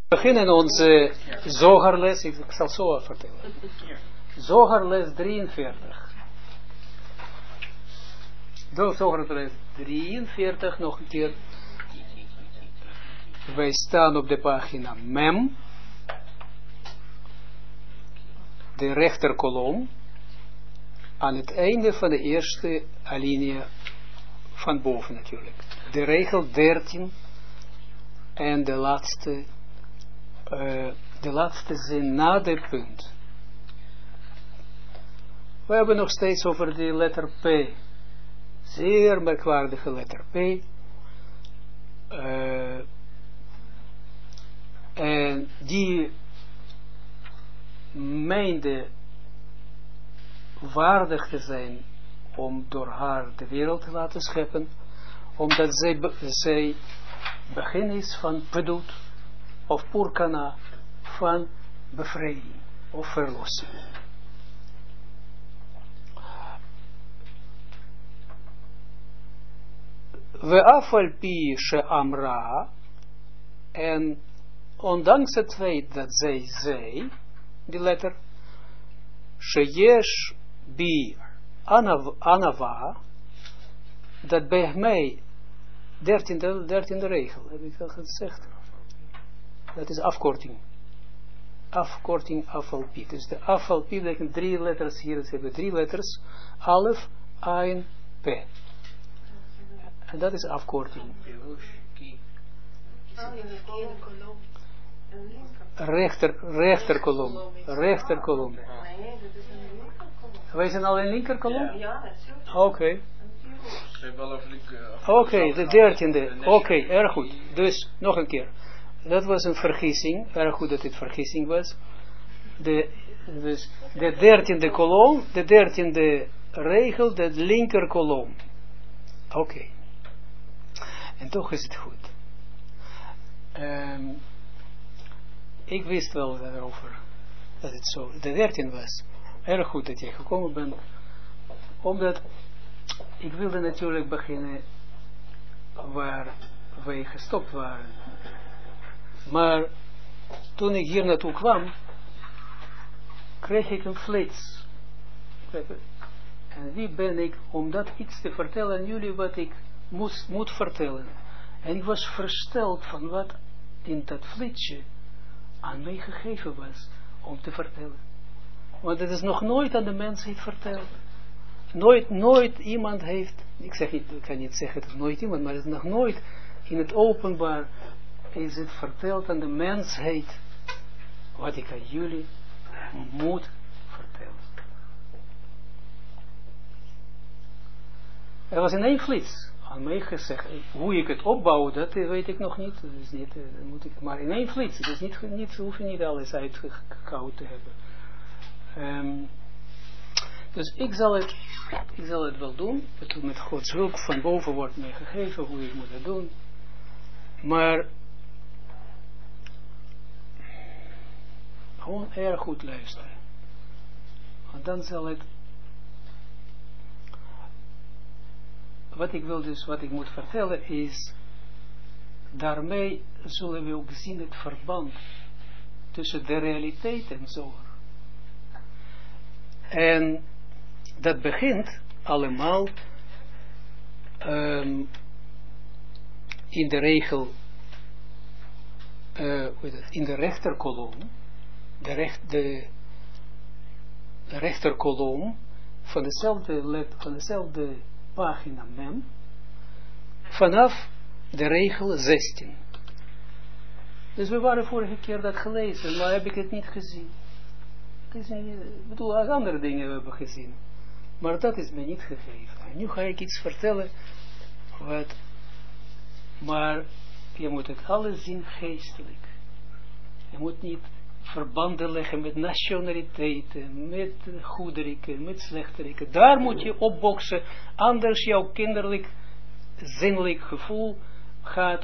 We beginnen onze Zoharles, ik zal zo vertellen. Zoharles 43. Zoharles 43, nog een keer. Wij staan op de pagina Mem. De rechterkolom. Aan het einde van de eerste alinea van boven natuurlijk. De regel 13 en de laatste zin na de punt. We hebben nog steeds over de letter P. Zeer merkwaardige letter P. En die meende waardig te zijn om door haar de wereld te laten scheppen, omdat zij begin is van pedut of purkana, van bevrijding of verlossing. We afalpi she amra, en ondanks het feit dat zij zei, die letter, sheyesh bi anava, dat bij mij, 13e regel, heb ik al gezegd, dat is afkorting. Afkorting afalpi. Dus de afalpi betekent 3 letters hier, ze hebben 3 letters, alef, ain, p. En dat is afkorting. Rechterkolom. Rechterkolom. Wij zijn al in linkerkolom? Ja, natuurlijk. Oké. Oké, de 13e. Oké, erg goed. Dus, nog een keer. Dat was een vergissing. Erg goed dat het vergissing was. Dus de 13e kolom, de 13e regel, de linkerkolom. Oké. En toch is het goed. Ik wist wel daarover dat het zo de 13 was. Erg goed dat jij gekomen bent. Omdat ik wilde natuurlijk beginnen waar wij gestopt waren. Maar toen ik hier naartoe kwam, kreeg ik een flits. En wie ben ik om dat iets te vertellen aan jullie wat ik moet vertellen. En ik was versteld van wat in dat flitsje aan mij gegeven was om te vertellen. Want het is nog nooit aan de mensheid verteld. Nooit iemand heeft, ik kan niet zeggen dat nooit iemand, maar het is nog nooit in het openbaar is het verteld aan de mensheid wat ik aan jullie moet vertellen. Er was in één flits aan mij gezegd, hoe ik het opbouw, dat weet ik nog niet, dat is niet, moet ik, maar in één flits, dus hoef je niet alles uitgekoud te hebben. Dus ik zal het wel doen, het met Gods hulp van boven wordt mij gegeven, hoe ik moet het doen, maar gewoon erg goed luisteren, want dan zal het, wat ik moet vertellen is, daarmee zullen we ook zien het verband tussen de realiteit en zo. En dat begint allemaal in de regel, in de rechterkolom, de rechterkolom van dezelfde pagina Mem, vanaf de regel 16. Dus we waren vorige keer dat gelezen, maar heb ik het niet gezien. Ik bedoel, als andere dingen hebben gezien. Maar dat is me niet gegeven. En nu ga ik iets vertellen, maar je moet het alles zien geestelijk. Je moet niet verbanden leggen met nationaliteiten, met goederiken, met slechteriken. Daar moet je opboksen, anders jouw kinderlijk, zinnelijk gevoel gaat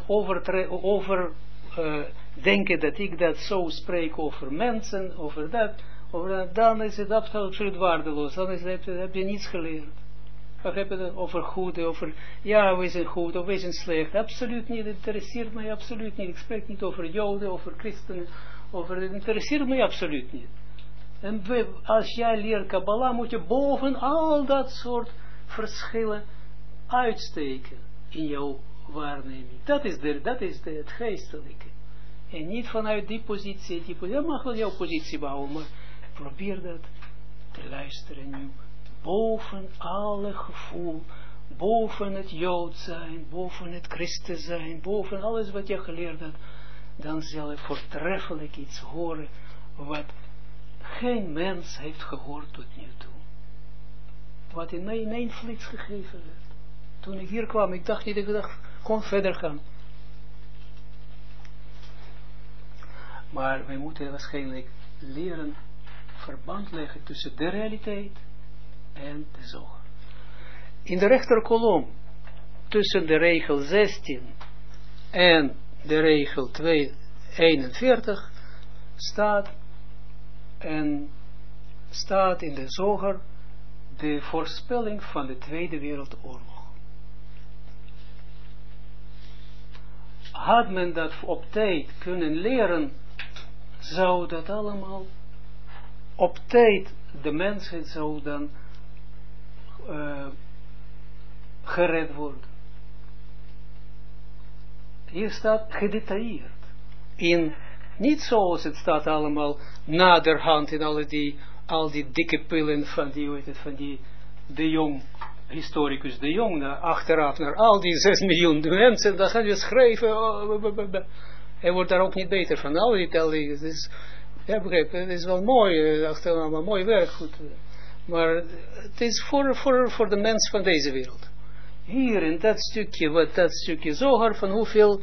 denken dat ik dat zo spreek over mensen, over dat, dan is het absoluut waardeloos, dan heb je niets geleerd. Begrijp je dat? Over goed, over, ja, we zijn goed, of we zijn slecht. Absoluut niet, het interesseert mij absoluut niet. Ik spreek niet over Joden, over christenen, het interesseert mij absoluut niet. En als jij leert Kabbalah, moet je boven al dat soort verschillen uitsteken in jouw waarneming. Dat is het geestelijke. En niet vanuit die positie, je mag wel jouw positie bouwen, maar probeer dat te luisteren nu. Boven alle gevoel, boven het Jood zijn, boven het Christen zijn, boven alles wat je geleerd hebt, dan zal je voortreffelijk iets horen, wat geen mens heeft gehoord tot nu toe. Wat in één flits gegeven werd. Toen ik hier kwam, ik dacht niet, ik dacht, gewoon verder gaan. Maar wij moeten waarschijnlijk leren verband leggen tussen de realiteit en de zoger. In de rechterkolom, tussen de regel 16 en de regel 41, staat in de zoger de voorspelling van de Tweede Wereldoorlog. Had men dat op tijd kunnen leren, zou dat allemaal op tijd, de mensheid zou dan gered worden. Hier staat gedetailleerd. Niet zoals het staat allemaal naderhand in al die dikke pillen van de Jong, historicus de Jong, achteraf naar al die 6 miljoen mensen, dan gaan we schrijven, hij wordt daar ook niet beter van. Het is, ja, begrijp, het is wel mooi, achteraf, mooi werk, goed. Maar het is voor de mens van deze wereld. Hier in dat stukje Zohar, van hoeveel?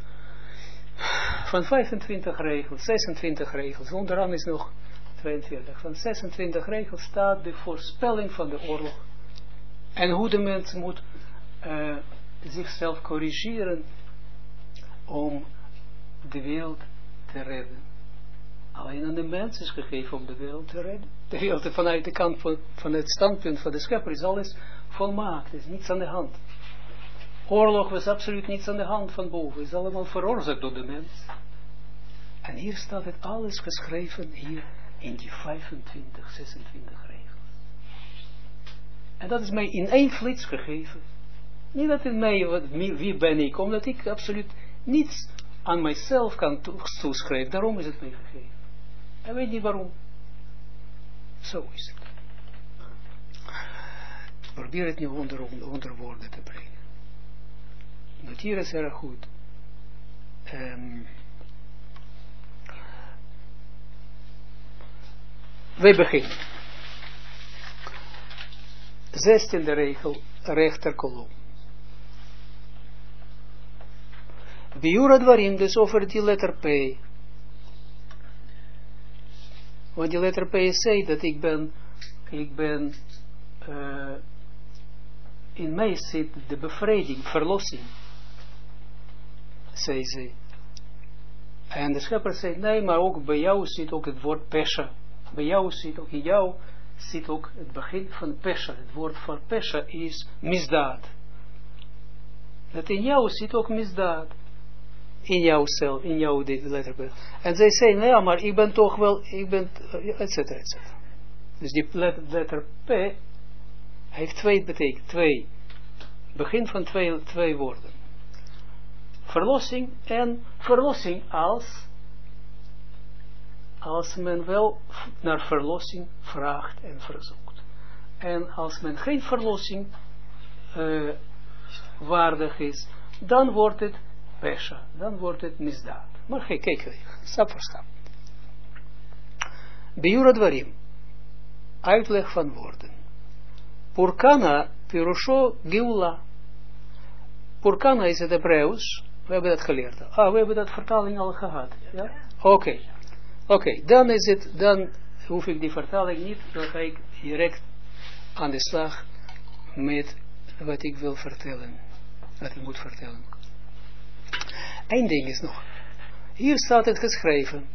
Van 25 regels, 26 regels, onderaan is nog 42. Van 26 regels staat de voorspelling van de oorlog. En hoe de mens moet zichzelf corrigeren om de wereld te redden. Alleen aan de mens is gegeven om de wereld te redden. De wereld vanuit de kant van het standpunt van de schepper is alles volmaakt, er is niets aan de hand. Oorlog was absoluut niets aan de hand van boven, is allemaal veroorzaakt door de mens. En hier staat het alles geschreven, hier in die 25, 26 regels. En dat is mij in één flits gegeven. Niet dat in mij, wie ben ik, omdat ik absoluut niets aan mijzelf kan toeschrijven, daarom is het mij gegeven. En weet niet waarom. Zo is het. Probeer het nu onder woorden te brengen. Notieren is erg goed. We beginnen. 16e regel, rechterkolom. Biura dwarim, dus over die letter P. Want die letter P zegt dat ik ben in mij zit de bevrijding, verlossing, zei ze. En de schepper zegt, nee, maar ook bij jou zit ook het woord pesha. Bij jou zit ook, in jou zit ook het begin van pesha. Het woord voor pesha is misdaad. Dat in jou zit ook misdaad. In jouzelf, in jouw letter. En zij zei, nou ja, maar ik ben toch wel, et cetera, et cetera. Dus die letter P heeft twee, begin van twee woorden. Verlossing en verlossing als men wel naar verlossing vraagt en verzoekt. En als men geen verlossing waardig is, dan wordt het pesha, dan wordt het misdaad. Maar kijk, stap voor stap. Biura dwarim, uitleg van woorden. Purkana pirusho geula. Purkana is het Hebreeuws. We hebben dat geleerd. We hebben dat vertaling al gehad. Ja? Oké, dan hoef ik die vertaling niet, dan ga ik direct aan de slag met wat ik wil vertellen. Wat ik moet vertellen. Eén ding is nog. Hier staat het geschreven.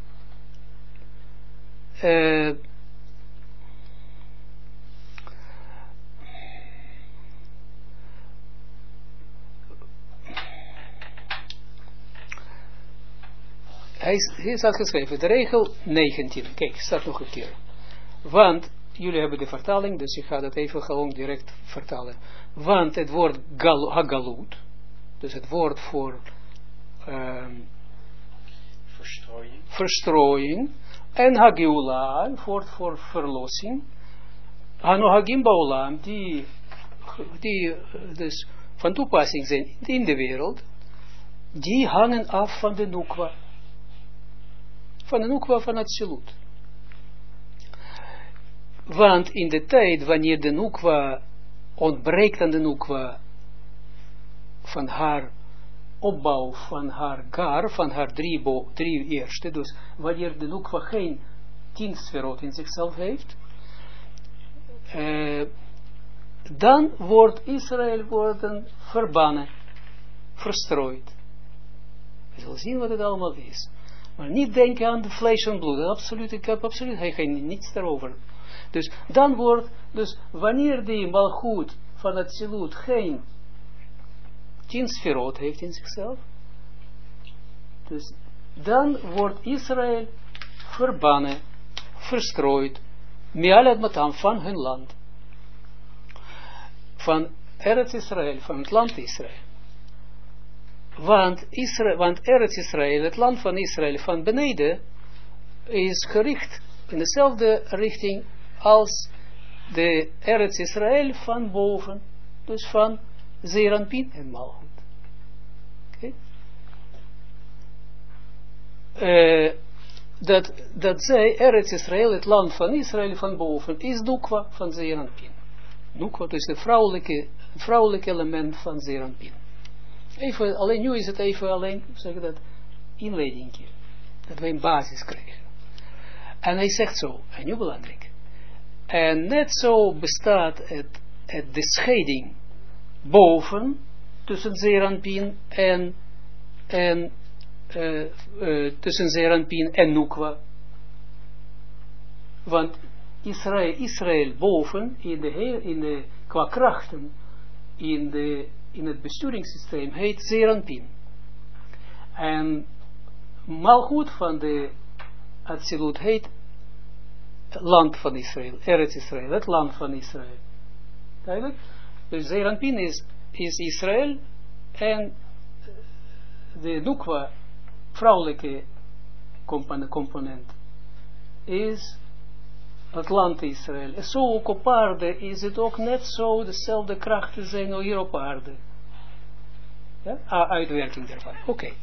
Hij staat geschreven, de regel 19. Kijk, staat nog een keer. Want, jullie hebben de vertaling, dus ik ga dat even gewoon direct vertalen. Want het woord hagalut, dus het woord voor verstrooiing, en hageula, het woord voor verlossing, hanohagim baolam, die dus van toepassing zijn in de wereld, die hangen af van de nukwa. Van de nukwa van Atsilut. Want in de tijd wanneer de nukwa ontbreekt aan de nukwa van haar opbouw, van haar gar, van haar drie eerste, dus wanneer de nukwa geen 10 sferot in zichzelf heeft, dan wordt Israël verbannen, verstrooid. We zullen zien wat het allemaal is. Maar niet denken aan de vlees en bloed. Absoluut, ik heb absoluut niets daarover. Dus dan wordt, dus wanneer die malgoed van het Atsilut geen 10 sferot heeft in zichzelf, dus dan wordt Israël verbannen, verstrooid, mi'alat matam, van hun land. Van Eretz Israël, van het land Israël. Want Eretz Israël, het land van Israël van beneden, is gericht in dezelfde richting als de Eretz Israël van boven, dus van Zeranpin en Malchut. Okay. Dat zij, Eretz Israël, het land van Israël van boven, is Nukwa van Zeranpin. Nukwa, dus het vrouwelijke element van Zeranpin. Even, alleen nu is het even alleen, zeg dat, inleidingje. Dat we een basis krijgen. En hij zegt zo, en nu belangrijk. En net zo bestaat de scheiding boven, tussen Zeranpin tussen Zeranpin en Nukwa. Want Israël boven, qua krachten, in het besturingssysteem heet Zeranpin. En Malchut van de Atsilut heet land van Israël, Eretz Israël, het land van Israël. Duidelijk? Dus Zeranpin is Israël en de Nukwa, vrouwelijke component, is het land Israël. En zo ook op aarde is het ook net zo, dezelfde krachten zijn hier op aarde. Ja? Uitwerking daarvan. Oké.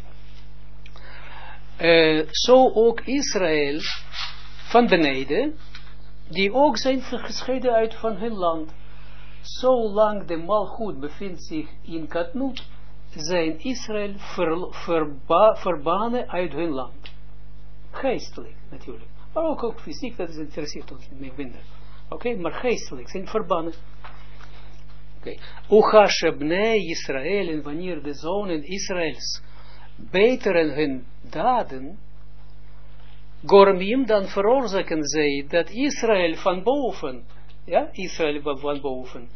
Zo ook Israël van beneden, die ook zijn gescheiden uit van hun land. Zolang de Malchut bevindt zich in Katnut, zijn Israël verbannen uit hun land. Geestelijk natuurlijk. Maar ook fysiek, dat interesseert ons niet minder. Oké, maar geestelijk zijn verbannen. Oké. Uchashe bnei Israël, en wanneer de zonen Israëls beteren hun daden, gormim, dan veroorzaken zij dat Israël van boven, ja, Israël van boven,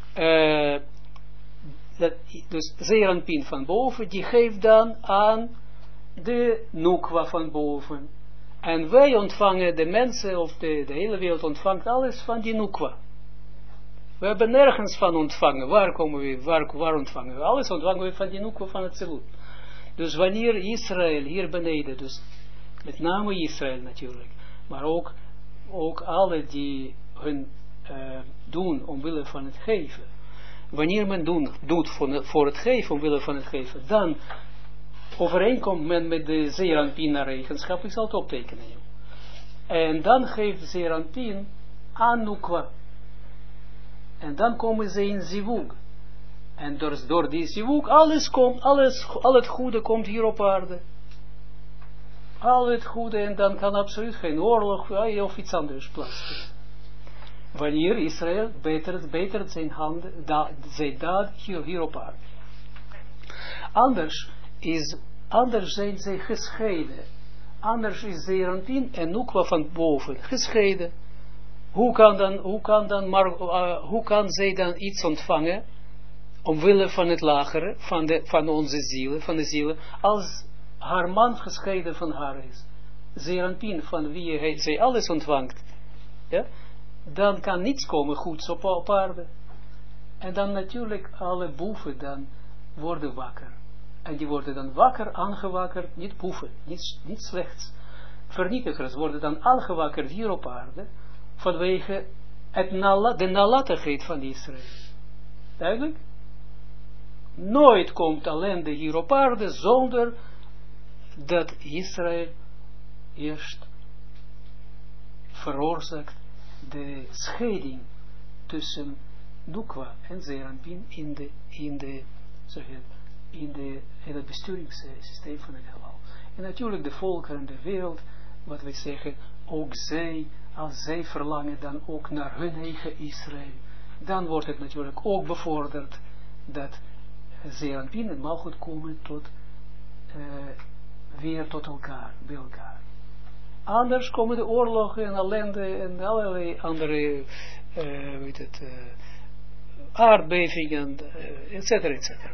dus Zeranpin van boven, die geeft dan aan de Nukwa van boven. En wij ontvangen, de mensen of de hele wereld ontvangt alles van die Nukwa. We hebben nergens van ontvangen. Waar komen we, waar ontvangen we? Alles ontvangen we van die Nukwa van het Atsilut. Dus wanneer Israël hier beneden, dus met name Israël natuurlijk, maar ook alle die hun doen omwille van het geven. Wanneer men doet voor het geven, omwille van het geven, dan overeenkomt men met de Zeranpin-eigenschap, ik zal het optekenen. En dan geeft Zeranpin aan Nukwa. En dan komen ze in Zivug. En door die Zivug, al het goede komt hier op aarde. Al het goede, en dan kan absoluut geen oorlog of iets anders plaatsvinden. Wanneer Israël betert zijn handen, zijn daad hier op aarde. Anders zijn zij gescheiden. Anders is Zeranpin en Nukwa van boven gescheiden. Hoe kan zij dan iets ontvangen omwille van het lagere, van onze zielen, als haar man gescheiden van haar is, Zeranpin, van wie zij alles ontvangt, ja, dan kan niets komen goeds op aarde. En dan natuurlijk alle boeven dan worden wakker. En die worden dan wakker, aangewakkerd, niet boeven, niet slechts. Vernietigers worden dan aangewakkerd hier op aarde, vanwege de nalatigheid van Israël. Duidelijk? Nooit komt ellende hier op aarde zonder dat Israël eerst veroorzaakt de scheiding tussen Nukwa en Zeranpin in het besturingssysteem van het heelal. En natuurlijk de volken en de wereld, wat wij zeggen, ook zij, als zij verlangen dan ook naar hun eigen Israël, dan wordt het natuurlijk ook bevorderd dat Zeranpin en Malchut komen weer tot elkaar, bij elkaar. Anders komen de oorlogen en ellende en allerlei andere aardbevingen, et cetera, et cetera.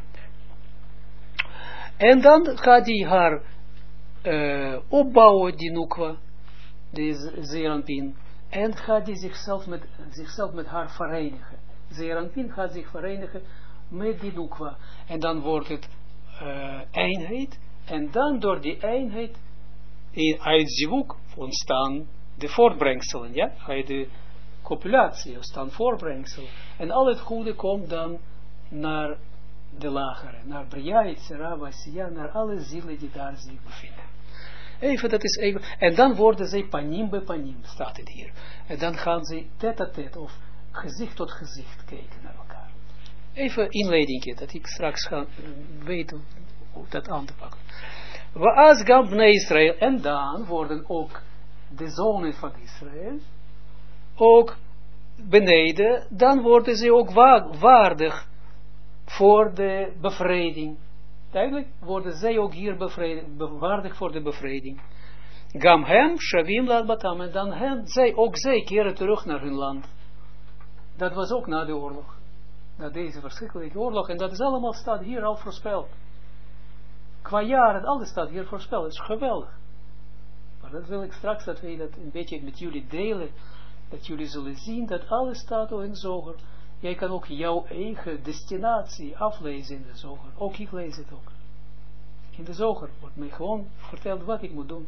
En dan gaat hij haar opbouwen, die Nukwa, de Zeranpin, en gaat hij zichzelf met haar verenigen. Zeranpin gaat zich verenigen met die Nukwa. En dan wordt het eenheid, en dan door die eenheid uit Zivuk ontstaan de voortbrengselen, ja, uit de copulatie ontstaan voortbrengselen. En al het goede komt dan naar de lagere, naar Bria, Yitzhara, Vasiya, naar alle zielen die daar zich bevinden. Even, dat is even, en dan worden zij panim bij panim, staat het hier. En dan gaan zij tête-à-tête, of gezicht tot gezicht kijken naar elkaar. Even inleiding, dat ik straks ga weten hoe dat aan te pakken. Waas gam bnei Israël, en dan worden ook de zonen van Israël, ook beneden, dan worden ze ook waardig voor de bevrijding. Duidelijk, worden zij ook hier waardig voor de bevrijding. Gam hem, shavim laat batam, en dan hen, zij keren terug naar hun land. Dat was ook na de oorlog. Na deze verschrikkelijke oorlog, en dat is allemaal staat hier al voorspeld. Qua jaren, alles staat hier voorspeld. Het is geweldig. Maar dat wil ik straks, dat wij dat een beetje met jullie delen, dat jullie zullen zien, dat alles staat al in Zoger. Jij kan ook jouw eigen destinatie aflezen in de Zoger. Ook ik lees het ook. In de Zoger wordt mij gewoon verteld wat ik moet doen.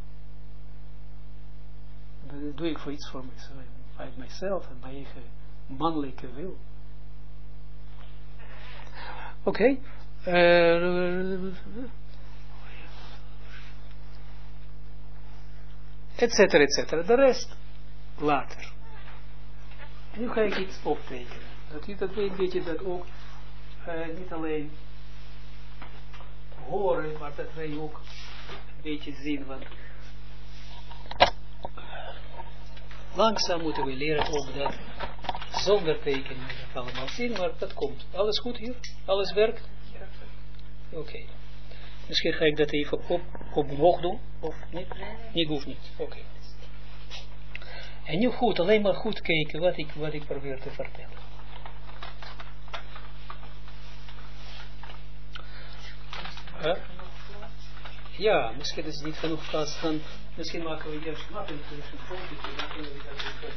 Dat doe ik voor iets voor mezelf, uit mijzelf en mijn eigen mannelijke wil. Oké. Etcetera, etcetera. De rest later. Nu ga ik iets optekenen. Dat weet je dat ook niet alleen horen, maar dat wij ook een beetje zien. Want langzaam moeten we leren ook dat zonder tekeningen dat allemaal zien, maar dat komt. Alles goed hier? Alles werkt? Oké. Misschien ga ik dat even omhoog doen, of niet? Nee, hoeft niet. Oké. En nu goed, alleen maar goed kijken wat ik probeer te vertellen. Ja, misschien is het niet genoeg plaats, dan misschien maken we eerst een fotootje, dan kunnen we dat even.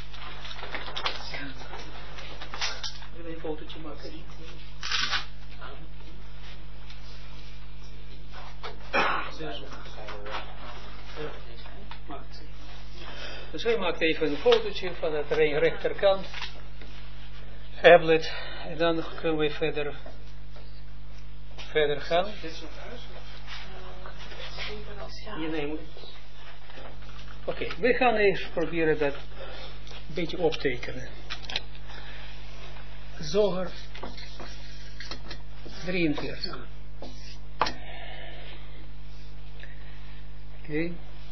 Wil je een fotootje maken? Dus wij maken even een fotootje van de rechterkant, tablet, en dan kunnen we verder gaan. Oké, we gaan even proberen dat een beetje optekenen. Zoger 43. Oké.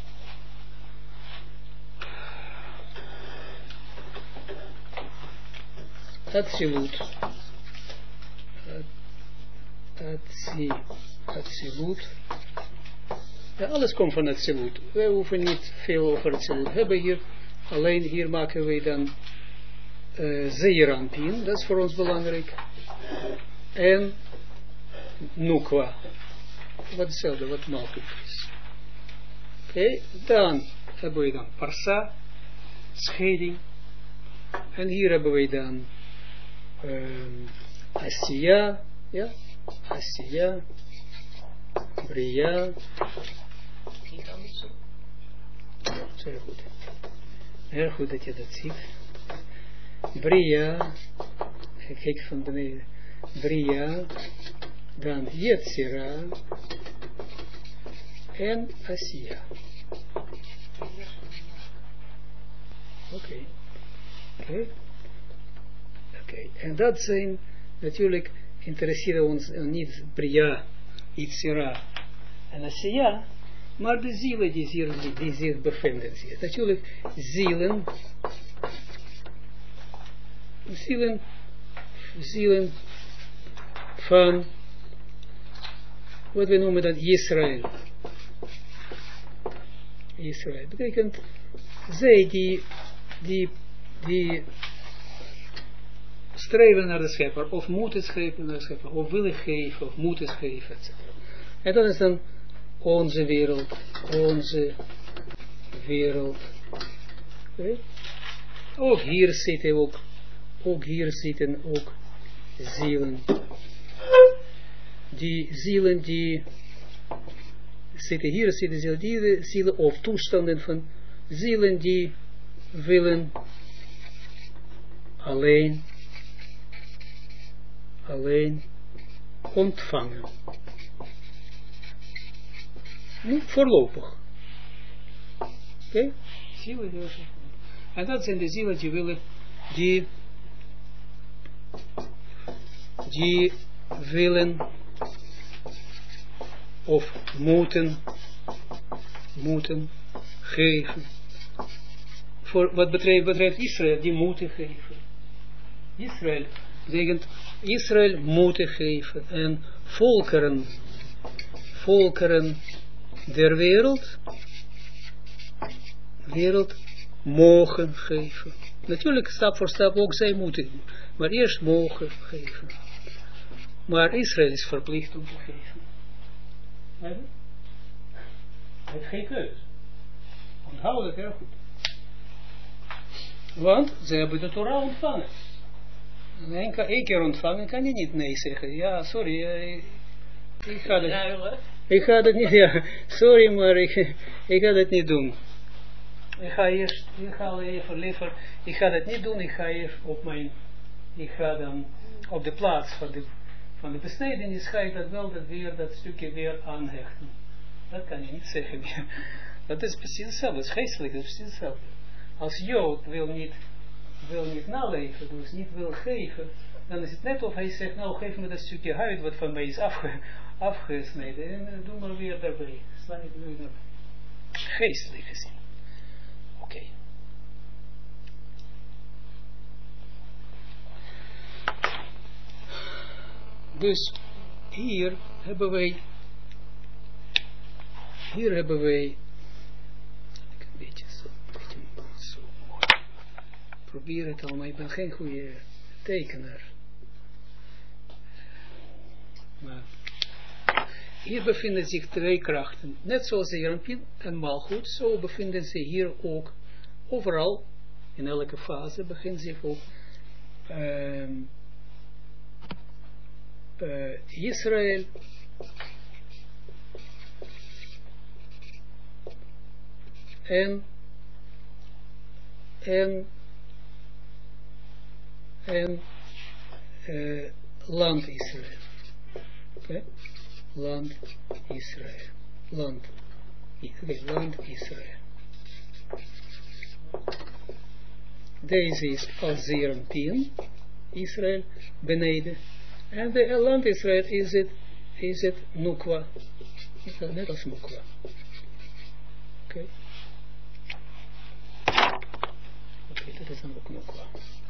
Atsilut. Atsilut. Ja, alles komt van Atsilut. Wij hoeven niet veel over Atsilut hebben hier. Alleen hier maken wij dan Zeranpin. Dat is voor ons belangrijk. En Nukwa. wat hetzelfde, wat Malchut is. Oké, dan hebben we dan Parsa, scheiding. En hier hebben we dan Asiya, ja, Asiya, Bria. Zeer goed. Heel goed dat je dat ziet. Bria, kijk van beneden. Bria, dan Yetzira en Asiya. Oké. En dat zijn natuurlijk interesseren ons niet Bria, Yetzira en Asiya, maar de zielen die zich bevinden. Natuurlijk zielen van wat we noemen dan Israël. Israël betekent zij die streven naar de schepper, of moeten streven naar de schepper, of willen geven, of moeten geven, etc. En dat is dan onze wereld. Okay. Ook hier zitten ook zielen. Die zielen die zitten die zielen of toestanden van zielen die willen alleen ontvangen. Niet voorlopig. Oké? Zielen die en dat zijn de zielen die willen, die willen of moeten geven. Voor wat betreft Israël, die moeten geven. Israël betekent, Israël moeten geven. En volkeren der wereld mogen geven. Natuurlijk stap voor stap ook zij moeten, maar eerst mogen geven. Maar Israël is verplicht om te geven. Hij heeft geen keus. Onthoud het heel goed. Want ze hebben de Torah ontvangen. Eén keer ontvangen kan je niet nee zeggen. Ja, sorry, ik ga dat niet, ja, sorry, maar ik ga dat niet doen. Ik ga dat niet doen, ik ga dan op de plaats van de besnijdenis ga ik dat stukje weer aanhechten. Dat kan je niet zeggen. Dat is precies hetzelfde, dat is geestelijk, dat is precies hetzelfde. Als Jood wil niet naleven, dus niet wil geven, dan is het net of hij zegt, nou geef me dat stukje huid wat van mij is afgesneden en doe maar weer daarbij. Sla je het weer geestelijk gezien. Oké. Dus hier hebben wij een beetje zo mooi. Probeer het al, maar ik ben geen goede tekenaar. Maar hier bevinden zich twee krachten. Net zoals de Zeranpin en Malchut, zo bevinden ze hier ook overal, in elke fase, beginnen zich ook Israël en land Israël. Okay? Land Israël. Land Israël. Deze is als Zeranpin, Israël, beneden. En de land Israël is het Nukwa. Net als Nukwa. Oké. Oké, dat is dan ook Nukwa.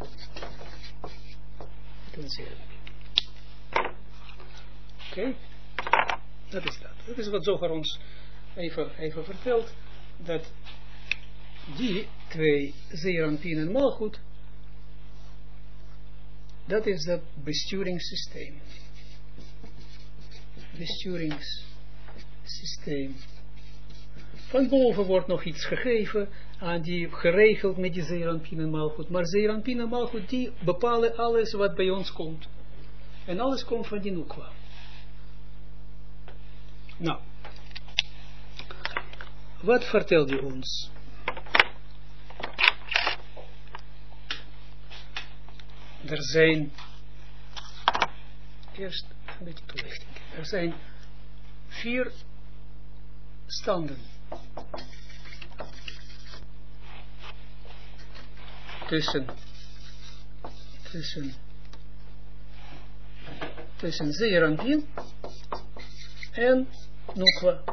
Oké. Dat is dat. Dat is wat Zohar ons even vertelt. Dat die twee, Zeranpin en Malchut, dat is dat besturingssysteem. systeem. Van boven wordt nog iets gegeven aan die geregeld met die Zeeranpien en Malchut. Maar Zeeranpien en Malchut die bepalen alles wat bij ons komt. En alles komt van die Nukwa. Nou. Wat vertelt hij ons? Er zijn, eerst een beetje toelichting. Er zijn 4 standen. Tussen Zeeranpien en Nukwa.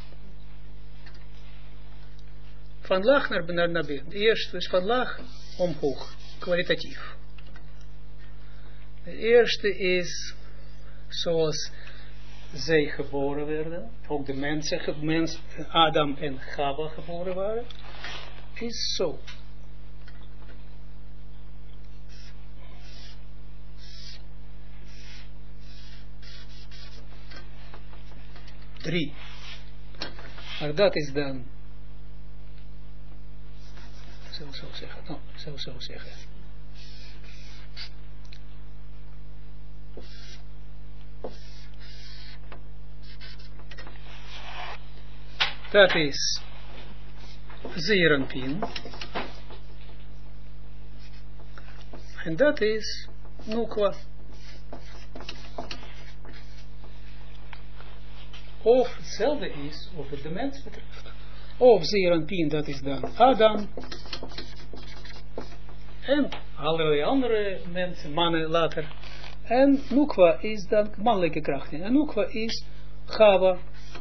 Van laag naar beneden. Eerst is van laag omhoog, kwalitatief. De eerste is zoals zij geboren werden, ook de mensen, Adam en Chava geboren waren, is zo. Drie. Maar dat is dan, zou zo zeggen. Dat is Zeeranpien. En dat is Nukwa. Of hetzelfde is, of het de mens betreft. Of Zeeranpien, dat is dan Adam. En allerlei andere mensen, mannen later. En Nukwa is dan mannelijke krachten. En Nukwa is Chava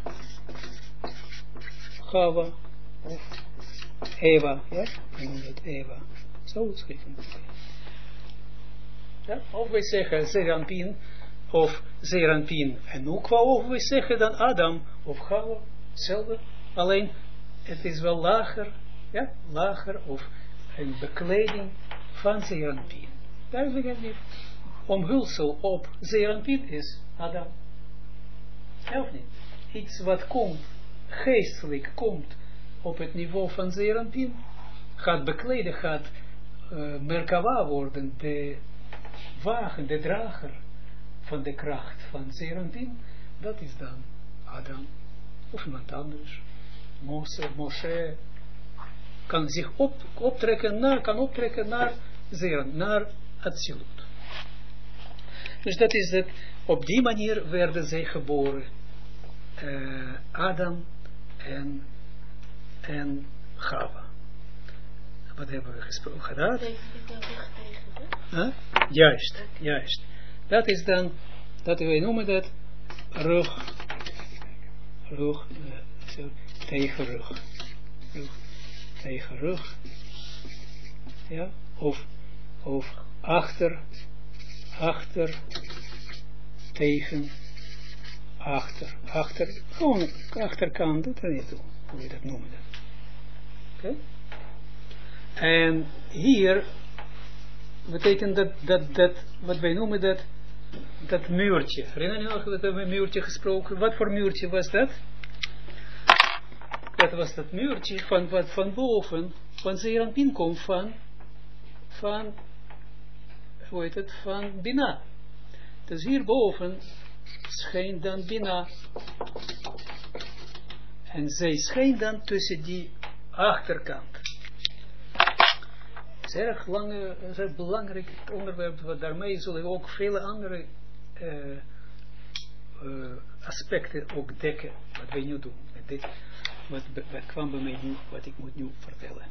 of Eva, ja? Ik noem dat Eva. Zo schrijven. Ja? Of wij zeggen Zeeranpien, of Zeeranpien en Nukwa, of wij zeggen dan Adam of Chava, hetzelfde. Alleen, het is wel lager, ja? Lager of een bekleding van Zeeranpien. Duidelijk het niet. Omhulsel op Zeeranpien is Adam. Ja of niet? Iets wat komt, geestelijk komt op het niveau van Zeeranpien, gaat bekleden, gaat Merkava worden, de wagen, de drager van de kracht van Zeeranpien, dat is dan Adam, of iemand anders. Moshe kan zich optrekken naar Zeeran, naar Atsilut. Dus dat is het, op die manier werden zij geboren. Adam en Chava. Wat hebben we gesproken gedaan? Juist. Dat is dan, dat wij noemen dat rug tegen rug. Ja, of achter tegen achter, gewoon achterkant, dat weet niet hoe je dat noemt. Oké? En hier betekent dat wat wij noemen dat muurtje. Herinner je nog dat we een muurtje gesproken? Wat voor muurtje was dat? Dat was dat muurtje van wat van boven, van Zeeranpien komt van hoe heet het, van Bina. Dus hierboven schijnt dan Bina. En zij schijnt dan tussen die achterkant. Het is erg lange, zeer belangrijk onderwerp, want daarmee zullen we ook vele andere aspecten ook dekken, wat wij nu doen. Wat kwam bij mij nu, wat ik moet nu vertellen.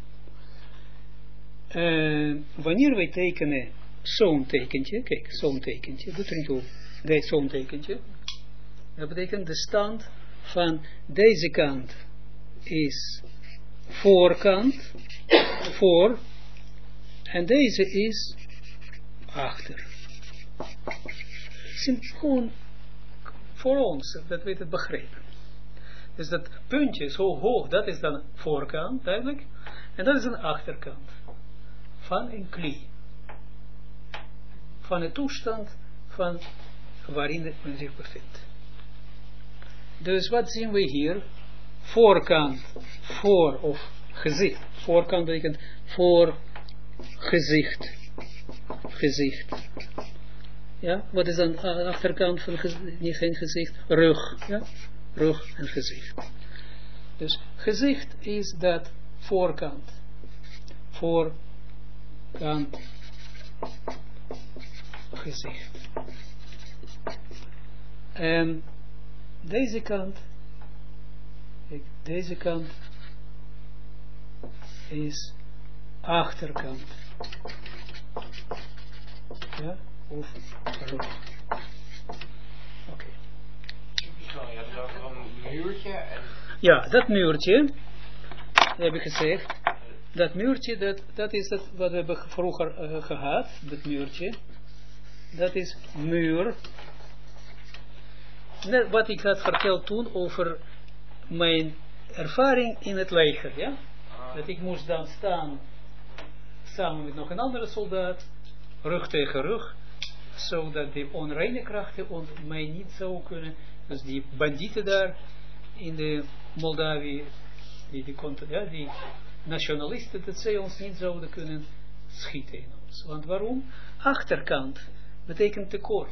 Wanneer wij tekenen zo'n tekentje, kijk, zo'n tekentje, doet er niet op, zo'n tekentje, dat betekent de stand van deze kant is voorkant, voor, en deze is achter. Het is gewoon voor ons, dat we het begrijpen. Dus dat puntje zo hoog, dat is dan voorkant, duidelijk, en dat is een achterkant van een kli. Van de toestand van waarin men zich bevindt. Dus wat zien we hier? Voorkant, voor of gezicht. Voorkant betekent voor gezicht. Gezicht. Ja, wat is dan de achterkant van niet geen gezicht? Rug. Ja, rug en gezicht. Dus gezicht is dat voorkant. Voorkant. Gezicht. En deze kant, kijk, deze kant is achterkant. Ja, of rug. Oké. Ja, dat is ook een muurtje. En... Ja, dat muurtje, heb ik gezegd. Dat muurtje, dat is het wat we hebben vroeger gehad. Dat muurtje. Dat is muur. Net wat ik had verteld toen over mijn ervaring in het leger. Ja? Dat ik moest dan staan samen met nog een andere soldaat. Rug tegen rug. Zodat die onreine krachten mij niet zouden kunnen. Dus die bandieten daar in de Moldavië. Die nationalisten, dat zij ons niet zouden kunnen schieten in ons. Want waarom? Achterkant betekent tekort.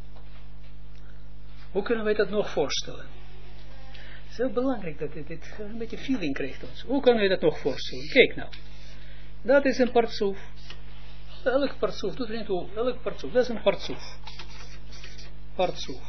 Hoe kunnen wij dat nog voorstellen? Het is heel belangrijk dat dit een beetje feeling krijgt ons. Hoe kunnen wij dat nog voorstellen? Kijk nou. Dat is een partsoef. Elk partsoef, doet er niet toe. Elk partsoef, dat is een partsoef. Partsoef.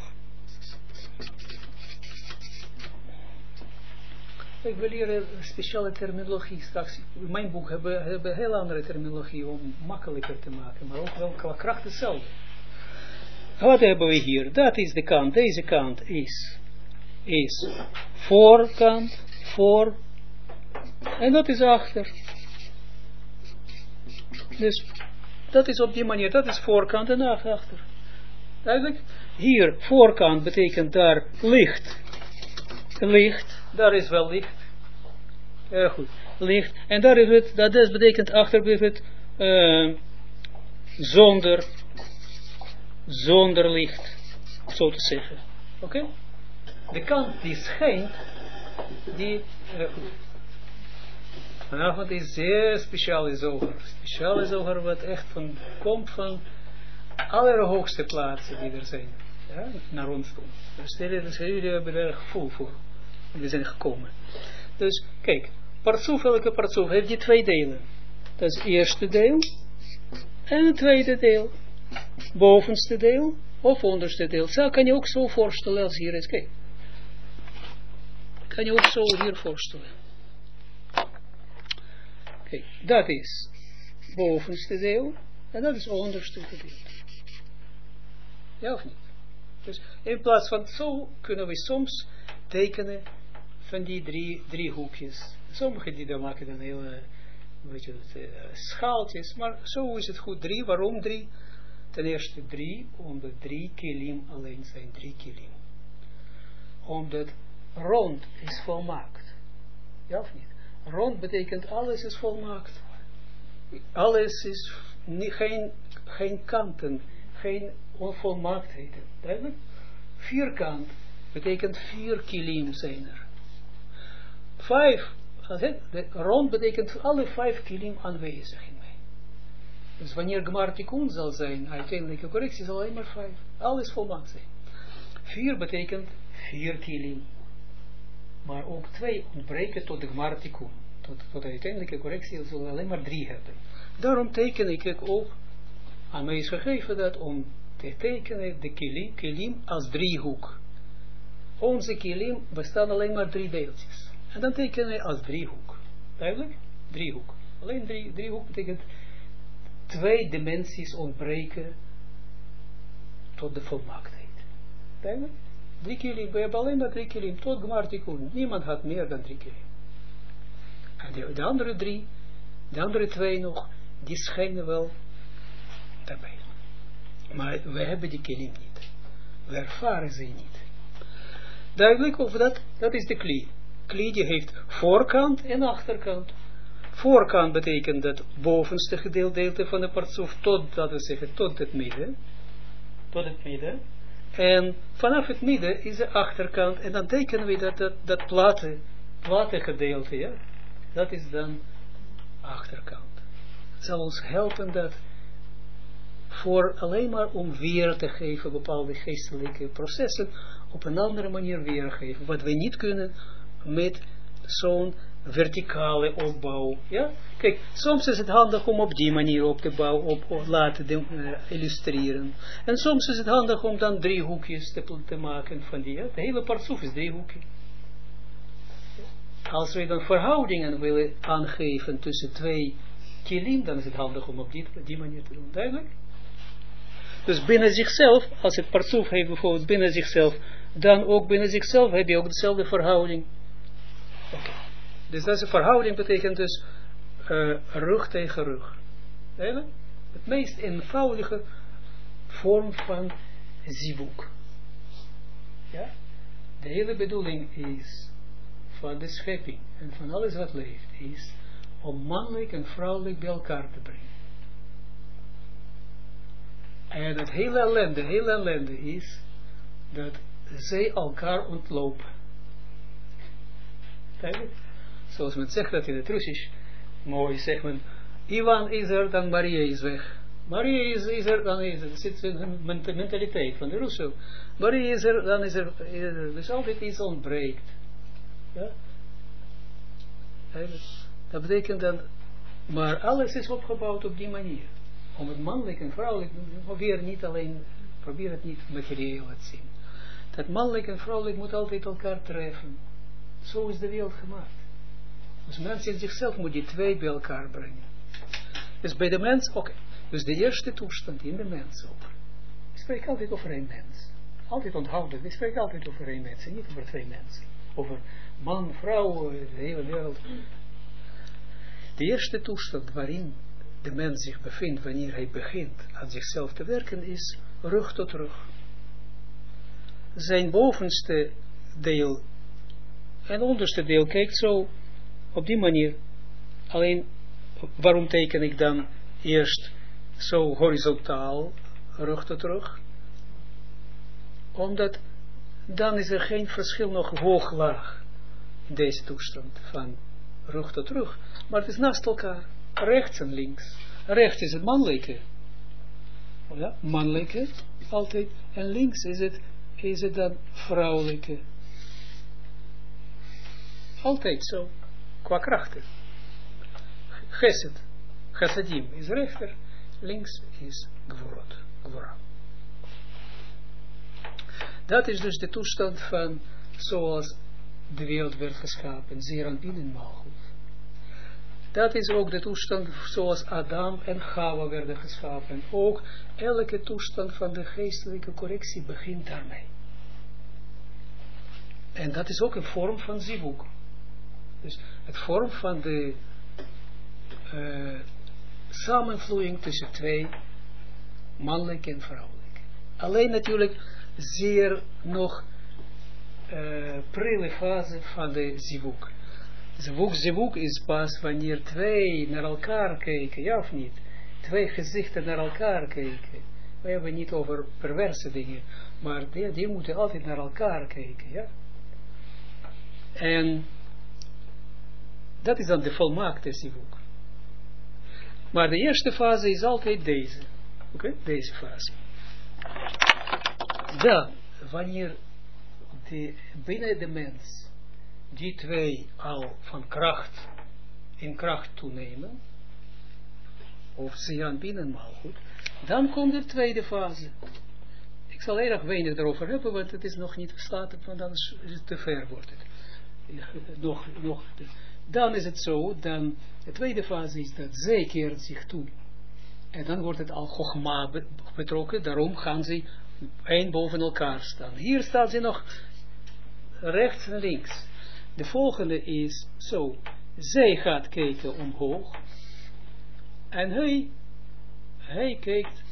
Ik wil hier een speciale terminologie straks. In mijn boek hebben een heel andere terminologie om makkelijker te maken, maar ook wel qua kracht hetzelfde. Wat hebben we hier? Dat is de kant. Deze kant is voorkant, voor, en dat is achter. Dus dat is op die manier, dat is voorkant en achter. Eigenlijk, hier voorkant betekent daar licht. Licht, daar is wel licht. Goed, licht. En daar is het, dat is betekent achter is het zonder licht, zo te zeggen. Oké? De kant die schijnt, die vanavond is zeer speciale zoger. Speciale zoger wat echt komt van allerhoogste plaatsen die er zijn. Ja, naar ons toe. Dus jullie hebben er gevoel voor. We zijn gekomen. Dus kijk, partsoef, elke partsoef heeft die twee delen. Dat is het eerste deel. En het tweede deel. Bovenste deel of onderste deel. Zo kan je ook zo voorstellen als hier is. Kijk. Kan je ook zo hier voorstellen. Kijk, dat is bovenste deel. En dat is onderste deel. Ja of niet? Dus in plaats van zo kunnen we soms tekenen van die drie hoekjes. Sommigen die dan maken dan hele schaaltjes, maar zo is het goed 3. Waarom 3? Ten eerste 3, omdat 3 kilim alleen zijn 3 kilim. Omdat rond is volmaakt. Ja of niet? Rond betekent alles is volmaakt. Alles is geen kanten, geen onvolmaaktheden. Duidelijk? Vierkant betekent 4 kilim zijn er. 5, rond betekent alle 5 kilim aanwezig in mij. Dus wanneer Gmar Tikkun zal zijn, uiteindelijke correctie zal alleen maar 5. Alles volmaakt zijn. 4 betekent 4 kilim. Maar ook 2 ontbreken tot de Gmar Tikkun. Tot de uiteindelijke correctie zullen we alleen maar 3 hebben. Daarom teken ik ook, aan mij is gegeven dat om te tekenen de kilim als driehoek. Onze kilim bestaan alleen maar 3 deeltjes. En dan tekenen we als driehoek. Duidelijk? Driehoek. Alleen driehoek betekent 2 dimensies ontbreken tot de volmaaktheid. Duidelijk? 3 kilim. We hebben alleen maar 3 kilim. Tot Gmar Tikkun. Niemand had meer dan 3 kilim. En de andere 3, de andere 2 nog, die schijnen wel daarbij. Maar we hebben die kilim niet. We ervaren ze niet. Duidelijk of dat is de kli. Kli die heeft voorkant en achterkant. Voorkant betekent dat bovenste gedeelte van de partsoef tot, dat we zeggen, tot het midden. Tot het midden. En vanaf het midden is de achterkant. En dan tekenen we dat platte gedeelte. Ja? Dat is dan achterkant. Het zal ons helpen dat voor alleen maar om weer te geven bepaalde geestelijke processen op een andere manier weergeven. Wat we niet kunnen met zo'n verticale opbouw. Ja? Kijk, soms is het handig om op die manier op te bouwen, op laten illustreren. En soms is het handig om dan driehoekjes te maken van die. Ja? De hele partsoef is driehoekje. Als we dan verhoudingen willen aangeven tussen twee kilim, dan is het handig om op die manier te doen. Duidelijk? Dus binnen zichzelf, als het partsoef heeft bijvoorbeeld binnen zichzelf, dan ook binnen zichzelf heb je ook dezelfde verhouding. Oké. Dus dat is een verhouding, betekent dus rug tegen rug. Eigenlijk? Het meest eenvoudige vorm van zivuk. Ja? De hele bedoeling is van de schepping en van alles wat leeft, is om mannelijk en vrouwelijk bij elkaar te brengen. En het hele ellende is dat zij elkaar ontlopen. Zoals men zegt dat in het Russisch, mooi zegt men, Ivan is er, dan Maria is weg. Maria is er, dan is er. Dat zit in hun mentaliteit van de Russen. Maria is er, dan is er. Dus altijd iets ontbreekt. Ja? Dat betekent dan, maar alles is opgebouwd op die manier. Om het mannelijk en vrouwelijk, probeer het niet materieel te zien. Dat mannelijk en vrouwelijk moet altijd elkaar treffen. Zo is de wereld gemaakt. Dus mens in zichzelf moet die twee bij elkaar brengen. Dus bij de mens, oké. Dus de eerste toestand in de mens ook. Ik spreek altijd over één mens. Altijd onthouden, ik spreek altijd over één mens en niet over twee mensen. Over man, vrouw, de hele wereld. De eerste toestand waarin de mens zich bevindt wanneer hij begint aan zichzelf te werken is rug tot rug. Zijn bovenste deel en onderste deel kijkt zo op die manier. Alleen, waarom teken ik dan eerst zo horizontaal rug tot rug? Omdat dan is er geen verschil nog hoog-laag in deze toestand van rug tot rug. Maar het is naast elkaar, rechts en links. Rechts is het mannelijke. Ja, mannelijke, altijd. En links is het dan vrouwelijke. Altijd zo, qua krachten. Chesed, chassadim is rechter, links is gvora. Dat is dus de toestand van zoals de wereld werd geschapen, zeer aan binnen malchut. Dat is ook de toestand zoals Adam en Chava werden geschapen. Ook elke toestand van de geestelijke correctie begint daarmee. En dat is ook een vorm van zivuk. Dus het vorm van de samenvloeiing tussen twee, mannelijk en vrouwelijk. Alleen natuurlijk zeer nog prille fase van de zivuk. Zivuk is pas wanneer twee naar elkaar kijken, ja of niet? Twee gezichten naar elkaar kijken. We hebben niet over perverse dingen, maar die moeten altijd naar elkaar kijken, ja? En dat is dan de volmaakte zivuk. Maar de eerste fase is altijd deze. Oké? Deze fase. Dan, wanneer binnen de mens die twee al van kracht in kracht toenemen, of ze aan binnen malchut, dan komt de tweede fase. Ik zal erg weinig erover hebben, want het is nog niet verslaten, want anders is het te ver wordt het. Dan is het zo, dan de tweede fase is dat zij keert zich toe. En dan wordt het al Chogma betrokken, daarom gaan ze één boven elkaar staan. Hier staan ze nog rechts en links. De volgende is zo, zij gaat kijken omhoog en hij kijkt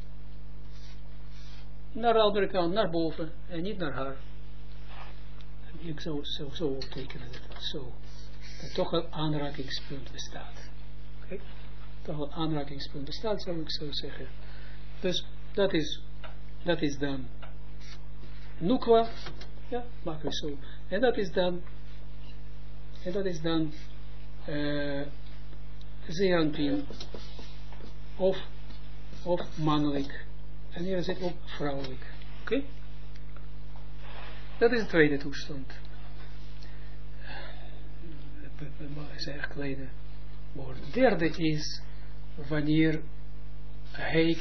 naar de andere kant, naar boven en niet naar haar. Ik zo tekenen het zo. Dat toch een aanrakingspunt bestaat. Okay? Toch een aanrakingspunt bestaat, zou ik zo zeggen. Dus dat is dan Nukwa, ja, maken we zo. En dat is dan Zeranpin, of mannelijk. En hier zit ook vrouwelijk. Oké? Dat is de tweede toestand. Is erg kleine woord. De derde is wanneer hij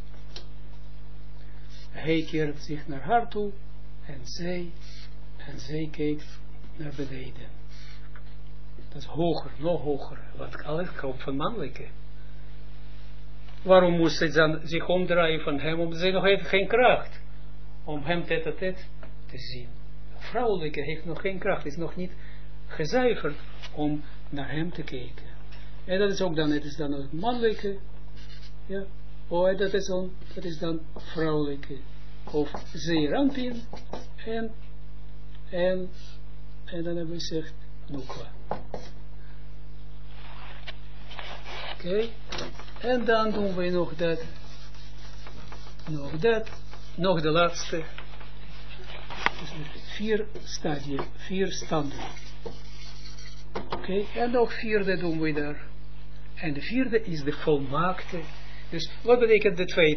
keert zich naar haar toe en zij kijkt naar beneden. Dat is hoger, nog hoger. Want alles komt van mannelijke. Waarom moest zij dan zich omdraaien van hem? Omdat zij nog heeft geen kracht om hem tête-à-tête te zien. Vrouwelijke heeft nog geen kracht, is nog niet gezuiverd om naar hem te kijken. En dat is ook dan, het is dan ook mannelijke, ja, dat is dan vrouwelijke, of Zeranpin, en dan hebben we gezegd, Nukwa. Oké, en dan doen we nog de laatste, dus 4 stadia, 4 standen. Oké, en nog 4e doen we daar. En de 4e is de volmaakte. Dus wat betekent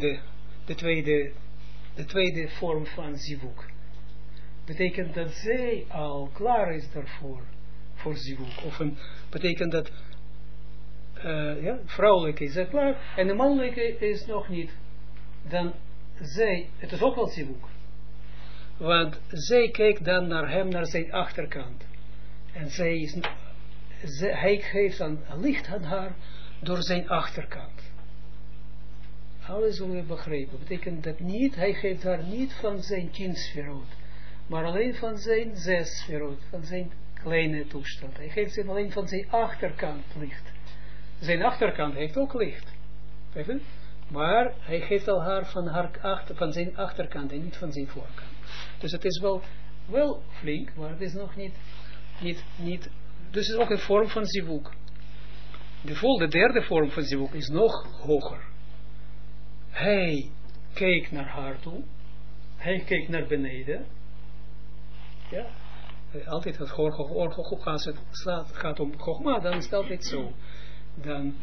de tweede vorm van zivuk? Betekent dat zij al klaar is daarvoor, voor zivuk. Of betekent dat vrouwelijke is klaar en de mannelijke is nog niet. Dan zij, het is ook wel zivuk. Want zij kijkt dan naar hem, naar zijn achterkant. En hij geeft dan licht aan haar door zijn achterkant. Alles zullen we begrijpen. Betekent dat niet, hij geeft haar niet van zijn 10 sferot, maar alleen van zijn 6 sferot, van zijn kleine toestand. Hij geeft hem alleen van zijn achterkant licht. Zijn achterkant heeft ook licht. Maar hij geeft al haar van zijn achterkant en niet van zijn voorkant. Dus het is wel flink, maar het is nog niet dus het is ook een vorm van zivuk. De derde vorm van zivuk is nog hoger. Hij kijkt naar haar toe. Hij kijkt naar beneden. Ja. Altijd het als het gaat om Chogma, dan is het altijd zo. Dan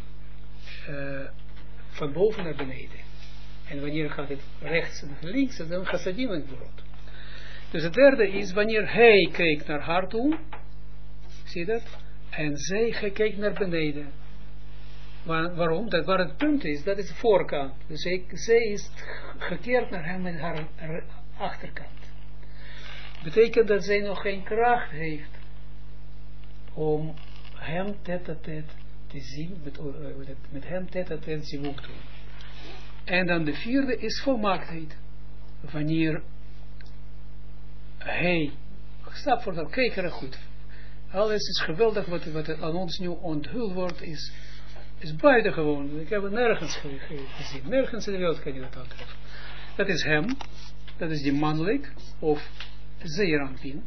van boven naar beneden. En wanneer gaat het rechts naar links, dan gaat het in het brood. Dus het derde is wanneer hij kijkt naar haar toe. Zie je dat? En zij kijkt naar beneden. Waarom? Waar het punt is, dat is de voorkant. Dus zij is gekeerd naar hem met haar achterkant. Betekent dat zij nog geen kracht heeft om hem tête-à-tête te zien, met hem tête-à-tête zivuk te doen. En dan de 4e is volmaaktheid. Wanneer hij, stap voor dat, kijk er goed. Alles is geweldig, wat aan ons nu onthuld wordt, is buitengewoon. Ik heb het nergens gezien. Nergens in de wereld kan je dat aantreffen. Dat is hem, dat is die mannelijk, of Zeranpin.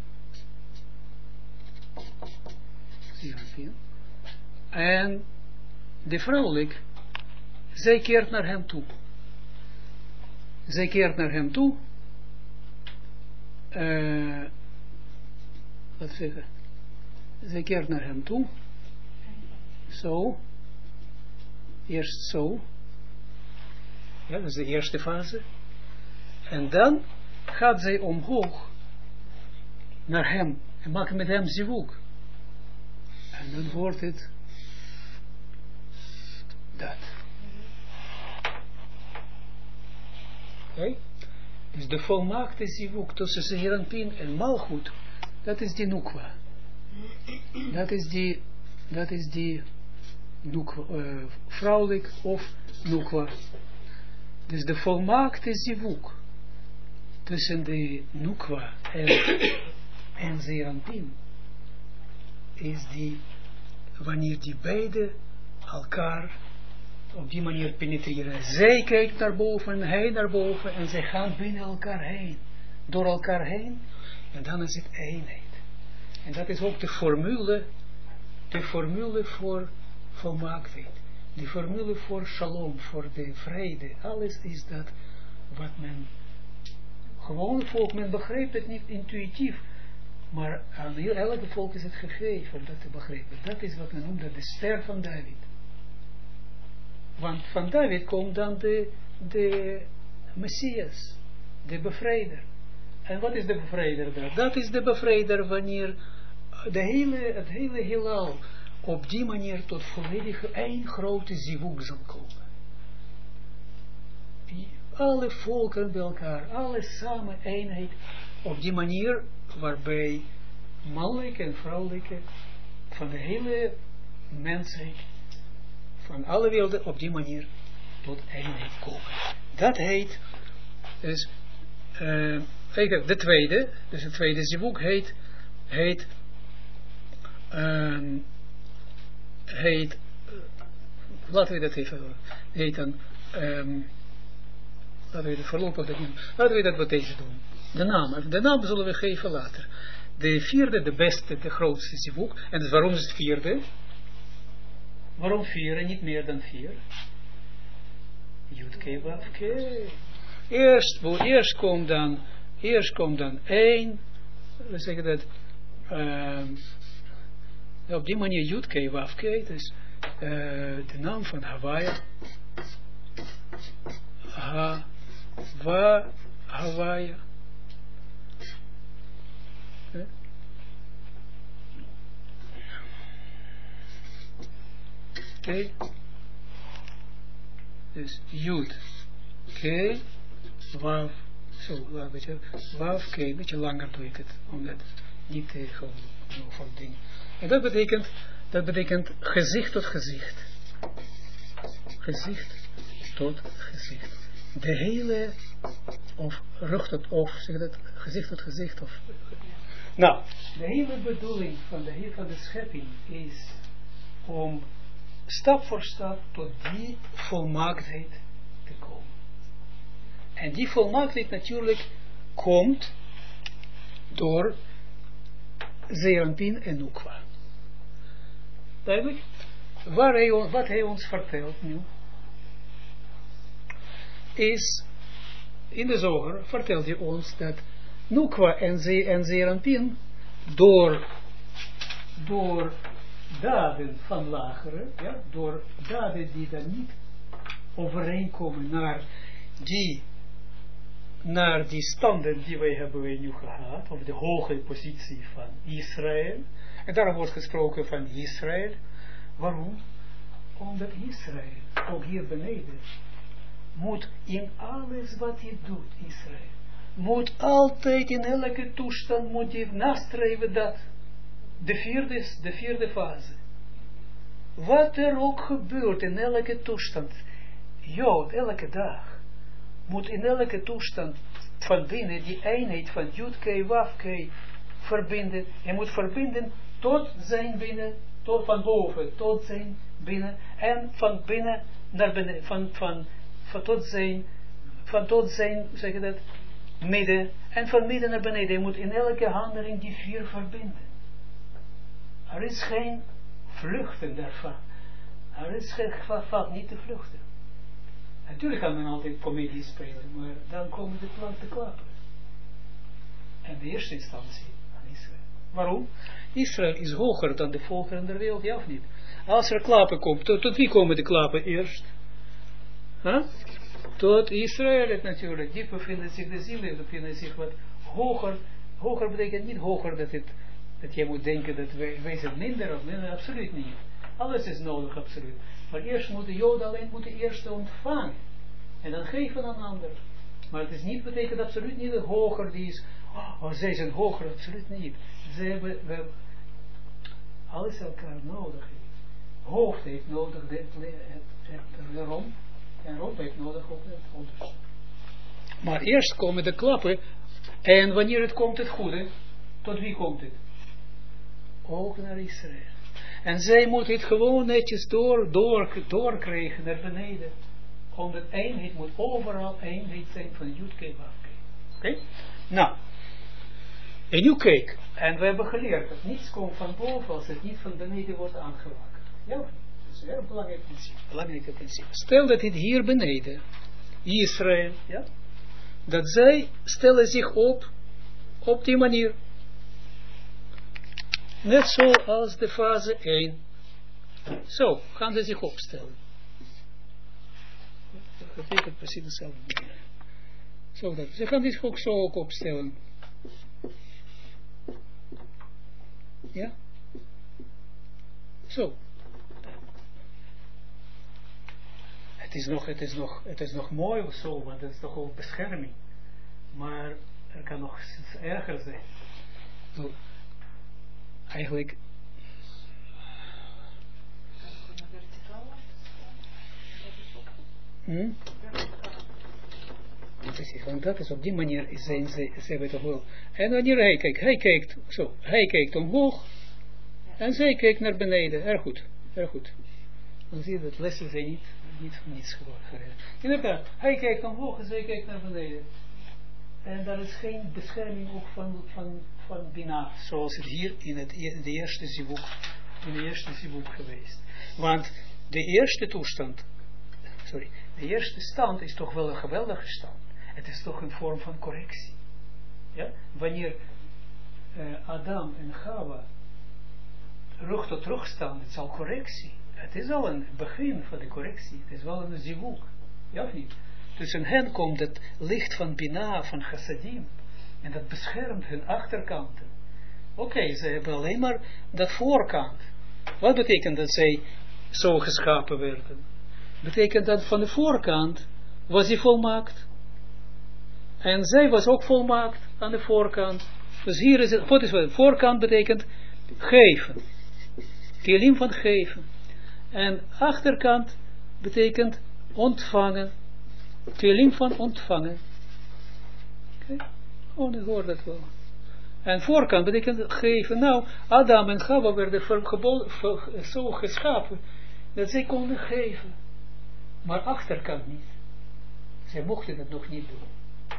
En de vrouwelijk, zij keert naar hem toe. Zij keert naar hem toe. Wat zeggen? Zij keert naar hem toe. Zo. Eerst zo. Ja, dat is de eerste fase. En dan gaat zij omhoog naar hem. En maakt met hem zivuk. En dan wordt het dat. Oké? Dus de volmaakte zivuk tussen Zeranpin en Malchut, dat is die Nukwa. Dat is die Nukwa, vrouwelijk of Nukwa. Dus de volmaakte zivuk tussen de Nukwa en Zeranpin is die, wanneer die beide elkaar op die manier penetreren. Zij kijkt naar boven, hij naar boven en zij gaan binnen elkaar heen, door elkaar heen en dan is het eenheid. En dat is ook de formule voor volmaaktheid. De formule voor shalom, voor de vrede. Alles is dat wat men gewone volk, men begrijpt het niet intuïtief, maar aan elke volk is het gegeven om dat te begrijpen. Dat is wat men noemt de ster van David. Want van David komt dan de Messias, de bevrijder. En wat is de bevrijder daar? Dat is de bevrijder wanneer het hele heelal op die manier tot volledige één grote zivug zal komen. Alle volken bij elkaar, alle samen eenheid, op die manier waarbij mannelijke en vrouwelijke van de hele mensheid, van alle werelden op die manier tot eenheid komen. Dat heet, dus, de tweede zivug heet laten we dat even, heet dan, laten we dat voorlopig doen. Laten we dat met deze doen. De naam zullen we geven later. De vierde, de beste, de grootste zivug. En dus waarom is het vierde? Waarom 4 en niet meer dan 4? Yud-Kei Wav-Kei. Eerst komt dan 1. We zeggen dat op die manier Yud-Kei Wav-Kei. Dus de naam van Hawaii. Hawaii. Oké. Dus Jud, Kei, Wav, zo, Wav, Kei, een beetje langer doe ik het, omdat niet gewoon van ding. En dat betekent gezicht tot gezicht. Gezicht tot gezicht. De hele, of rug tot, of zeg dat, gezicht tot gezicht, of... Nou, de hele bedoeling van de schepping is om stap voor stap tot die volmaaktheid te komen. En die volmaaktheid natuurlijk komt door Zeranpin en Nukwa. Duidelijk? Wat hij ons vertelt nu, is, in de zoger vertelt hij ons dat Nukwa en Zeranpin door daden van lagere, ja, door daden die dan niet overeenkomen naar die standen die wij hebben nu gehad, of de hoge positie van Israël. En daarom wordt gesproken van Israël. Waarom? Omdat Israël, ook hier beneden, moet in alles wat hij doet, Israël, moet altijd in elke toestand, moet hij nastreven dat de vierde fase. Wat er ook gebeurt in elke toestand, Jood, elke dag, moet in elke toestand van binnen die eenheid van Yud-Kei, Wav-Kei verbinden. Hij moet verbinden tot zijn binnen, van boven tot zijn binnen, en van binnen naar binnen, van tot zijn, zeg je dat, midden, en van midden naar beneden. Hij moet in elke handeling die 4 verbinden. Er is geen vluchten daarvan. Er is geen valt niet te vluchten. Natuurlijk kan men altijd comedie spelen, maar dan komen de klappen. En de eerste instantie aan Israël. Waarom? Israël is hoger dan de volkeren der wereld, ja of niet? Als er klappen komt, tot wie komen de klappen eerst? Huh? Tot Israël natuurlijk. Die bevinden zich, de zielen bevinden zich wat hoger. Hoger betekent niet hoger dat je moet denken dat wij zijn minder of minder, absoluut niet. Alles is nodig, absoluut. Maar eerst moet de Joden alleen eerst ontvangen. En dan geven aan een ander. Maar het is niet, betekent absoluut niet dat hoger die is, zij zijn hoger, absoluut niet. Ze hebben alles elkaar nodig. Hoofd heeft nodig de romp. En romp heeft nodig ook het onderste. Maar eerst komen de klappen. En wanneer het komt het goede, tot wie komt het? Ook naar Israël. En zij moeten het gewoon netjes doorkrijgen naar beneden. Omdat eenheid moet overal eenheid zijn van Yud-Kei Wav-Kei. Oké? Nou. En nu kijk. En we hebben geleerd dat niets komt van boven als het niet van beneden wordt aangewakkerd. Ja, dat is een heel belangrijk principe. Stel dat het hier beneden, Israël, ja, dat zij stellen zich op die manier. Net zoals de fase 1. Zo gaan ze zich opstellen. Dat betekent precies hetzelfde. Zo dat. Ze gaan zich ook zo ook opstellen. Ja? Zo. Het is nog mooi of zo, want het is toch ook bescherming. Maar er kan nog iets erger zijn. Zo. Eigenlijk. Precies, want dat is op die manier zijn ze hebben toch wel. En wanneer hij kijkt omhoog en zij kijkt naar beneden. Erg goed, erg goed. Dan zie je dat lessen zijn niet van niets geworden. Inderdaad, hij kijkt omhoog en zij kijkt naar beneden. En daar is geen bescherming ook van Bina, zoals het hier in de eerste zivuk geweest. Want de eerste toestand, de eerste stand is toch wel een geweldige stand. Het is toch een vorm van correctie. Ja? Wanneer Adam en Chava rug tot rug staan, het is al correctie. Het is al een begin van de correctie. Het is wel een zivuk. Ja of niet? Tussen hen komt het licht van Bina, van Chassadim. En dat beschermt hun achterkanten. Oké, ze hebben alleen maar dat voorkant. Wat betekent dat zij zo geschapen werden? Betekent dat van de voorkant was hij volmaakt. En zij was ook volmaakt aan de voorkant. Dus hier is het, wat is het? Voorkant betekent geven. Kelim van geven. En achterkant betekent ontvangen. Kelim van ontvangen. Oké? Oh, ik hoor dat wel. En voorkant betekent geven. Nou, Adam en Chava werden zo geschapen dat zij konden geven. Maar achterkant niet. Zij mochten het nog niet doen.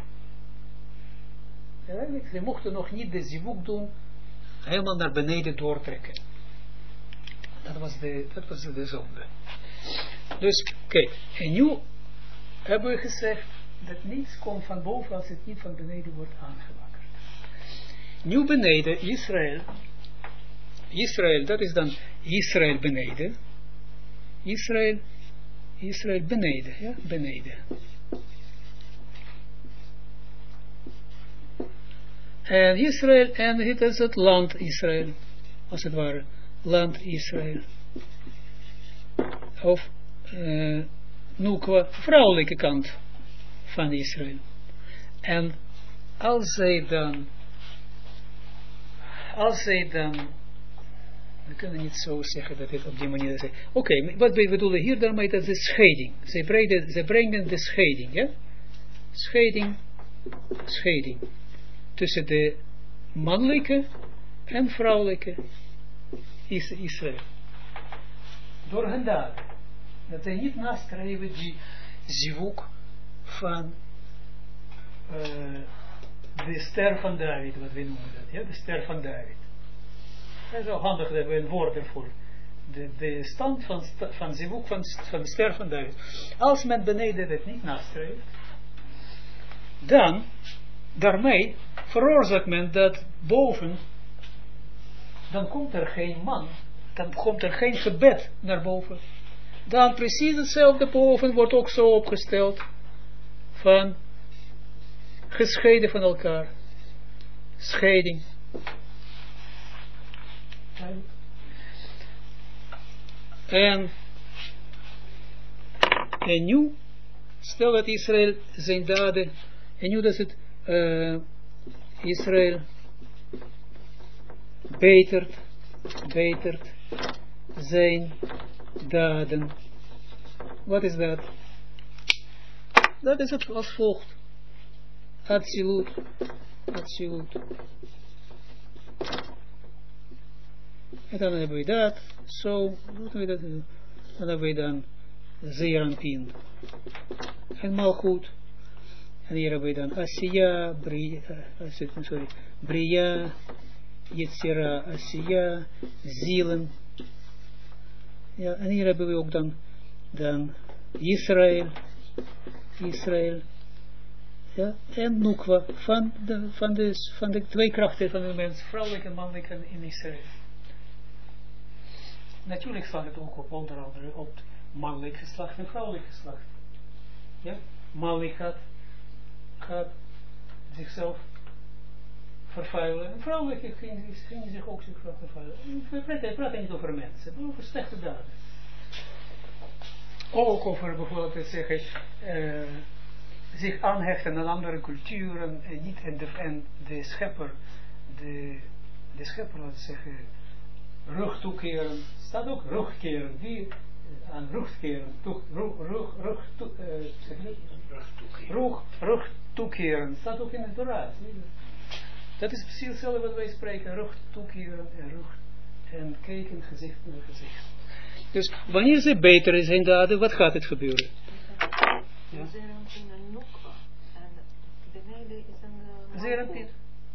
Eigenlijk, zij mochten nog niet de zivuk doen, helemaal naar beneden doortrekken. Dat was de zonde. Dus, kijk, en nu hebben we gezegd dat niets komt van boven als het niet van beneden wordt aangewakkerd. Nu beneden, Israël, dat is dan Israël beneden. Israël beneden, ja, beneden. En Israël, en het is het land Israël, als het ware, land Israël. Of, nu qua vrouwelijke kant van Israël. En als zij dan, we kunnen niet zo zeggen dat het op die manier is. Oké, wat we bedoelen hier daarmee, dat is scheiding. Zij brengen de scheiding, ja? Scheiding. Tussen de mannelijke en vrouwelijke Israël. Door hun daden. Dat zij niet nastreven die zivuk van de ster van David, wat we noemen dat, ja, de ster van David. Het is wel handig dat we een woord ervoor. De stand van zivuk van de ster van David. Als men beneden het niet nastreeft, dan daarmee veroorzaakt men dat boven, dan komt er geen man, dan komt er geen gebed naar boven. Dan precies hetzelfde boven wordt ook zo opgesteld, van gescheiden van elkaar. Scheiding. En nu, stel dat Israël zijn daden, en nu dat het Israël betert zijn daden. Wat is dat? Dat is het als volgt. Atsilut. En dan hebben we dat. Zo, dan hebben we dan Zeeranpin. En Malchut. En hier hebben we dan Asiya, Bria, Yetzira, Asiya, Zielen. Ja, en hier hebben we ook dan Israël, ja, en Nukwa, van de twee krachten van de mens, vrouwelijk en mannelijk in Israël. Natuurlijk slaat het ook op, onder andere op mannelijk geslacht en vrouwelijk geslacht. Ja? Mannelijk gaat zichzelf vervuilen. En vrouwelijk ging zich ook zichzelf vervuilen. We praten niet over mensen, maar over slechte daden. Ook over bijvoorbeeld zeggen, zich aanhechten aan andere culturen en niet en de schepper, de schepper, laten we zeggen, rug toekeren, staat ook rugkeren, wie aan rug keren, rug toekeren, staat ook in de Torah. Dat is precies hetzelfde wat wij spreken, rug toekeren en rug en kijken gezicht naar gezicht. Dus wanneer ze beter zijn daden, wat gaat het gebeuren? Ja? Zeerampin.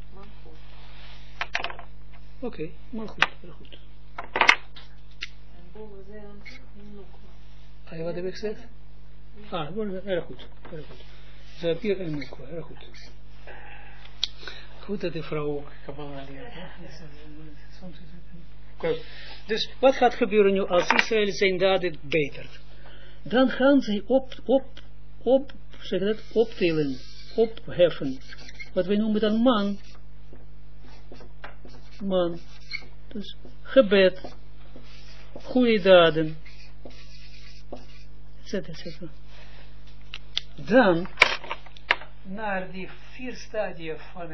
Oké, maar goed, heel goed. En boven Zeerampin Nukwa. Wat heb ik gezegd? Erg goed, erg goed. Zeerampin en Nukwa, erg goed. Goed dat de vrouw ook Kabbalah leert. Soms is het... Dus wat gaat gebeuren nu als Israël zijn daden betert? Dan gaan ze optillen, opheffen. Wat wij noemen dan man. Dus gebed, goede daden, etc. Dan, naar die 4 stadia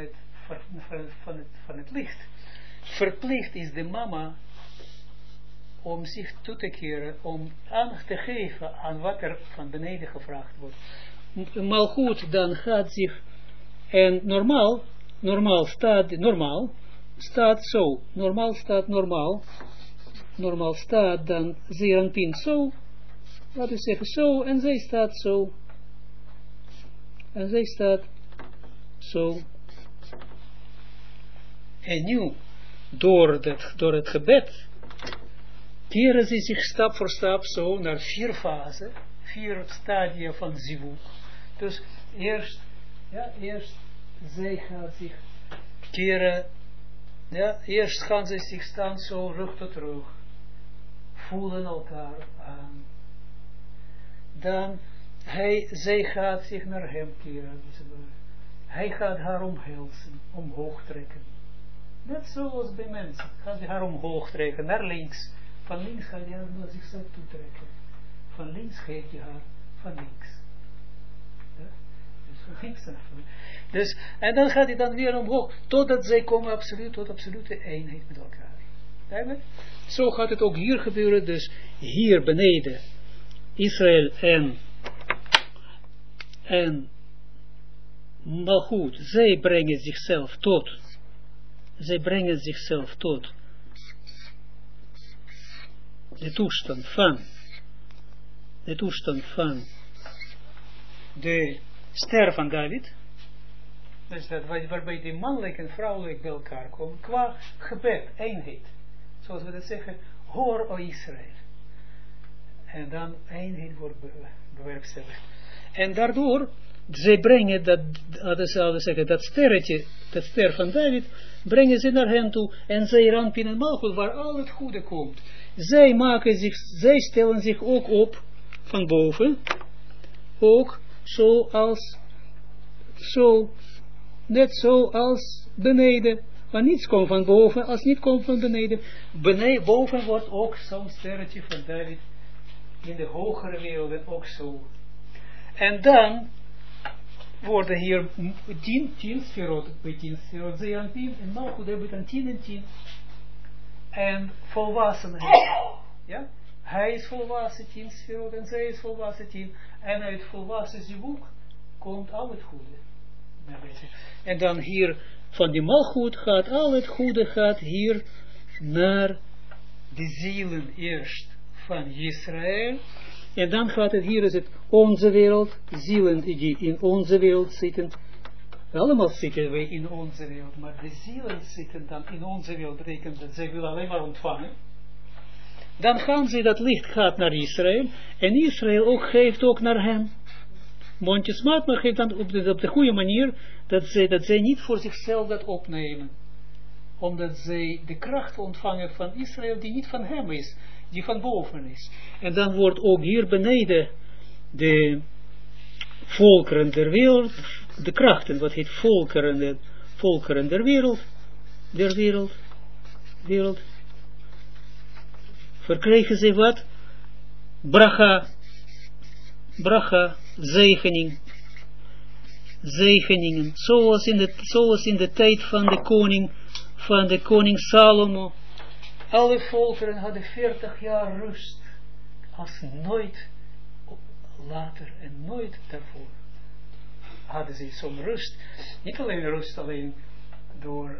van het licht, verplicht is de mama om zich toe te keren, om aandacht te geven aan wat er van beneden gevraagd wordt. Malchut dan gaat zich, en normaal staat dan Zeerampin zo, laten we zeggen zo, en zij staat zo, en nu, door het gebed, keren ze zich stap voor stap zo naar 4 fasen, 4 stadia van zivuk. Dus eerst zij gaat zich keren, eerst gaan ze zich staan zo rug tot rug, voelen elkaar aan. Dan, zij gaat zich naar hem keren, hij gaat haar omhelzen, omhoog trekken. Net zoals bij mensen, gaat hij haar omhoog trekken, naar links. Van links gaat hij haar naar zichzelf toe trekken. Van links geeft hij haar van links. Ja? Dus van links naar van. Dus, en dan gaat hij dan weer omhoog, totdat zij komen tot absolute eenheid met elkaar. Duidelijk? Zo gaat het ook hier gebeuren, dus hier beneden, Israël en Malchut, zij brengen zichzelf tot de toestand van de ster van David, dus dat waarbij de mannelijk en vrouwelijk bij elkaar komen, qua gebed, eenheid, zoals we dat zeggen, hoor o Israël, en dan eenheid wordt bewerkstelligd, en daardoor, zij brengen dat ster van David, brengen ze naar hen toe, en zij Zeerampin en Malchut, waar al het goede komt. Zij stellen zich ook op, van boven, ook net zoals beneden, maar niets komt van boven, als niet komt van beneden. Boven wordt ook zo'n sterretje van David, in de hogere werelden ook zo. En dan worden hier 10 sferot, bij 10 sferot, Zeerampin en Malchut hebben dan 10 en 10. En volwassenheid. Ja? Hij is volwassen 10 sferot en zij is volwassen 10. En uit volwassen zivuk komt al het goede. En dan hier van die Malchut gaat al het goede gaat hier naar de zielen eerst van Israël. En dan gaat het, hier is het onze wereld, zielen die in onze wereld zitten. Allemaal zitten wij in onze wereld, maar de zielen zitten dan in onze wereld, betekent dat zij willen alleen maar ontvangen. Dan gaan ze, dat licht gaat naar Israël, en Israël ook geeft ook naar hen. mondjesmaat, maar geeft dan op de goede manier, dat zij niet voor zichzelf dat opnemen. Omdat zij de kracht ontvangen van Israël, die niet van hem is, die van boven is. En dan wordt ook hier beneden de volkeren der wereld, de krachten, wat heet volkeren der wereld, verkregen zij wat? Bracha, zegeningen, zoals in de tijd van de koning Salomo. Alle volkeren hadden 40 jaar rust, als nooit later en nooit daarvoor. Hadden ze zo'n rust, niet alleen rust, alleen door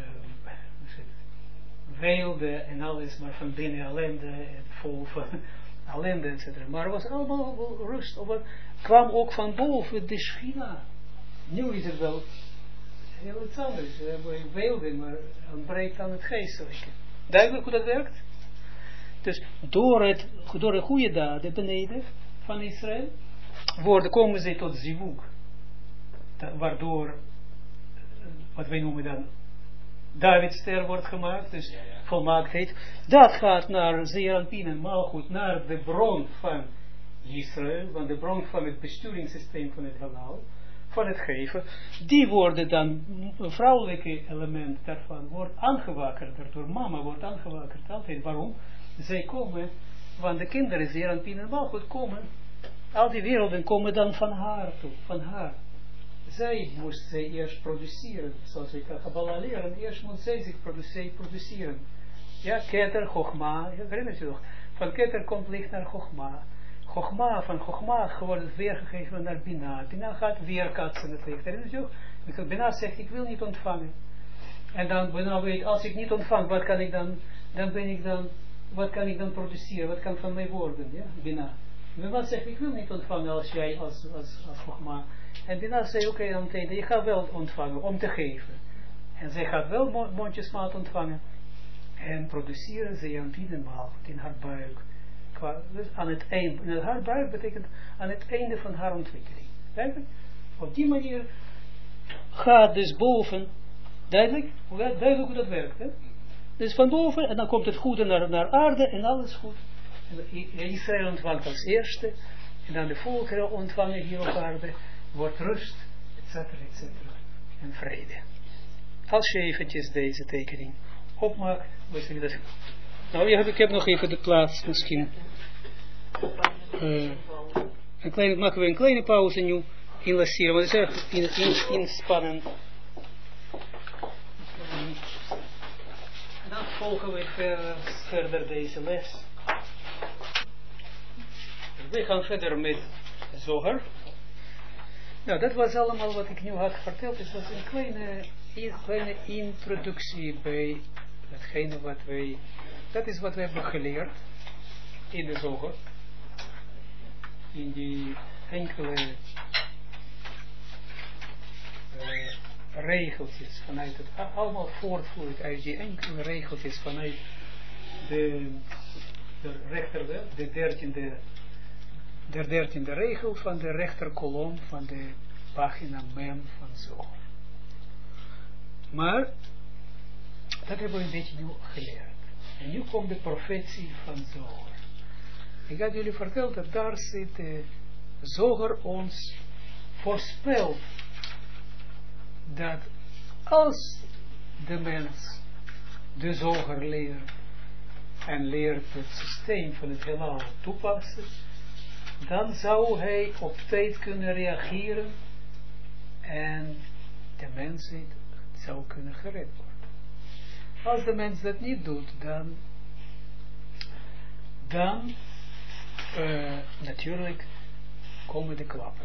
weelde en alles, maar van binnen ellende en vol van ellende, etc. Maar het was allemaal rust, maar kwam ook van boven de Schina. Nu is het wel heel iets anders. We hebben weelde, maar ontbreekt aan het geestelijke. Duidelijk hoe dat werkt? Dus door de goede daden beneden van Israël, komen ze tot zivug. Waardoor, wat wij noemen dan, Davidster wordt gemaakt, dus volmaaktheid. Dat gaat naar Zeeranpien en Malchut, naar de bron van Israël, van de bron van het besturingssysteem van het heelal, van het geven. Die worden dan, een vrouwelijke element daarvan, wordt aangewakkerd, door mama wordt aangewakkerd, altijd. Waarom? Zij komen, want de kinderen Zeeranpien en Malchut komen, al die werelden komen dan van haar toe, van haar. Zij moest zij eerst produceren, zoals we Kabbalah leren, eerst moet zij zich produceren. Ja, Keter, Chogma, herinner je toch? Van Keter komt licht naar Chogma. Van Chogma wordt het weergegeven naar Bina. Bina gaat weerkaatsen het licht, herinner je toch? Bina zegt, ik wil niet ontvangen. En dan Bina weet, als ik niet ontvang, wat kan ik dan produceren? Wat kan van mij worden? Ja, Bina. Bina zegt, ik wil niet ontvangen als jij, als Chogma. En Bina zei, oké, aan het einde, je gaat wel ontvangen, om te geven. En zij gaat wel mondjesmaat ontvangen. En produceren ze aan binnenmaal, in haar buik. Dus aan het einde, haar buik betekent aan het einde van haar ontwikkeling. Duidelijk? Op die manier gaat dus boven, duidelijk hoe dat werkt. Hè? Dus van boven, en dan komt het goede naar aarde, en alles goed. En Israël ontvangt als eerste, en dan de volkeren ontvangen hier op aarde, wordt rust, etc. en vrede. Als je eventjes deze tekening opmaakt, weet je dat. Nou, ik heb nog even de plaats, misschien. Maken we een kleine pauze nu, inlasseren, want het is erg inspannend. En dan volgen we verder deze les. We gaan verder met Zohar. Nou, dat was allemaal wat ik nu had verteld. Het was een kleine introductie bij hetgene wat wij, dat is wat we hebben geleerd in de Zohar. In die enkele regeltjes vanuit het, allemaal voortvloeit uit die enkele regeltjes vanuit de dertiende regel van de rechterkolom van de pagina mem van Zohar. Maar dat hebben we een beetje nu geleerd. En nu komt de profetie van Zohar. Ik had jullie verteld dat daar zit Zohar ons voorspelt dat als de mens de Zohar leert en leert het systeem van het heelal toepassen, dan zou hij op tijd kunnen reageren en de mensheid zou kunnen gered worden. Als de mens dat niet doet, dan natuurlijk komen de klappen.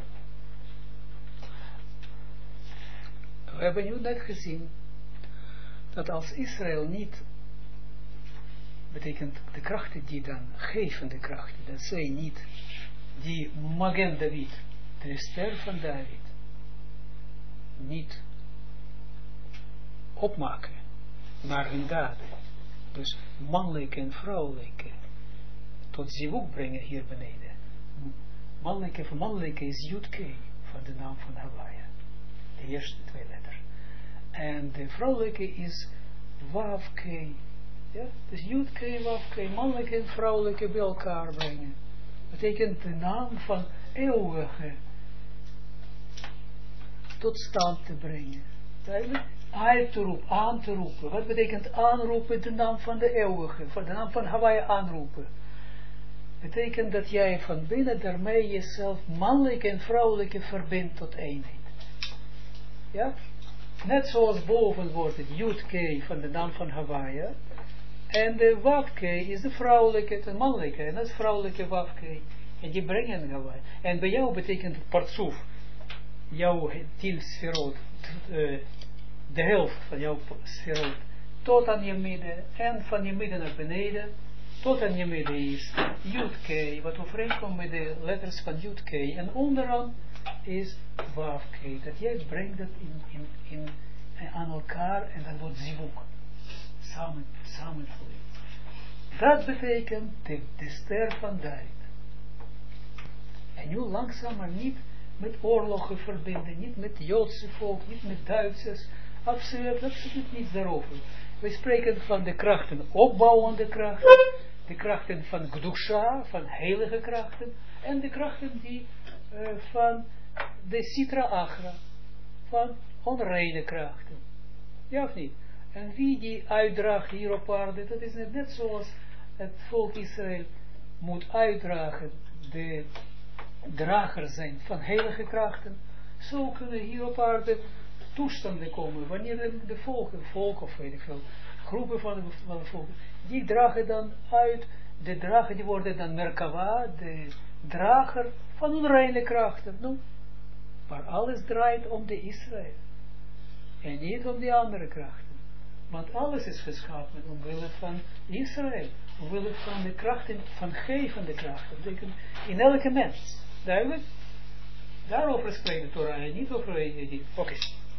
We hebben nu net gezien dat als Israël niet, betekent de krachten die dan geven, de krachten, dat zij niet die Magen David, de ster van David, niet opmaken naar hun daden, dus mannelijke en vrouwelijke, tot zivug brengen hier beneden, Mannelijke is Yud K van de naam van Hawaii. De eerste 2 letters. En de vrouwelijke is Wav K. Ja? Dus Yud K, Wav K, mannelijke en vrouwelijke bij elkaar brengen. Betekent de naam van eeuwige tot stand te brengen. Duidelijk? Aan te roepen. Wat betekent aanroepen? De naam van de eeuwige. De naam van Hawaii aanroepen. Betekent dat jij van binnen daarmee jezelf mannelijke en vrouwelijke verbindt tot eenheid. Ja? Net zoals boven wordt het Yud K van de naam van Hawaii. En de Wav K is de vrouwelijke, de mannelijke. En dat is vrouwelijke Wav K. En die brengen Hawaii. En bij jou betekent het Partsuf. Jouw 10 sferot. De helft van jouw sferot. Tot aan je midden. En van je midden naar beneden. Tot aan je midden is Yud K. Wat overeenkomt met de letters van Yud K. En onderaan is Wav K. Dat jij brengt dat aan elkaar. En dat wordt zivuk. Samenvoering. Dat betekent de ster van David. En nu langzaam maar niet met oorlogen verbinden, niet met het Joodse volk, niet met Duitsers, absoluut niets daarover. We spreken van de krachten, opbouwende krachten, de krachten van Gdusha, van heilige krachten, en de krachten die van de Sitra Achra, van onreine krachten. Ja of niet? En wie die uitdraagt hier op aarde, dat is net zoals het volk Israël moet uitdragen, de drager zijn van heilige krachten. Zo kunnen hier op aarde toestanden komen, wanneer de volk of weet ik veel, groepen van de volk, die dragen dan uit, de drager die worden dan Merkava, de drager van onreine krachten. No? Maar alles draait om de Israël. En niet om die andere krachten. Want alles is geschapen omwille van Israël. Omwille van de krachten, van gevende krachten. In elke mens. Duidelijk? Daarover spreekt de Torah en niet over die. Oké.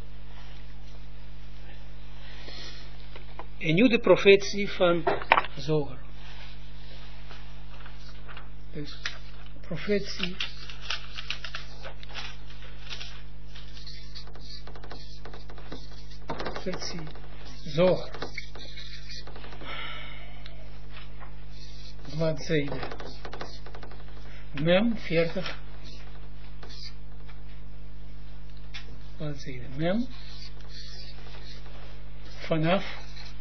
En nu de profetie van Zoger. Dus profetie. Profetie Zoger. Bladzijde Mem 40. Bladzijde Mem. Vanaf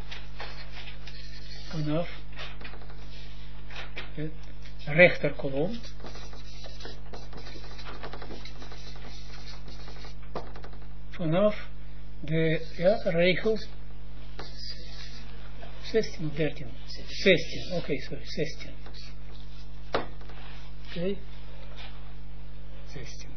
het rechterkolom. Vanaf de regel 16 of 13. 16, oké, sorry, 16. Oké. 16.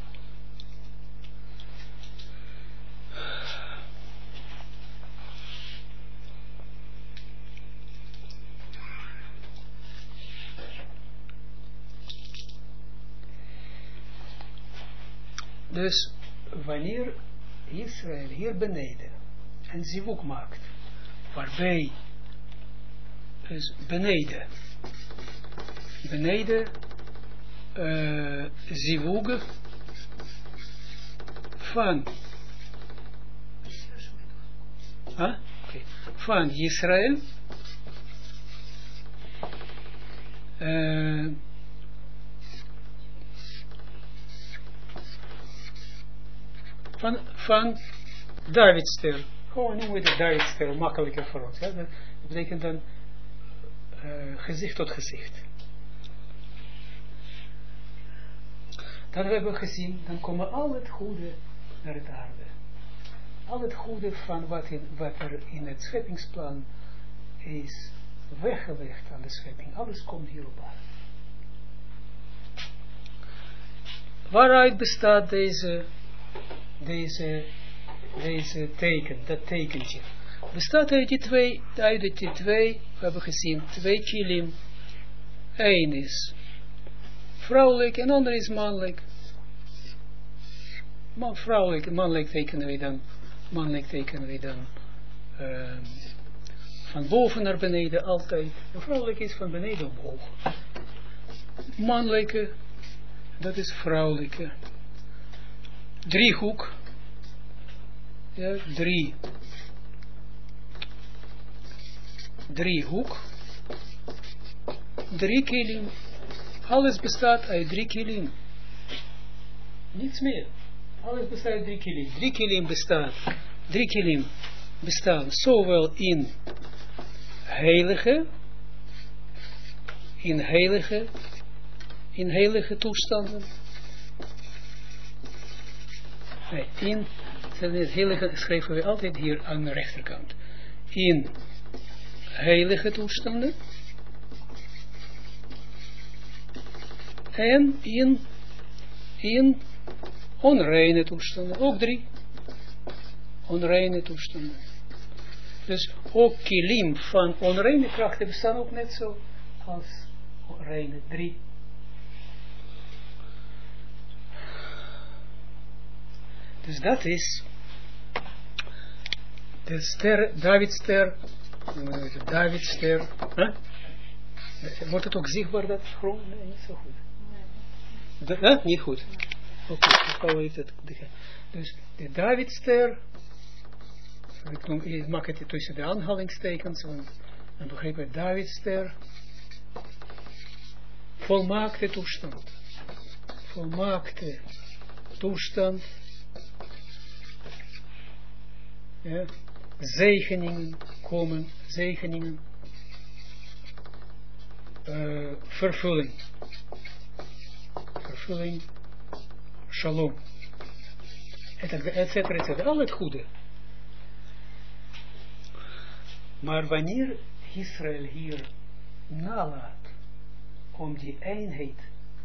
Dus wanneer Israël hier beneden een zivuk maakt, waarbij dus beneden zivuk van van Israël van Davidster. Gewoon noemen we de Davidster, makkelijker voor ons. Ja? Dat betekent dan gezicht tot gezicht. Dat hebben we gezien, dan komen al het goede naar het aarde. Al het goede van wat er in het scheppingsplan is weggelegd aan de schepping. Alles komt hier op aarde. Waaruit bestaat deze teken, dat tekentje? Bestaat uit die twee, we hebben gezien, 2 kilim. 1 is vrouwelijk en ander is mannelijk. Mannelijk tekenen we dan van boven naar beneden altijd. En vrouwelijk is van beneden omhoog. Mannelijke Dat is vrouwelijke. Driehoek. Ja, driehoek. 3 kilim. Alles bestaat uit 3 kilim. Niets meer. Alles bestaat uit 3 kilim. 3 kilim bestaat. 3 kilim bestaan zowel in heilige toestanden. Nee, in het heilige schrijven we altijd hier aan de rechterkant. In heilige toestanden en in onreine toestanden. Ook 3 onreine toestanden. Dus ook kilim van onreine krachten bestaan ook net zo als reine 3. Dus dat is de ster, Davidster. Huh? Wordt het ook zichtbaar dat grond? Nee, niet zo goed. Niet goed. Oké, dus de Davidster. Ik maak het tussen de aanhalingstekens, want dan begrijp ik Davidster. Volmaakte toestand. Volmaakte toestand. Ja. Zegeningen komen, zegeningen. Vervulling. Vervulling. Shalom. Etcetera, etcetera. Al het goede. Maar wanneer Israël hier nalaat om die eenheid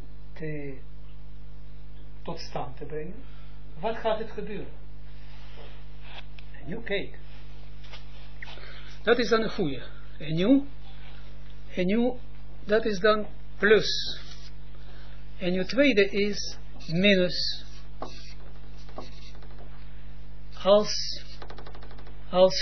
tot stand te brengen, wat gaat het gebeuren? En nu kijk. Dat is dan een goede. En nu, dat is dan plus. En nu tweede is minus. Als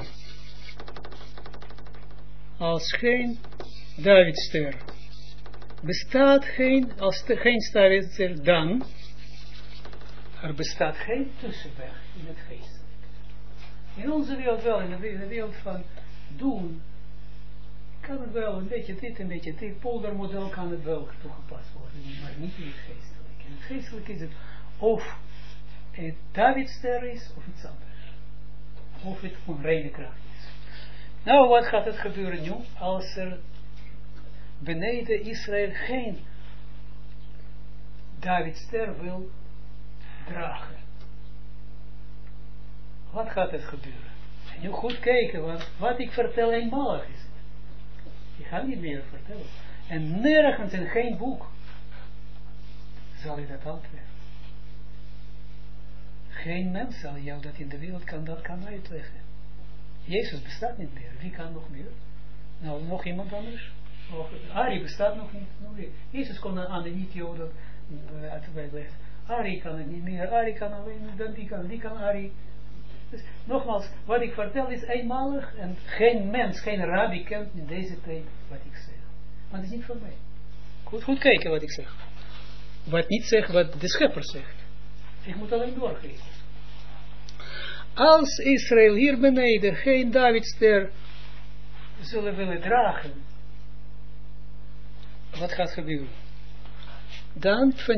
geen Davidster bestaat geen, als er geen Davidster dan, er bestaat geen tussenweg in het geest. In onze wereld wel, in de wereld van doen, kan het wel een beetje dit, poldermodel kan het wel toegepast worden, maar niet in het geestelijke. In het geestelijke is het of het Davidster is, of iets anders. Of het onreine kracht is. Nou, wat gaat het gebeuren nu, als er beneden Israël geen Davidster wil dragen? Wat gaat het gebeuren? En nu goed kijken, want wat ik vertel eenmalig is het. Ik ga niet meer vertellen. En nergens in geen boek zal je dat antwoorden. Geen mens zal jou dat in de wereld kan uitleggen. Jezus bestaat niet meer. Wie kan nog meer? Nou, nog iemand anders? Ari bestaat nog niet. Jezus kon aan de niet-Joden uitleggen. Ari kan het niet meer. Ari kan alleen, dan die kan Ari. Dus nogmaals, wat ik vertel is eenmalig en geen mens, geen rabbi kent in deze tijd wat ik zeg. Maar het is niet voor mij. Goed kijken wat ik zeg. Wat niet zegt, wat de schepper zegt. Ik moet alleen doorgeven. Als Israël hier beneden geen Davidster zullen willen dragen, wat gaat gebeuren? Dan van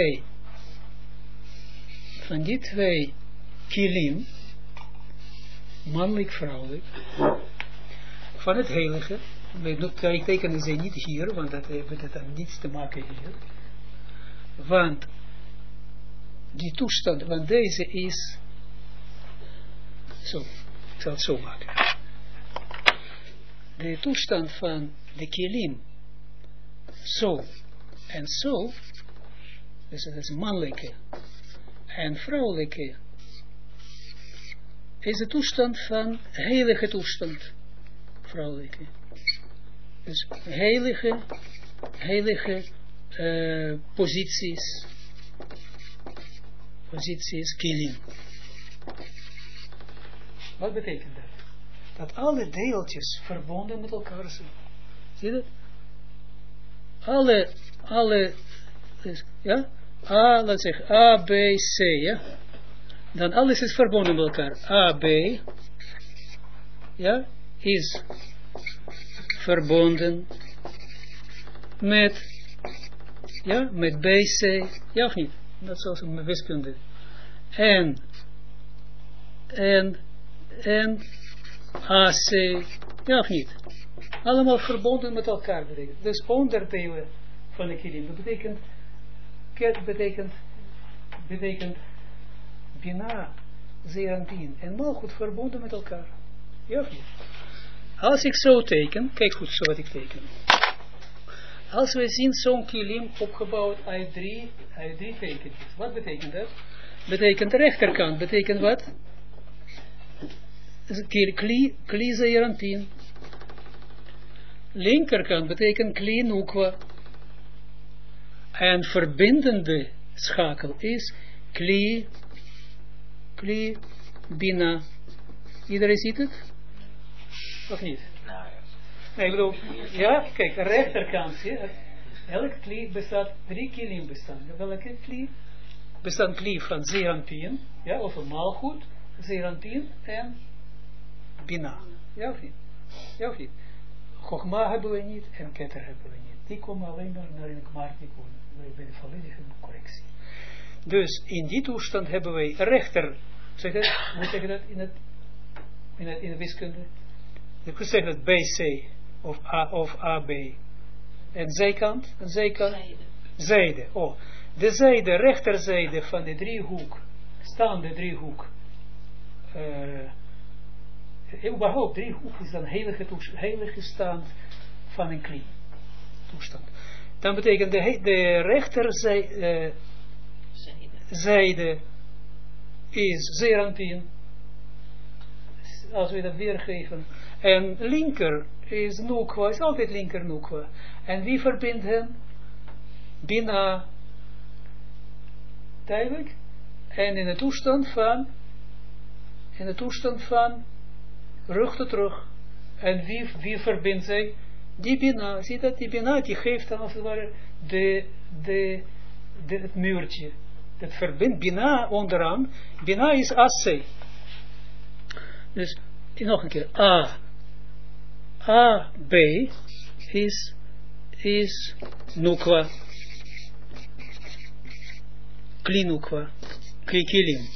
die twee kilim, mannelijk, vrouwelijk, van het heilige, ik teken ze niet hier, want dat heeft niets te maken hier, want die toestand, want deze is zo, ik zal het zo maken. De toestand van de kilim, zo en zo, dus dat is mannelijke en vrouwelijke, is de toestand van heilige toestand, vrouwelijke. Dus heilige posities kilim. Wat betekent dat? Dat alle deeltjes verbonden met elkaar zijn. Zie je dat? Alle Dus, ja, laat zeggen, A, B, C, ja. Dan alles is verbonden met elkaar. A, B, ja, is verbonden met, ja, met B, C, ja of niet? Dat is zoals een wiskunde. En A, C, ja of niet? Allemaal verbonden met elkaar betekent. Dus onderdelen van de kilim. Dat betekent, ket betekent Bina, Zeranpin en Malchut verbonden met elkaar. Ja of niet? Als ik zo teken, kijk goed zo wat ik teken. Als we zien zo'n kilim opgebouwd uit drie tekentjes. Wat betekent dat? Betekent de rechterkant. Betekent wat? Kli Zeranpin. Linkerkant betekent Kli Nukwa. En verbindende schakel is Kli Bina. Iedereen ziet het? Of niet? Nee, ik bedoel, ja, kijk, rechterkant, ja, elke kli bestaat, 3 kilim bestaan. Welke kli? Bestaat kli van Zeranpin, ja, of een Malchut, Zeranpin en Bina. Ja of niet? Ja of niet? Chogma hebben we niet en Keter hebben we niet. Die komen alleen maar naar een Kmartikun, bij de volledige correctie. Dus in die toestand hebben wij rechter, hoe zeg je dat in de wiskunde? Je kunt zeggen dat BC of AB. En zijkant? Zijde. Oh, de zijde, rechterzijde van de driehoek, staande driehoek. Überhaupt, driehoek is dan heilige stand van een kli. Toestand. Dan betekent de rechterzijde is Zeranpin. Als we dat weergeven. En linker is Nukwa, is altijd linker Nukwa. En wie verbindt hen? Bina. Duidelijk? En in de toestand van rug tot rug. En wie verbindt zij? Die Bina. Zie dat? Die Bina die geeft dan als het ware het muurtje. Dat verbindt Bina onderaan. Bina is AC. Dus nog een keer. A, B is Nukwa. Kli Nukwa. Kli Kilim.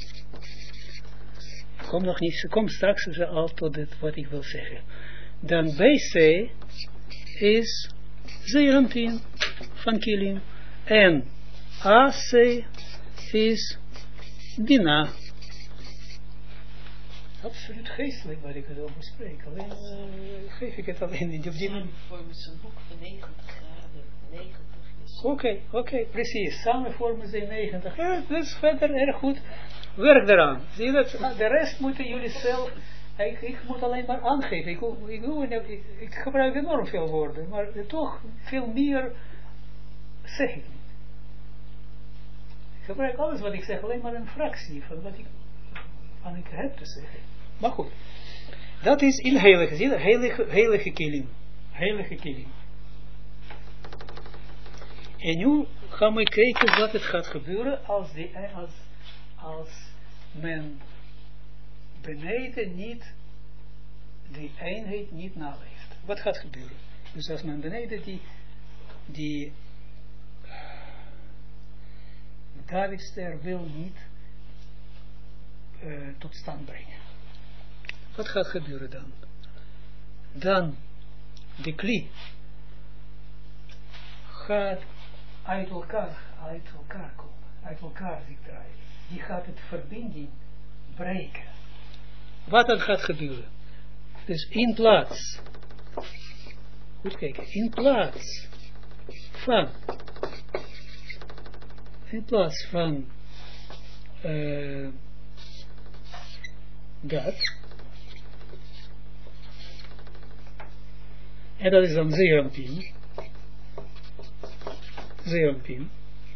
Kom nog niet, kom straks al tot het wat ik wil zeggen. Dan BC is Zeranpin van Kilim. En AC is Bina. Absoluut geestelijk wat ik het over spreek. Alleen geef ik het alleen in die manier. Vormen ze een hoek van 90 graden. 90 is. Oké, precies. Samen vormen ze 90. Ja, dat is verder erg goed. Werk eraan. Zie je dat? De rest moeten jullie zelf. Ik moet alleen maar aangeven. Ik gebruik enorm veel woorden. Maar toch veel meer zeg ik niet. Ik gebruik alles wat ik zeg. Alleen maar een fractie van wat ik heb te zeggen. Maar goed. Dat is in heilige. Zie je? Heilige kilim. Heilige kilim. En nu gaan we kijken wat het gaat gebeuren als men beneden niet die eenheid niet naleeft. Wat gaat gebeuren? Dus als men beneden die Davidster wil niet tot stand brengen. Wat gaat gebeuren dan? Dan de kli gaat uit elkaar komen, uit elkaar zich draaien. Die gaat het verbinding breken. Wat dan gaat gebeuren? Dus in plaats, goed kijken, in plaats van dat, en dat is dan Zeranpin,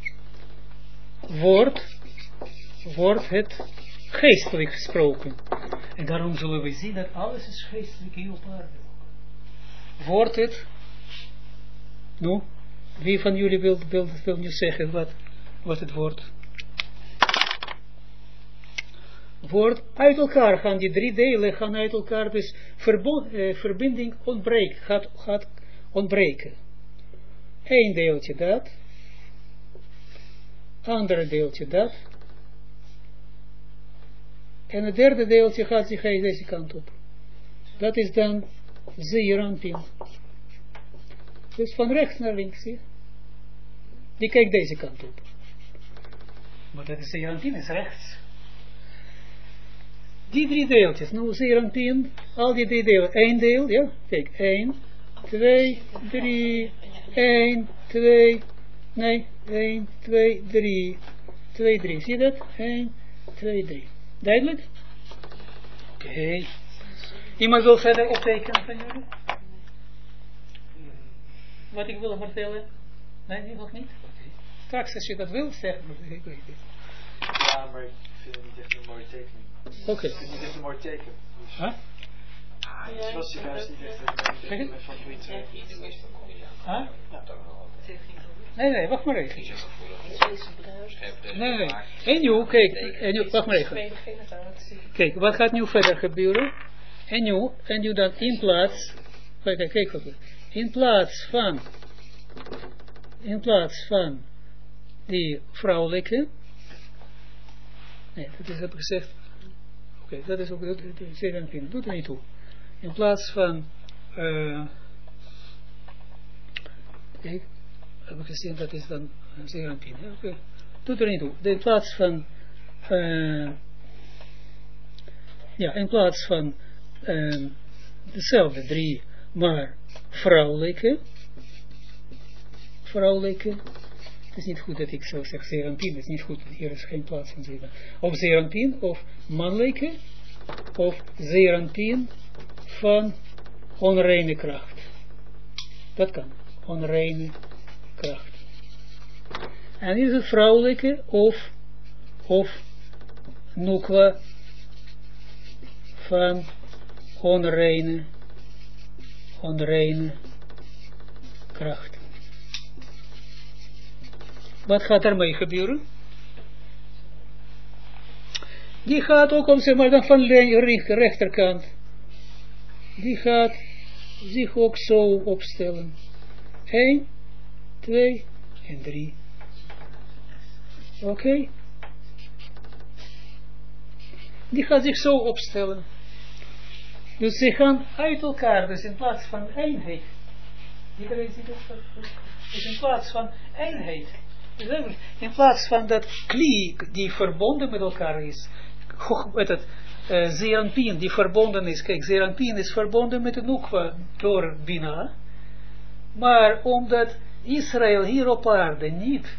wordt het geestelijk gesproken. En daarom zullen we zien dat alles is geestelijk hier op aarde. Wordt het Wie van jullie wil nu zeggen wat het woord? Woord uit elkaar gaan, die drie delen gaan uit elkaar, dus verbinding gaat ontbreken. Eén deeltje dat, andere deeltje dat, en het derde deeltje gaat zich deze kant op. Dat is dan Zeer Anpin. Dus van rechts naar links, zie je? Die kijkt deze kant op. Maar dat is Zeer Anpin, is rechts. Die drie deeltjes, nou Zeer Anpin, al die drie delen, één deel, ja, kijk, 1, 2, 3, 1, 2, nee, 1, 2, 3, 2, 3, zie je dat? 1, 2, 3. Duidelijk? Oké. Iemand wil verder optekenen van jullie? Wat ik wil vertellen? Nee, nog niet? Okay. Straks als je dat wilt zeggen, ik weet het. Ja, maar ik vind het niet echt een mooie tekening. Oké. Ik vind het niet echt een mooi teken. Dus. Huh? Het was juist niet echt een mooie teken. Mijn favoriet. Huh? Nee, wacht maar even. Nee. En nu, kijk, wacht maar even. Kijk, wat gaat nu verder gebeuren? En nu dan in plaats, kijk goed, in plaats van die vrouwelijke, nee, dat is heb ik gezegd, oké, dat is ook, doet er niet toe. In plaats van, kijk, heb ik gezien, dat is dan zeer aan pin, oké, doet er niet toe. In plaats van, in plaats van, dezelfde drie, maar vrouwelijke, het is niet goed dat ik zo zeg zeeranpien, het is niet goed, hier is geen plaats van zeeranpien, of zeeranpien, of mannelijke, of zeeranpien van onreine kracht, dat kan, onreine kracht, en is het vrouwelijke, of nukwa van onreine kracht. Wat gaat ermee gebeuren? Die gaat ook om, zeg maar, dan van de rechterkant. Die gaat zich ook zo opstellen. 1, 2 en 3. Oké? Die gaat zich zo opstellen. Dus ze gaan uit elkaar, dus in plaats van eenheid. Iedereen ziet het? Dus in plaats van eenheid. In plaats van dat kli die verbonden met elkaar is. Zeeranpien die verbonden is. Kijk, Zeeranpien is verbonden met de Nukwa door Bina. Maar omdat Israël hier op aarde niet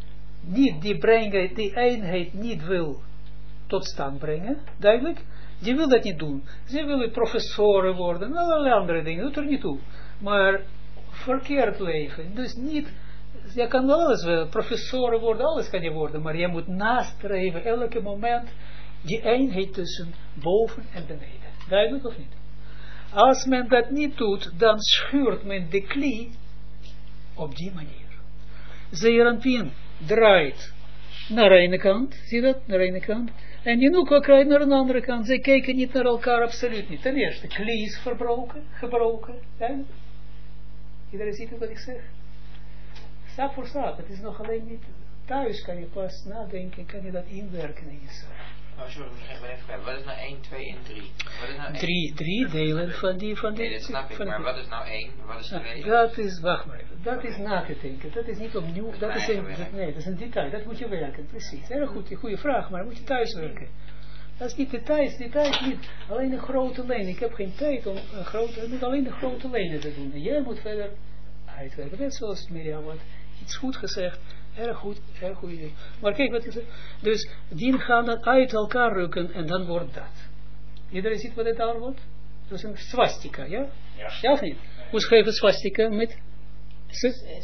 die eenheid niet wil tot stand brengen, duidelijk, die wil dat niet doen. Ze willen professoren worden, allerlei andere dingen, doet er niet toe. Maar verkeerd leven, dus niet, je kan wel alles wel, professoren worden, alles kan je worden, maar je moet nastreven, elke moment, die eenheid tussen boven en beneden. Duidelijk of niet? Als men dat niet doet, dan schuurt men de kli op die manier. Zeeranpien draait naar de ene kant, zie je dat, naar de ene kant, en die Nukwa krijgt naar een andere kant. Zij kijken niet naar elkaar, absoluut niet. Ten eerste, kli is gebroken. Ja? Iedereen ziet wat ik zeg? Stap voor stap, het is nog alleen niet. Thuis kan je pas nadenken, kan je dat inwerken in jezelf. Nou, sorry, ik ben even kwijt. Wat is nou 1, 2 en 3? Wat is nou 3 delen van die. Nee, dat snap ik, maar wat is nou 1? Wat is 2? Dat is, wacht maar even, dat is na te denken. Dat is niet opnieuw, dat is een detail, dat moet je werken, precies. Heel goed, goede vraag, maar moet je thuis werken. Dat is niet details niet. Alleen een grote lijn. Ik heb geen tijd om een grote, ik moet alleen de grote lijnen te doen. En jij moet verder uitwerken. Net zoals Mirjam had iets goed gezegd. Erg goed idee. Maar kijk wat ik zeg. Dus die gaan dan uit elkaar rukken en dan wordt dat. Iedereen ziet wat het daar wordt? Dat is een swastika, ja? Ja of niet? Hoe schrijf je swastika met S?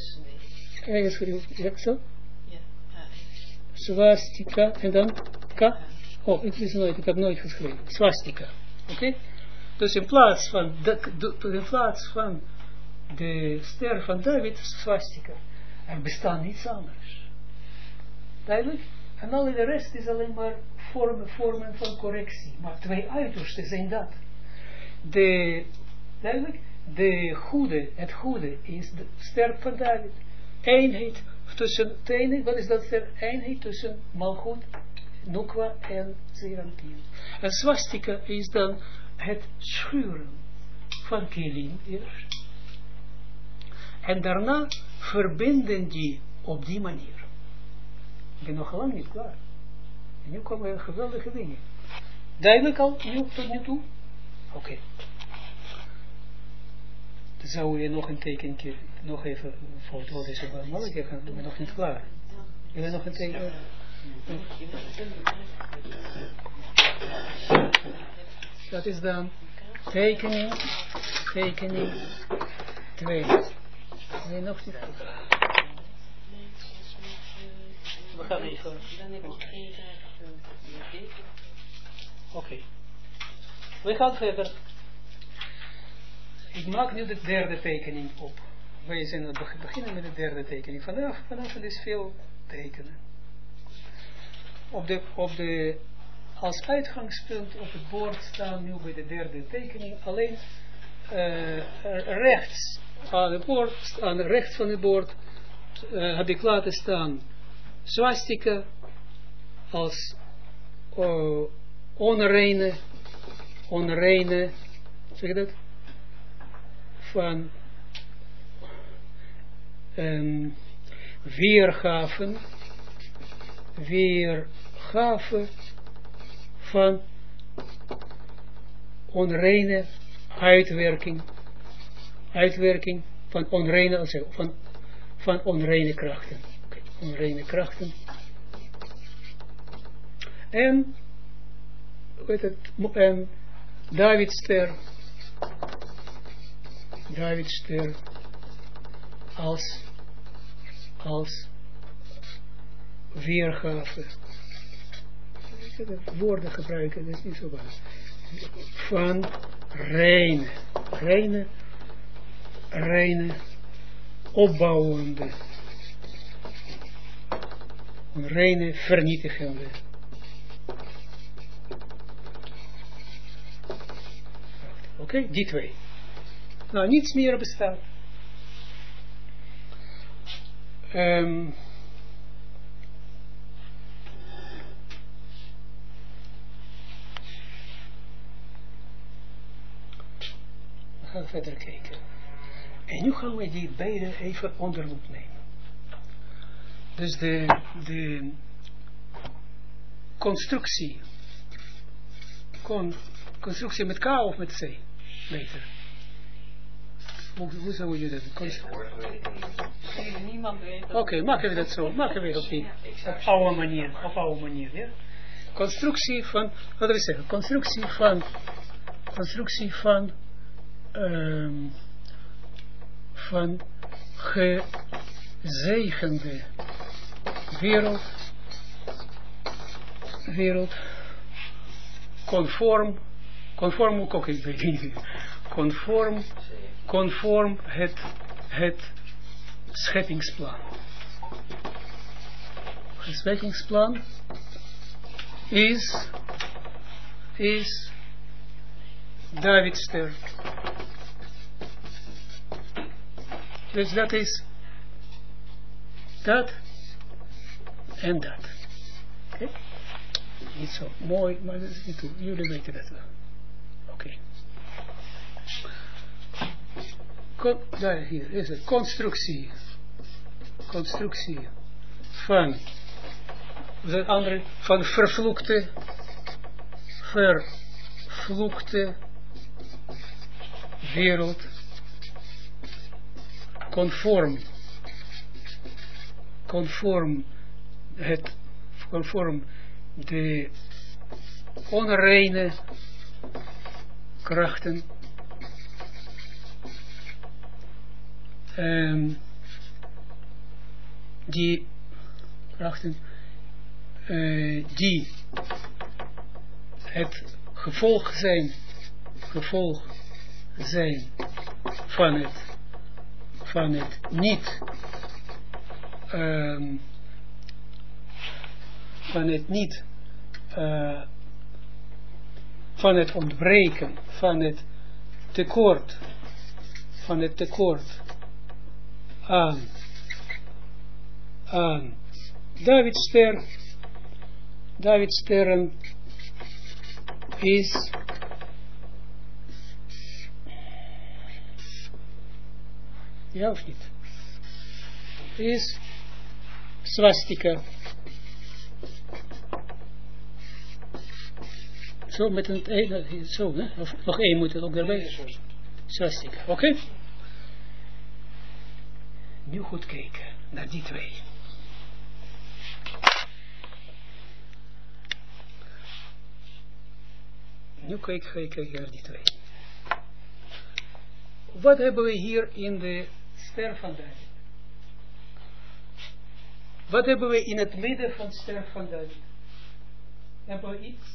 Ja, zo? Ja. Swastika en dan K? Oh, ik heb nooit geschreven. Swastika. Oké? Dus in plaats van de ster van David, swastika. Er bestaat niets anders. Duidelijk? En al de rest is alleen maar vormen van correctie. Maar twee uitersten zijn dat. Duidelijk? Het goede is de ster van David. Eenheid tussen, wat is dat ster? Eenheid tussen Malchut, Nukwa en Zeranpin. En swastika is dan het schuren van Kelim eerst. En daarna verbinden die op die manier. Ik ben nog lang niet klaar. En nu komen er geweldige dingen. Duidelijk al, nu tot nu toe? Oké. Dan zou je nog een tekenje, nog even een foto deze maar ik ben nog niet klaar. Je bent nog een teken. Dat is dan tekening 2. Nee, nog niet. We gaan even. Dan heb ik geen zaak. Oké. We gaan verder. Ik maak nu de derde tekening op. Wij zijn beginnen met de derde tekening. Vanaf is veel tekenen. Als uitgangspunt op het bord staan nu bij de derde tekening alleen rechts aan het bord, aan rechts van het bord heb ik laten staan swastika als onreine, zeg je dat? Van weergave van onreine uitwerking van onreine, van onreine krachten. Okay. Onreine krachten. En Davidster als weergave. Woorden gebruiken, dat is niet zo belangrijk. Van reine, opbouwende, reine, vernietigende. Oké, die twee. Nou, niets meer bestaat. We gaan verder kijken. En nu gaan we die beide even onder loep nemen. Dus de constructie. Constructie met K of met C? Beter. Hoe zou je dat doen? Niemand weet dat. Oké, maken we dat zo. Maken we op die oude manier. Ja? Constructie van, wat we zeggen, constructie van gezegende wereld conform ook ik weet niet, conform het scheppingsplan. Het scheppingsplan is Davidster. Dus dat is dat en dat. Oké? Niet zo mooi, maar dat is niet toe. Jullie weten dat wel. Oké. Daar hier is het. Constructie van de andere, van vervloekte wereld conform de onreine krachten die het gevolg zijn van het niet, van het ontbreken, van het tekort aan David's sterren is ja of niet? Is swastika. Zo met een zo, hè? Of nog één moet het ook erbij. Swastika, oké? Nu goed kijken naar die twee. Nu kijken naar die twee. Wat hebben we hier in de ster van David? Wat hebben we in het midden van de ster van David? Hebben we iets?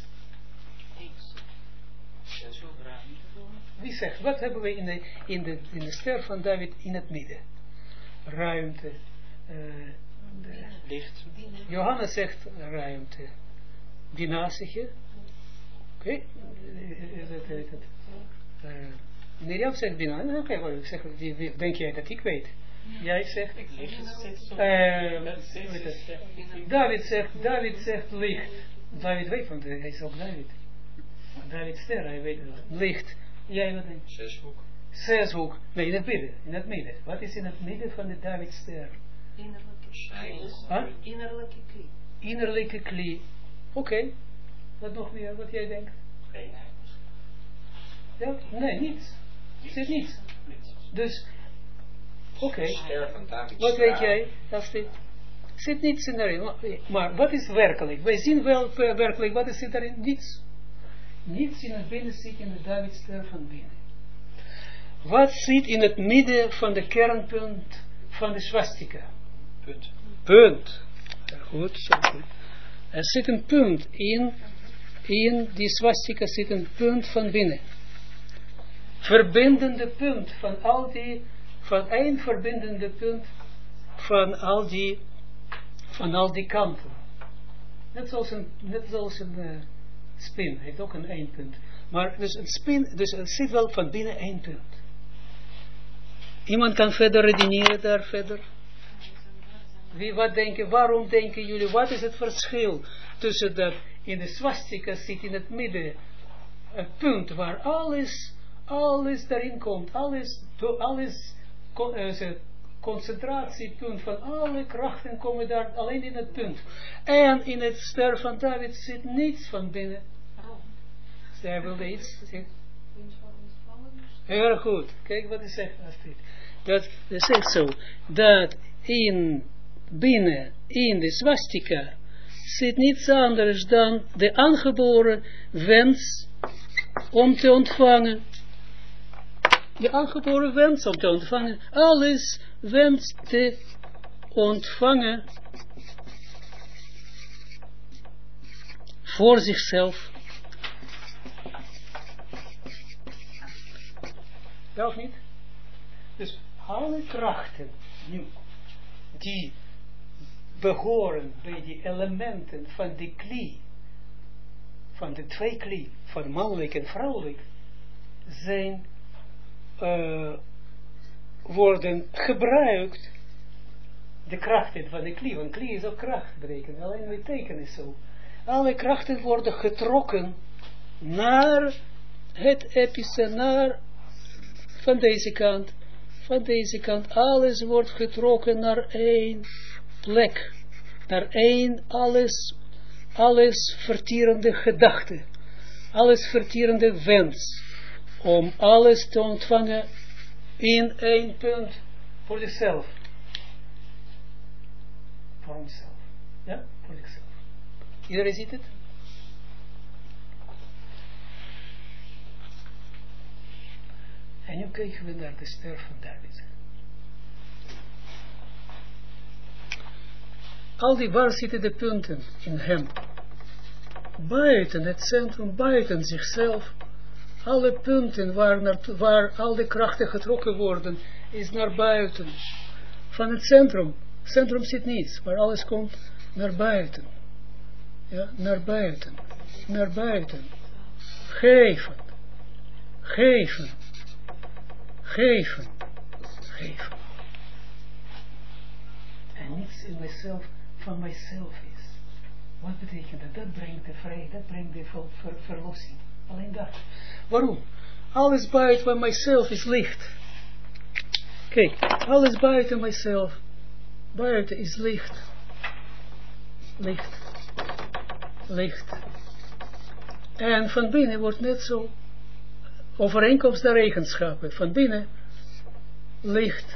Wie zegt, wat hebben we in de ster van David in het midden? Ruimte. Licht. Johannes zegt ruimte. Bina zeg je? Oké. Mirjam zegt Bina. Oké, denk jij dat ik weet? Jij zegt David zegt licht. David weet, want hij is ook David. David ster, hij weet het. Licht. Jij wat denk je? Zeshoek. Zeshoek. Nee, in het midden. Wat is in het midden van de David ster? Innerlijke klie. Innerlijke klie. Oké. Wat nog meer, wat jij denkt? Ja? Nee, niets. Zit niets. Dus, oké. Wat weet jij? Zit niets in erin. Maar wat is werkelijk? Wij zien wel werkelijk, wat is erin? Niets. Niets in het binnen zit in de Davidster van binnen. Wat zit in het midden van de kernpunt van de swastika? Punt. Goed, zo goed. Er zit een punt in die swastika zit een punt van binnen. Verbindende punt van één verbindende punt van al die kanten. Net zoals een spin, heeft ook een één punt. Maar dus een spin, dus het zit wel van binnen één punt. Iemand kan verder redeneren daar verder. Waarom denken jullie, wat is het verschil tussen dat in de swastika zit in het midden een punt waar alles daarin komt, concentratiepunt van alle krachten komen daar alleen in het punt. En in het ster van David zit niets van binnen. Zij wilde iets zeggen. Heel goed. Kijk wat hij zegt. Dat zegt zo. Dat binnen in de swastika zit niets anders dan de aangeboren wens om te ontvangen. De aangeboren wens om te ontvangen. Alles wens te ontvangen voor zichzelf. Ja of niet? Dus alle krachten nu, die behoren bij die elementen van de klie, van de twee klie, van mannelijk en vrouwelijk, zijn worden gebruikt, de krachten van de klie, want klie is ook kracht betekent, alleen het teken is zo. Alle krachten worden getrokken naar het epicentrum, van deze kant, alles wordt getrokken naar één plek, naar één alles vertierende gedachte, alles vertierende wens, om alles te ontvangen in één punt voor zichzelf. Voor onszelf. Ja, voor zichzelf. Iedereen ziet het? En nu kijken we naar de ster van David. Waar zitten de punten in hem? Buiten het centrum, buiten zichzelf. Alle punten waar al de krachten getrokken worden, is naar buiten. Van het centrum. Centrum zit niets, maar alles komt naar buiten. Ja, naar buiten. Naar buiten. Geven. Geven. Geven. Geven. En niets in mijzelf, van mijzelf is. Wat betekent dat? Dat brengt de vrijheid, dat brengt de verlossing. Alleen dat. Waarom? Alles buiten mijzelf is licht. Kijk, alles buiten mijzelf. Buiten is licht. Licht. Licht. En van binnen wordt net zo overeenkomst der eigenschappen. Van binnen licht.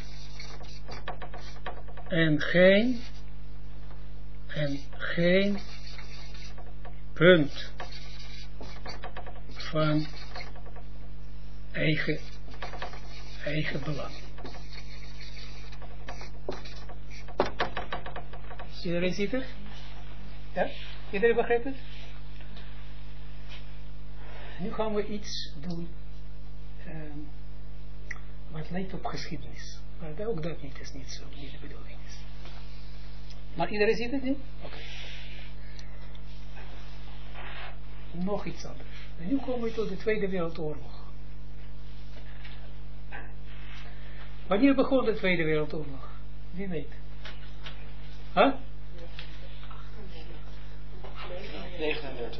En geen punt van eigen belang. Iedereen ziet het? Ja? Iedereen begrijpt het? Nu gaan we iets doen wat lijkt op geschiedenis. Maar ook dat niet is niet zo, niet de bedoeling is. Maar iedereen ziet het niet? Oké. Nog iets anders. En nu komen we tot de Tweede Wereldoorlog. Wanneer begon de Tweede Wereldoorlog? Wie weet? Huh? 39.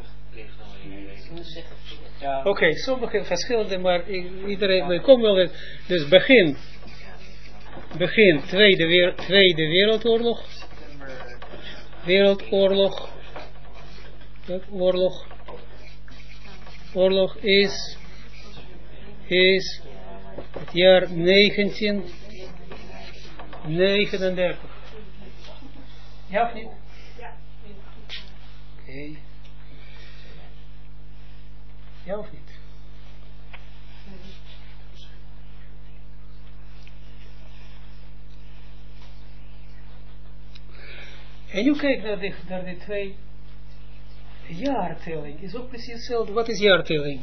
Ja. Oké, sommige verschillende, maar iedereen, we komen wel in. Dus begin Tweede Wereldoorlog. Oorlog is het jaar 1939. Ja of niet? Ja. Oké. Ja of niet? En nu kijk naar de twee jaartelling. Is ook precies hetzelfde. Wat is jaartelling?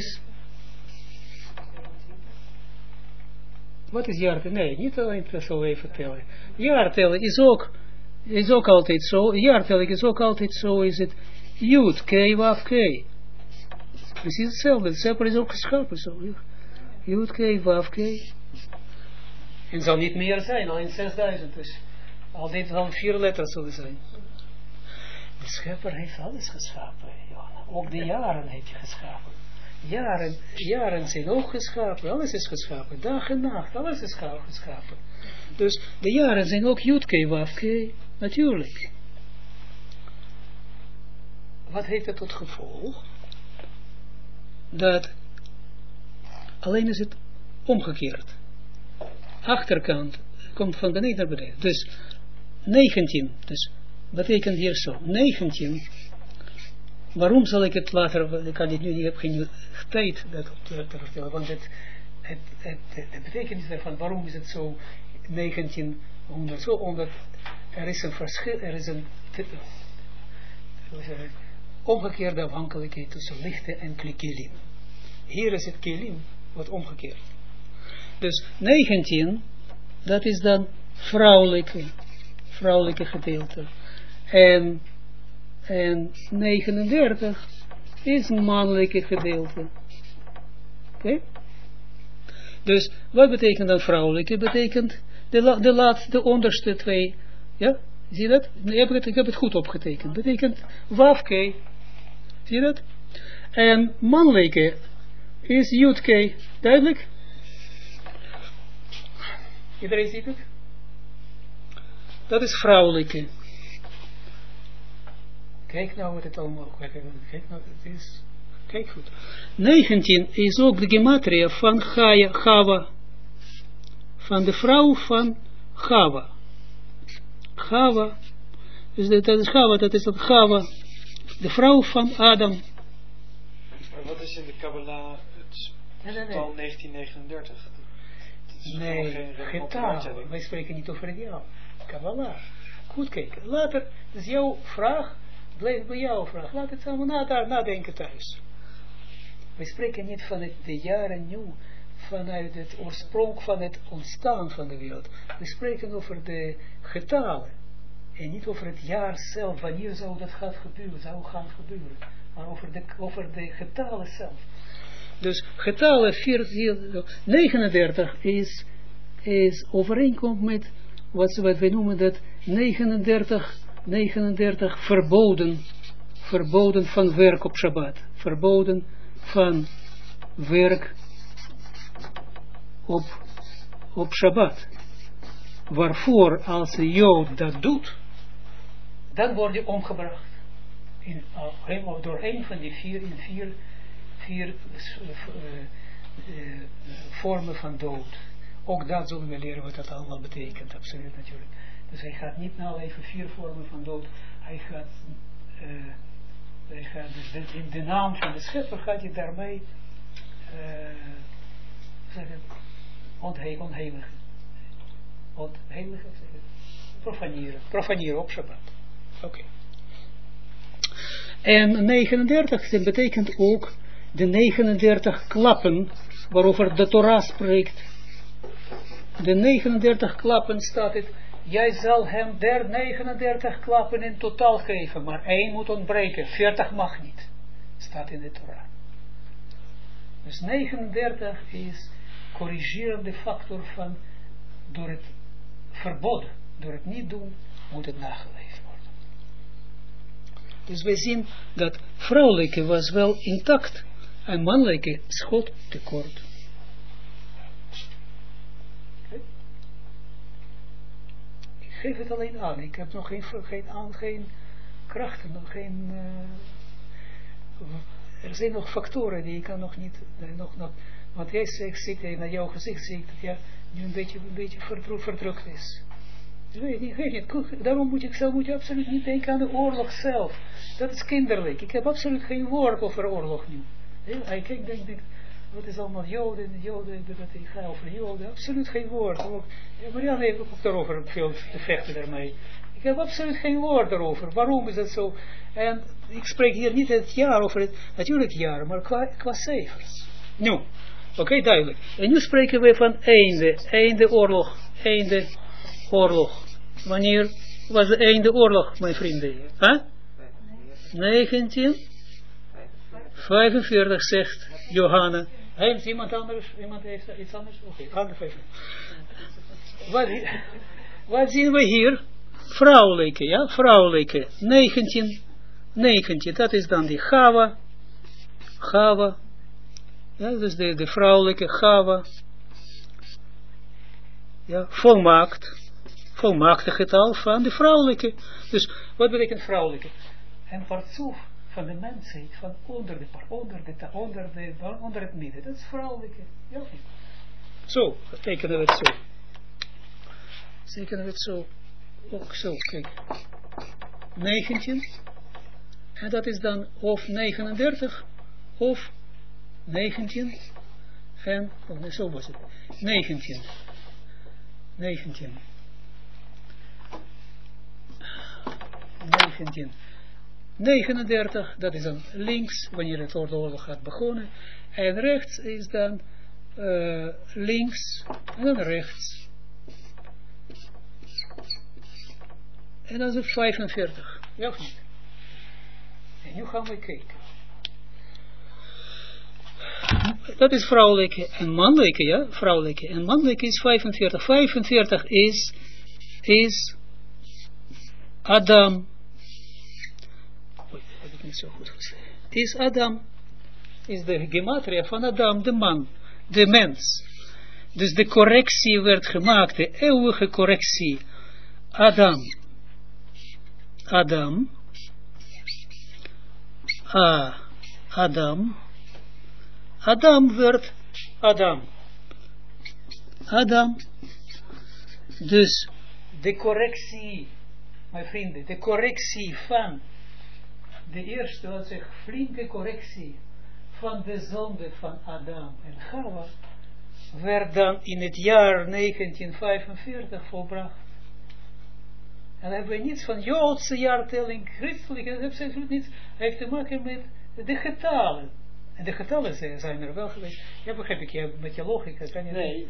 Wat is jaartelling? Nee, niet alleen zo even tellen. Jaartelling is ook altijd zo. Jaartelling is ook altijd zo. Is het Jud, K, Waf, K. Precies hetzelfde. Het cijfer is ook geschapen zo. Jud, K, Waf, K. En zal niet meer zijn, alleen 6000. Dus altijd dan 4 letters zullen zijn. De schepper heeft alles geschapen. Johanna. Ook de jaren heeft hij geschapen. Jaren zijn ook geschapen. Alles is geschapen. Dag en nacht. Alles is geschapen. Dus de jaren zijn ook Jutke, Wafke. Natuurlijk. Wat heeft het tot gevolg? Dat alleen is het omgekeerd. Achterkant komt van beneden naar beneden. Dus 19. Dus betekent hier zo. 19. Waarom zal ik het later, ik kan het nu, ik heb geen tijd dat te vertellen, want het betekenis daarvan, waarom is het zo 1900 zo, omdat er is een verschil, er is een omgekeerde afhankelijkheid tussen lichte en kelim. Hier is het kelim, wat omgekeerd. Dus 19, dat is dan vrouwelijke gedeelte. En 39 is een mannelijke gedeelte. Oké? Dus wat betekent dan vrouwelijke? Betekent de laatste, de onderste twee. Ja? Zie je dat? Ik heb het goed opgetekend. Betekent wafke. Zie je dat? En mannelijke is jutke. Duidelijk? Iedereen ziet het? Dat is vrouwelijke. Kijk nou wat het allemaal, kijk nou, het is, kijk goed. 19 is ook de gematria van Chava. Van de vrouw van Chava. Chava. Dus dat is Chava, dat is Chava. De vrouw van Adam. Maar wat is in de Kabbalah het getal 1939? Nee, getal. Wij spreken niet over ideaal. Kabbalah. Goed kijken. Later, dus jouw vraag, blijf bij jouw vraag. Laat het samen nadenken thuis. We spreken niet van de jaren nu, vanuit het oorsprong van het ontstaan van de wereld. We spreken over de getalen. En niet over het jaar zelf, wanneer zou dat gaan gebeuren. Maar over de getalen zelf. Dus getalen 39 is overeenkomt met wat we noemen dat 39 verboden van werk op Shabbat. Verboden van werk op Shabbat. Waarvoor als een Jood dat doet, dan wordt hij omgebracht. Door een van die vier vormen van dood. Ook dat zullen we leren wat dat allemaal betekent, absoluut natuurlijk. Dus hij gaat niet naleven 4 vormen van dood. Hij gaat dus in de naam van de schepper gaat hij daarmee ontheiligen. Profaneren op Shabbat. Oké. En 39 betekent ook de 39 klappen waarover de Torah spreekt. De 39 klappen staat het, jij zal hem 39 klappen in totaal geven, maar 1 moet ontbreken, 40 mag niet. Staat in de Torah. Dus 39 is corrigerende factor van, door het verboden, door het niet doen, moet het nageleefd worden. Dus wij zien dat vrouwelijke was wel intact en mannelijke schot tekort. Ik geef het alleen aan, ik heb nog geen krachten, nog geen... er zijn nog factoren die ik kan nog niet... want jij ziet, naar jouw gezicht ziet dat jij nu een beetje verdrukt is. Weet niet. Daarom moet je absoluut niet denken aan de oorlog zelf. Dat is kinderlijk. Ik heb absoluut geen woord over oorlog nu. Ik denk, wat is allemaal Joden, dat ik ga over Joden. Absoluut geen woord. Marianne heeft ook daarover veel te vechten daarmee. Ik heb absoluut geen woord daarover. Waarom is dat zo? En ik spreek hier niet het jaar over het natuurlijk jaar, maar qua cijfers. Nu, oké, duidelijk. En nu spreken we van einde oorlog. Wanneer was de einde oorlog, mijn vrienden? Huh? 1945 zegt Johanna. Heeft iemand anders? Iemand heeft iets anders? Oké, handen vijven. Wat zien we hier? Vrouwelijke, ja? Vrouwelijke. 19, dat is dan die Chava. Ja, dus de vrouwelijke Chava. Ja, volmaakte getal van de vrouwelijke. Dus, wat betekent vrouwelijke? En partsoef van de mensheid, van onder het midden. Dat is vrouwelijke. Ja. Zo, tekenen we het zo. Ook zo, kijk. 19. En dat is dan of 39, of 19. En, zo was het. 19. 39, dat is dan links, wanneer het oorlog gaat begonnen. En rechts is dan links, en dan rechts. En dan is het 45. Ja of niet? En nu gaan we kijken. Dat is vrouwelijke en mannelijke, ja? Vrouwelijke en mannelijke is 45. 45 is Adam. Oei, dat heb ik niet zo goed geschreven. Is Adam. Is de gematria van Adam, de man, de mens. Dus de correctie werd gemaakt, de eeuwige correctie. Adam werd Adam. Dus de correctie, mijn vrienden, de correctie van de eerste, laat zeggen, flinke correctie van de zonde van Adam en Chava werd dan in het jaar 1945 volbracht. En dan hebben we niets van Joodse jaartelling, christelijke, dat heeft absoluut niets, heeft te maken met de getalen. En de getallen zijn er wel geweest. Ja, begrijp ik, met je logica kan je... Nee.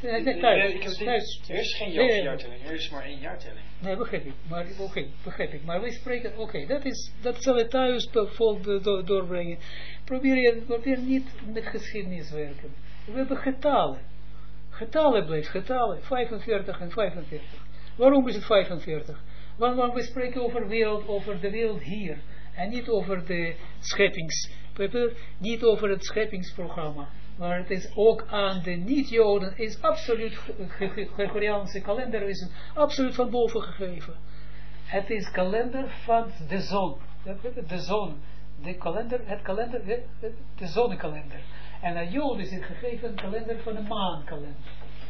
Er is geen jaartelling, er is maar 1 jaartelling. Nee, begrijp ik. Maar begrijp ik. Maar wij spreken, dat zal je thuis doorbrengen. Probeer niet met geschiedenis werken. We hebben getallen. Getallen blijft getallen. 45 en 45. Waarom is het 45? Want we spreken over de wereld hier. En niet over de niet over het scheppingsprogramma. Maar het is ook aan de niet-Joden, is absoluut, Gregoriaanse kalender is absoluut van boven gegeven. Het is kalender van de zon. De zon. De zonnekalender. En aan Joden is het gegeven een kalender van de maankalender.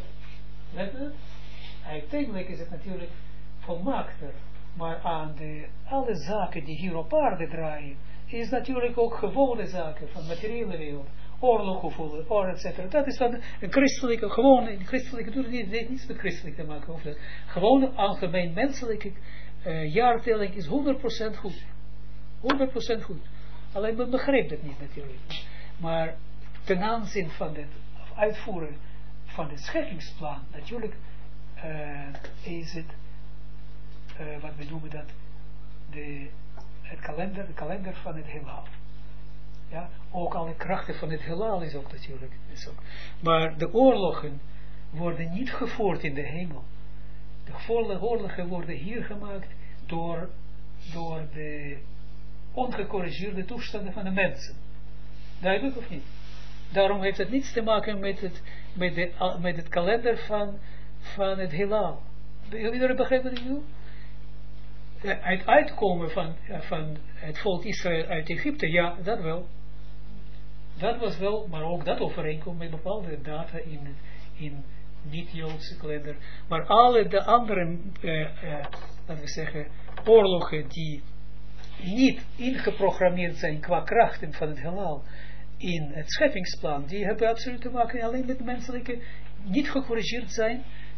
Uiteindelijk is het natuurlijk volmaakter. Maar aan alle zaken die hier op aarde draaien, is natuurlijk ook gewone zaken van materiële wereld. Oorlog of etc. Dat is dan een christelijke, doet niets met christelijk te maken. Gewone algemeen menselijke jaartelling is 100% goed. 100% goed. Alleen men begrijpt het niet natuurlijk. Maar ten aanzien van het uitvoeren van het scheppingsplan, natuurlijk is het, wat we noemen dat, de kalender van het heelal. Ja, ook alle krachten van het heelal is ook natuurlijk. Maar de oorlogen worden niet gevoerd in de hemel. De oorlogen worden hier gemaakt door de ongecorrigeerde toestanden van de mensen. Duidelijk of niet? Daarom heeft het niets te maken met het kalender van het heelal. Iedereen begrijpt wat ik bedoel? Het uitkomen van het volk Israël uit Egypte, ja, dat wel. Dat was wel, maar ook dat overeenkomt met bepaalde data in niet-Joodse kalender. Maar alle de andere, laten we zeggen, oorlogen die niet ingeprogrammeerd zijn qua krachten van het heelal in het scheppingsplan, die hebben absoluut te maken alleen met menselijke, niet gecorrigeerd zijn,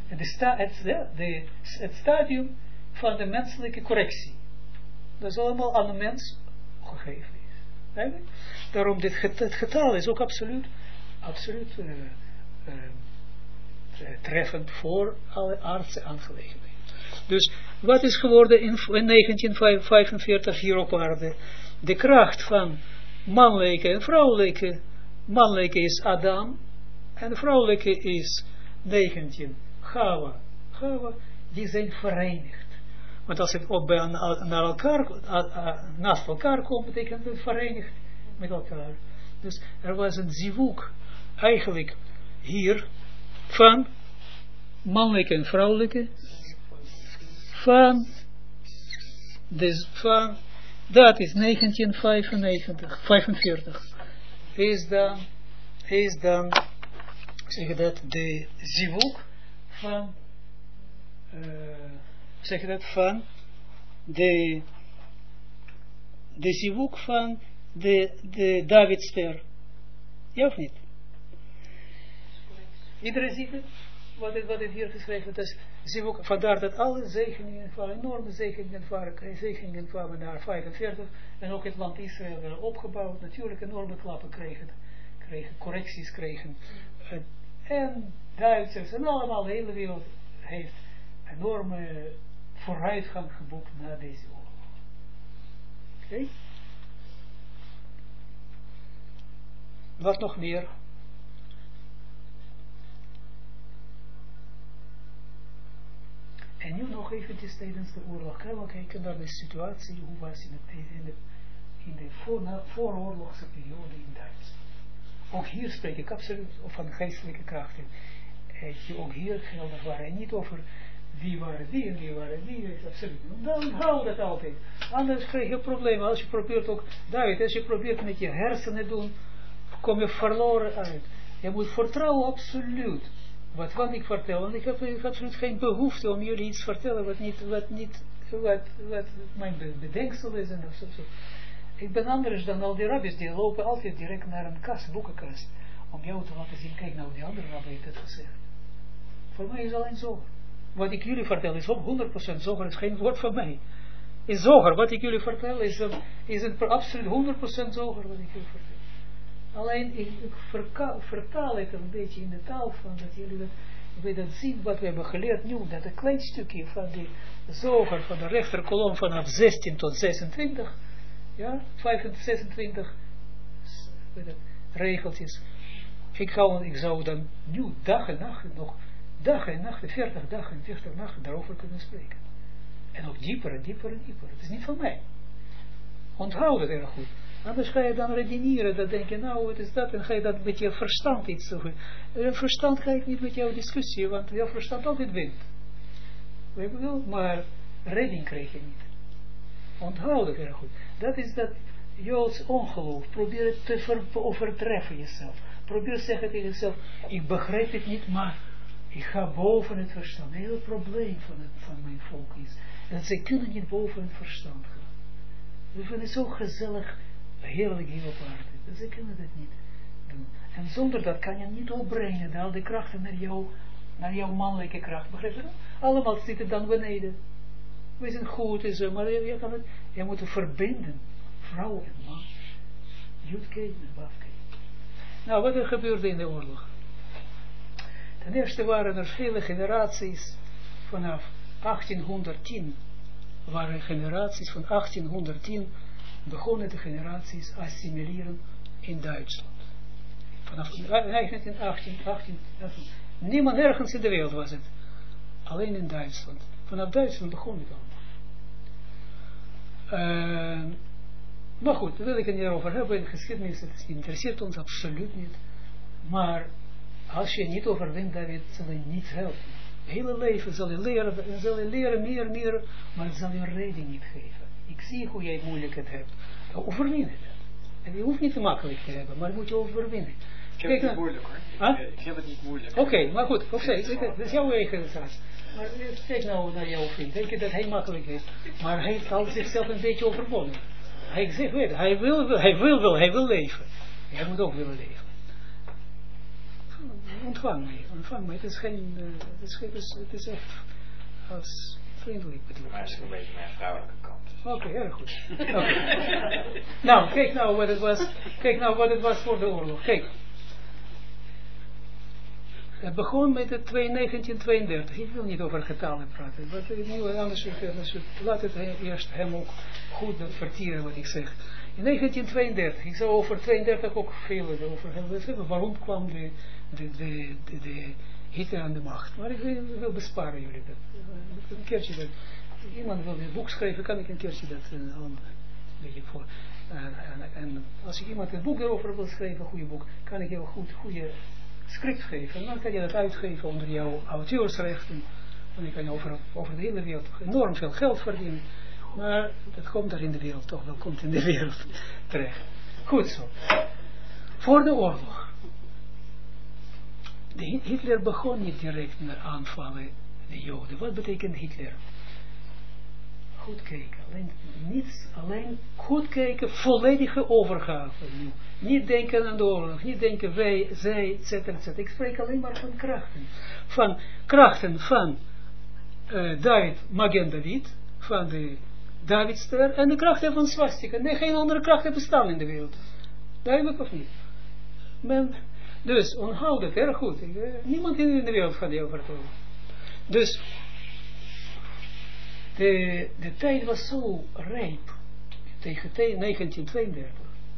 het stadium van de menselijke correctie. Dat is allemaal aan de mens gegeven. Daarom het getal is ook absoluut treffend voor alle aardse aangelegenheden. Dus wat is geworden in 1945 hier op aarde? De kracht van mannelijke en vrouwelijke. Mannelijke is Adam en de vrouwelijke is 19. Chava, die zijn verenigd. Want als het ook naast elkaar komt, betekent het verenigd met elkaar. Dus er was een zivuk eigenlijk hier van mannelijke en vrouwelijke, dat is 1945 is dan zeg je dat, de zivuk van de zivuk van de Davidster. Ja of niet? Iedereen ziet het? Wat het hier geschreven is. Zivuk, vandaar dat alle zegeningen, enorme zegeningen kwamen naar 45 en ook het land Israël werd opgebouwd, natuurlijk enorme klappen kregen, correcties kregen. En Duitsers en allemaal, de hele wereld heeft enorme vooruitgang geboekt na deze oorlog. Oké? Wat nog meer? En nu nog eventjes tijdens de oorlog. Gaan we kijken naar de situatie, hoe was in de vooroorlogse periode in Duitsland. Ook hier spreek ik absoluut van geestelijke krachten. Ook hier geldig waren niet over wie waren die en wie waren die. Is absoluut. Dan hou dat altijd. Anders krijg je problemen. Als je probeert ook, David, als je probeert met je hersenen doen, kom je verloren uit. Je moet vertrouwen absoluut. Wat ik vertel, want ik heb absoluut geen behoefte om jullie iets te vertellen wat mijn bedenksel is en zo. Ik ben anders dan al die rabbis, die lopen altijd direct naar een boekenkast, om jou te laten zien, kijk nou, die andere rabbi heeft het gezegd. Voor mij is alleen zoger. Wat ik jullie vertel is ook 100% zoger, is geen woord van mij. Is zoger, wat ik jullie vertel is absoluut 100% zoger wat ik jullie vertel. Alleen ik vertaal het een beetje in de taal van dat jullie dat zien wat we hebben geleerd nu, dat een klein stukje van die zoger van de rechterkolom vanaf 16 tot 26, ja, 26 regeltjes. Ik zou dan nu dag en nacht, 40 dagen, 40 nachten daarover kunnen spreken. En nog dieper en dieper en dieper. Het is niet van mij. Onthoud het erg goed. Anders ga je dan redeneren, dan denk je, nou, het is dat, en ga je dat met je verstand iets zoeken. Verstand ga ik niet met jouw discussie, want jouw verstand altijd wint. Weet je wel? Maar redding krijg je niet. Onthoud het erg goed. Dat is dat Joods ongeloof. Probeer het te overtreffen jezelf. Probeer te zeggen tegen jezelf, ik begrijp het niet, maar ik ga boven het verstand. Het hele probleem van mijn volk is, dat ze kunnen niet boven het verstand gaan. We vinden het zo gezellig, heerlijk hier op aarde. Ze kunnen dat niet doen. En zonder dat kan je niet opbrengen, al die krachten naar jouw mannelijke kracht. Begrijp je dat? Allemaal zitten dan beneden. We zijn goed en zo, maar je moet het verbinden. Vrouw en man. Jutke en Wafke. Nou, wat er gebeurde in de oorlog? Ten eerste waren er vele generaties vanaf 1810. Waren generaties van 1810 begonnen de generaties assimileren in Duitsland. Vanaf 1918, niemand ergens in de wereld was het. Alleen in Duitsland. Vanaf Duitsland begon het allemaal. Maar goed, daar wil ik het niet over hebben. In geschiedenis, het interesseert ons absoluut niet. Maar als je niet overwint, David, zal je niet helpen. Het hele leven zal je leren, meer, maar het zal je redding niet geven. Ik zie hoe jij het moeilijk hebt. Overwin het. En je hoeft niet te makkelijk te hebben, maar je moet je overwinnen. Ik heb het niet moeilijk hoor. Huh? Ik heb het niet moeilijk. Oké, maar goed, dat is jouw eigen zaak. Maar kijk nou naar jouw vriend. Denk je dat hij makkelijk heeft, maar hij heeft al zichzelf een beetje overwonnen. Hij zegt, weet, hij wil leven. Hij moet ook willen leven. Ontvang mij. Het is geen, het is echt als vriendelijk bedoeld. Maar het is een beetje mijn vrouwelijke kant. Oké, erg goed. Okay. Nou, kijk nou wat het was voor de oorlog. Kijk. Het begon met het 1932. Ik wil niet over getallen praten. Anders laat het eerst hem ook goed vertieren wat ik zeg. In 1932, ik zou over 32 ook veel over hebben. Waarom kwam de Hitler aan de macht? Maar ik wil besparen jullie dat. Een keertje dat. Iemand wil een boek schrijven, kan ik een keertje dat een beetje voor. En als ik iemand een boek erover wil schrijven, een goede boek, kan ik jou goede script geven. En dan kan je dat uitgeven onder jouw auteursrechten. En dan kan je over de hele wereld enorm veel geld verdienen. Maar dat komt daar in de wereld toch wel, komt in de wereld terecht. Goed zo. Voor de oorlog. Hitler begon niet direct met aanvallen de Joden. Wat betekent Hitler? Goed kijken. Alleen goed kijken, volledige overgave. Niet denken aan de oorlog, niet denken wij, zij, etc. Ik spreek alleen maar van krachten. Van krachten van David, Magen David, van de Davidster en de krachten van swastika. Nee, geen andere krachten bestaan in de wereld. Duidelijk of niet? Dus onthoud het erg goed. Niemand in de wereld gaat jou vertellen. Dus de tijd was zo rijp tegen 1932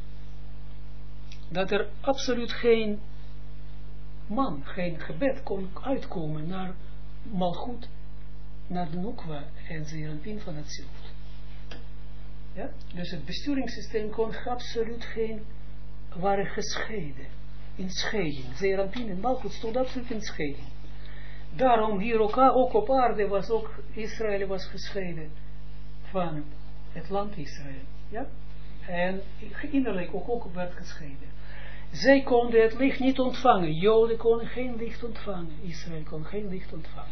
dat er absoluut geen man, geen gebed kon uitkomen naar Malchut, naar de Nukwa en Zeranpin van het Zilut. Ja? Dus het besturingssysteem kon absoluut geen, waren gescheiden, in scheiding. Zeranpin en Malchut stond absoluut in scheiding. Daarom hier ook op aarde was ook Israël was gescheiden van het land Israël. Ja? En innerlijk ook werd gescheiden. Zij konden het licht niet ontvangen. Joden konden geen licht ontvangen. Israël kon geen licht ontvangen.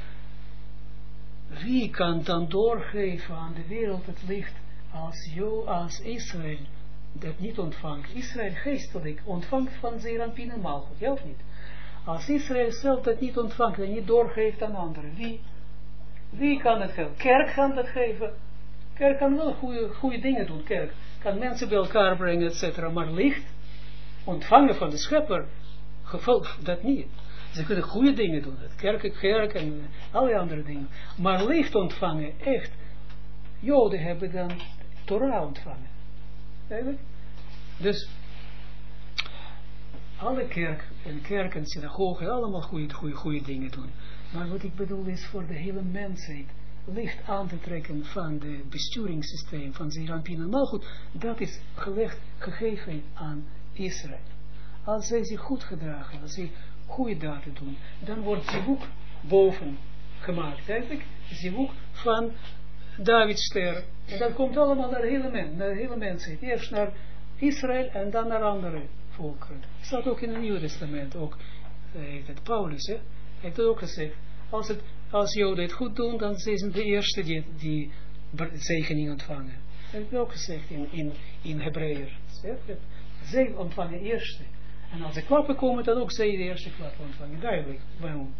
Wie kan dan doorgeven aan de wereld het licht als Israël dat niet ontvangt? Israël geestelijk ontvangt van Zeranpin en Malchut. Ja of niet? Als Israël zelf dat niet ontvangt en niet doorgeeft aan anderen, wie kan het geven? Kerk kan dat geven. Kerk kan wel goede dingen doen. Kerk kan mensen bij elkaar brengen, etc. Maar licht ontvangen van de schepper, dat niet. Ze kunnen goede dingen doen, kerk en alle andere dingen. Maar licht ontvangen, echt. Joden hebben dan Torah ontvangen. Eigenlijk. Dus alle kerk en synagogen, allemaal goede dingen doen. Maar wat ik bedoel is voor de hele mensheid, licht aan te trekken van het besturingssysteem van Zeir Anpin en Malchut, dat is gegeven aan Israël. Als zij zich goed gedragen, als zij goede daden doen, dan wordt zivuk boven gemaakt. Eigenlijk zivuk van Davidster. En dat komt allemaal naar de hele mensheid. Eerst naar Israël en dan naar andere volkeren. Dat staat ook in het Nieuwe Testament. Ook heeft het Paulus, heeft het ook gezegd. Als Joden het goed doen, dan zijn ze de eerste die zegening ontvangen. Dat heeft het ook gezegd in Hebreeër. Zij ontvangen eerste. En als de klappen komen, dan ook zij de eerste klappen ontvangen. Duidelijk, waarom?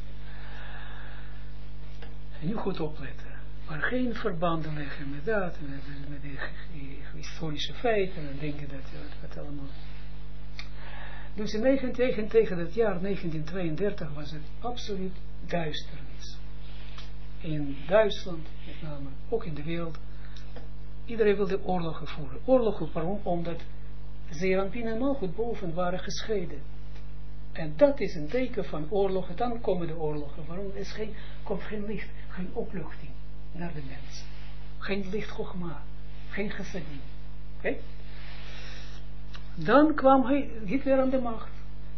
En nu goed opletten. Maar geen verbanden leggen met dat, met de historische feiten en denken dat het allemaal. Dus tegen het jaar 1932 was het absoluut duisternis. In Duitsland, met name, ook in de wereld. Iedereen wilde oorlogen voeren. Oorlogen, waarom? Omdat Zeir Anpin en Malchut boven waren gescheiden. En dat is een teken van oorlogen. Dan komen de oorlogen. Waarom? Komt geen licht, geen opluchting naar de mens. Geen licht chogma. Geen chassadim. Oké? Dan kwam Hitler aan de macht.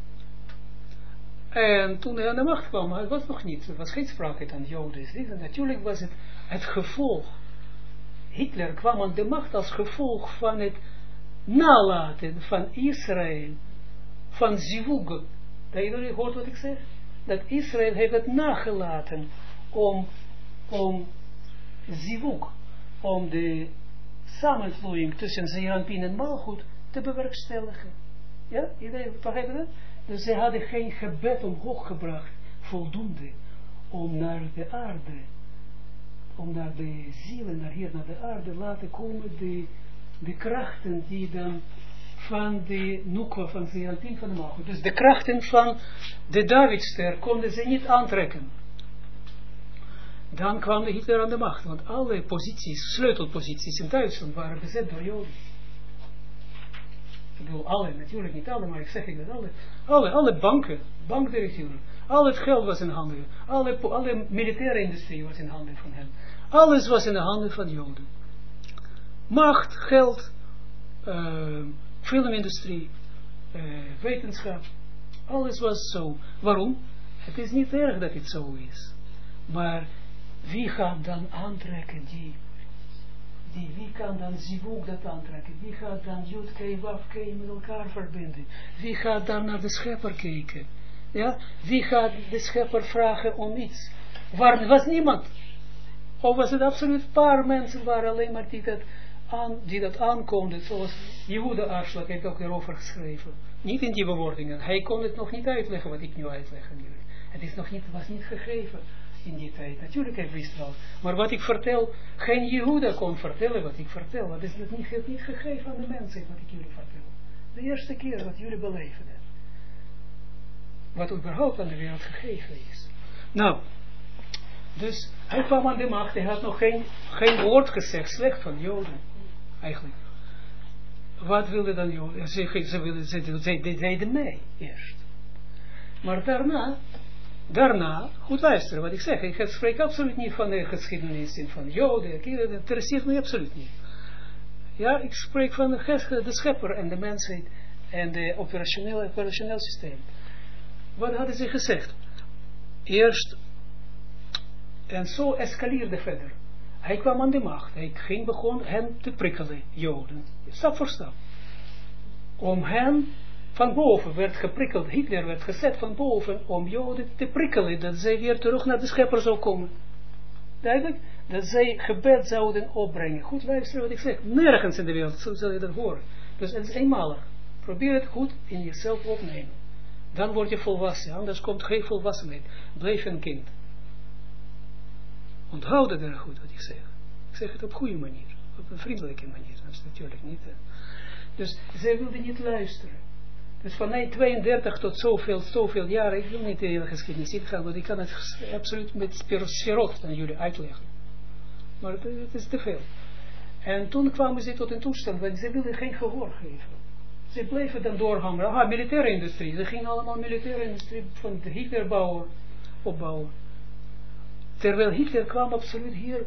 En toen hij aan de macht kwam, het was nog niet, er was geen sprake van Joden. Natuurlijk was het gevolg. Hitler kwam aan de macht als gevolg van het nalaten van Israël, van zivug. Dat jullie hoort wat ik zeg? Dat Israël heeft het nagelaten om zivug, om de samenvloeiing tussen Zeir Anpin en Malchut te bewerkstelligen. Ja, iedereen begrijpt dat? Dus ze hadden geen gebed omhoog gebracht, voldoende, om naar de aarde, om naar de zielen, naar de aarde laten komen, de krachten die dan van de Nukwa, van Zeir Anpin van de Malchut. Dus de krachten van de Davidster konden ze niet aantrekken. Dan kwam de Hitler aan de macht, want alle posities, sleutelposities in Duitsland waren bezet door Joden. Ik bedoel alle, natuurlijk niet alle, maar ik zeg dat alle banken, bankdirecteuren, al het geld was in handen, alle militaire industrie was in handen van hen. Alles was in de handen van Joden. Macht, geld, filmindustrie, wetenschap, alles was zo. Waarom? Het is niet erg dat het zo is. Maar wie gaat dan aantrekken wie kan dan zivug dat aantrekken? Wie gaat dan Jud, Kei, Waf, Kei met elkaar verbinden? Wie gaat dan naar de schepper kijken? Ja? Wie gaat de schepper vragen om iets? Was niemand? Of was het absoluut een paar mensen waren alleen maar die dat aankonden, zoals Jehuda Arshlag heeft ook erover geschreven. Niet in die bewoordingen. Hij kon het nog niet uitleggen wat ik nu uitleg aan jullie. Het was niet gegeven in die tijd. Natuurlijk, hij wist wel. Maar wat ik vertel, geen Jehuda kon vertellen wat ik vertel. Dat is niet gegeven aan de mensen wat ik jullie vertel. De eerste keer wat jullie beleven. Wat überhaupt aan de wereld gegeven is. Nou, dus hij kwam aan de macht. Hij had nog geen woord gezegd, slecht van Joden. Eigenlijk. Wat wilde dan Joden? Ze deden mee eerst. Maar daarna, goed luisteren wat ik zeg, ik spreek absoluut niet van de geschiedenis en van Joden, dat interesseert me absoluut niet. Ja, ik spreek van de schepper en de mensheid en de operationeel systeem. Wat hadden ze gezegd? Eerst, en zo escaleerde verder. Hij kwam aan de macht, hij begon hen te prikkelen, Joden, stap voor stap. Om hen van boven werd geprikkeld, Hitler werd gezet van boven om Joden te prikkelen, dat zij weer terug naar de schepper zou komen. Duidelijk? Dat zij gebed zouden opbrengen. Goed luisteren wat ik zeg. Nergens in de wereld zul je dat horen. Dus het is eenmalig. Probeer het goed in jezelf opnemen. Dan word je volwassen, anders komt geen volwassenheid. Blijf een kind. Onthoud het erg goed wat ik zeg. Ik zeg het op een goede manier. Op een vriendelijke manier. Dat is natuurlijk niet. Dus zij wilden niet luisteren. Dus van 32 tot zoveel jaren, ik wil niet de hele geschiedenis ingaan, want ik kan het absoluut met sferot aan jullie uitleggen. Maar het is te veel. En toen kwamen ze tot een toestand, want ze wilden geen gehoor geven. Ze bleven dan doorhameren. Militaire industrie. Ze gingen allemaal militaire industrie van de Hitler opbouwen. Terwijl Hitler kwam absoluut hier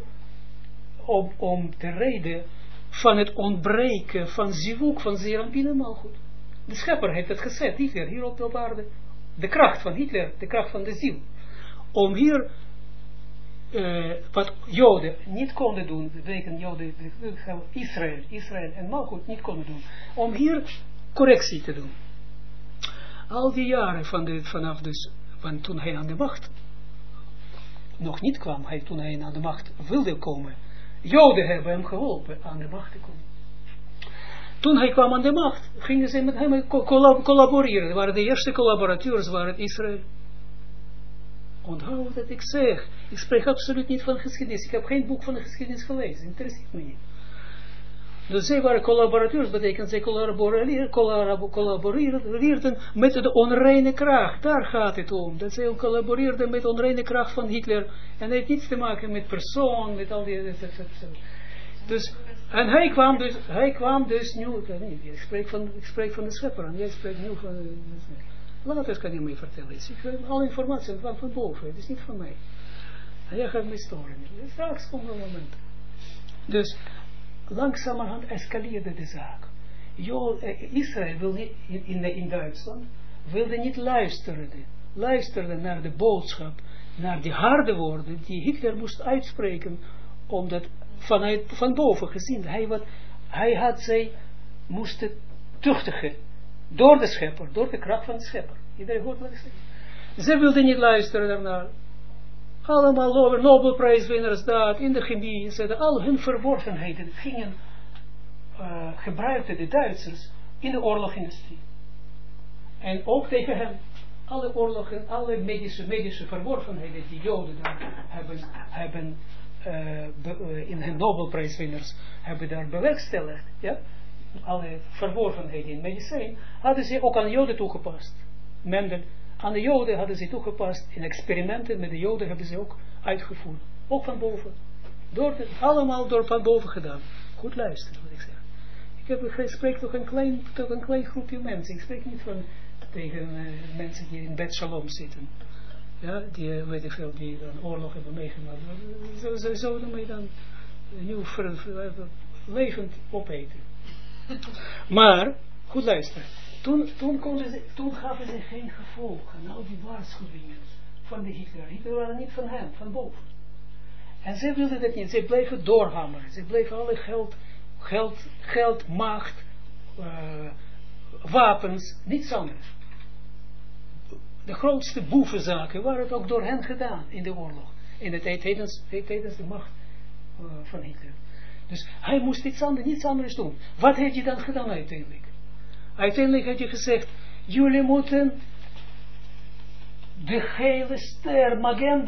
om de reden van het ontbreken van zivuk, van zeer en binnen goed. De schepper heeft het gezet, Hitler, hier op de aarde. De kracht van Hitler, de kracht van de ziel. Om hier, wat Joden niet konden doen, betekent Joden, Israël en Malchut niet konden doen. Om hier correctie te doen. Al die jaren van toen hij aan de macht nog niet kwam, toen hij aan de macht wilde komen. Joden hebben hem geholpen aan de macht te komen. Toen hij kwam aan de macht, gingen ze met hem collaboreren. Waren de eerste collaborateurs, waren Israël. Onthoud dat ik zeg. Ik spreek absoluut niet van geschiedenis. Ik heb geen boek van de geschiedenis gelezen. Interesseert me niet. Dus zij waren collaborateurs, betekent zij collaboreerden met de onreine kracht. Daar gaat het om. Dat zij collaboreerden met de onreine kracht van Hitler. En het heeft niets te maken met persoon, met al die... Dus, en hij kwam dus nu... Ik spreek van de schepper en jij spreekt nu van... Later kan je mij vertellen. Ik heb alle informatie van boven. Het is niet van mij. En jij gaat mij storen. Straks komt een moment. Dus... langzamerhand escaleerde de zaak. Israël wil niet, in Duitsland wilde niet luisteren naar de boodschap, naar die harde woorden die Hitler moest uitspreken, omdat van boven gezien, hij had zij moesten tuchtigen, door de schepper, door de kracht van de schepper. Iedereen hoort wat ik zeg. Ze wilden niet luisteren daarnaar. Allemaal Nobelprijswinnaars daar, in de chemie, al hun verworvenheden gebruikten de Duitsers in de oorlogindustrie. En ook tegen hen, alle oorlogen, alle medische verworvenheden die Joden daar hebben in hun Nobelprijswinnaars, hebben daar bewerkstelligd, ja? Alle verworvenheden in medicijn, hadden ze ook aan Joden toegepast. Aan de Joden hadden ze toegepast, in experimenten met de Joden hebben ze ook uitgevoerd. Ook van boven. Allemaal door van boven gedaan. Goed luisteren wat ik zeg. Ik spreek toch een klein groepje mensen. Ik spreek niet tegen mensen die in Bet Shalom zitten. Ja, die weet ik veel, die een oorlog hebben meegemaakt. Ze zouden mij dan nieuw levend opeten. Maar, goed luisteren. Toen gaven ze geen gevolg aan al die waarschuwingen van de Hitler. Hitler waren niet van hem, van boven. En ze wilden dat niet. Ze bleven doorhameren. Ze bleven alle geld, macht, wapens, niets anders. De grootste boevenzaken waren ook door hen gedaan in de oorlog. In de tijd tijdens de macht van Hitler. Dus hij moest niets anders doen. Wat heeft hij dan gedaan uiteindelijk? Uiteindelijk had je gezegd, jullie moeten de gele ster,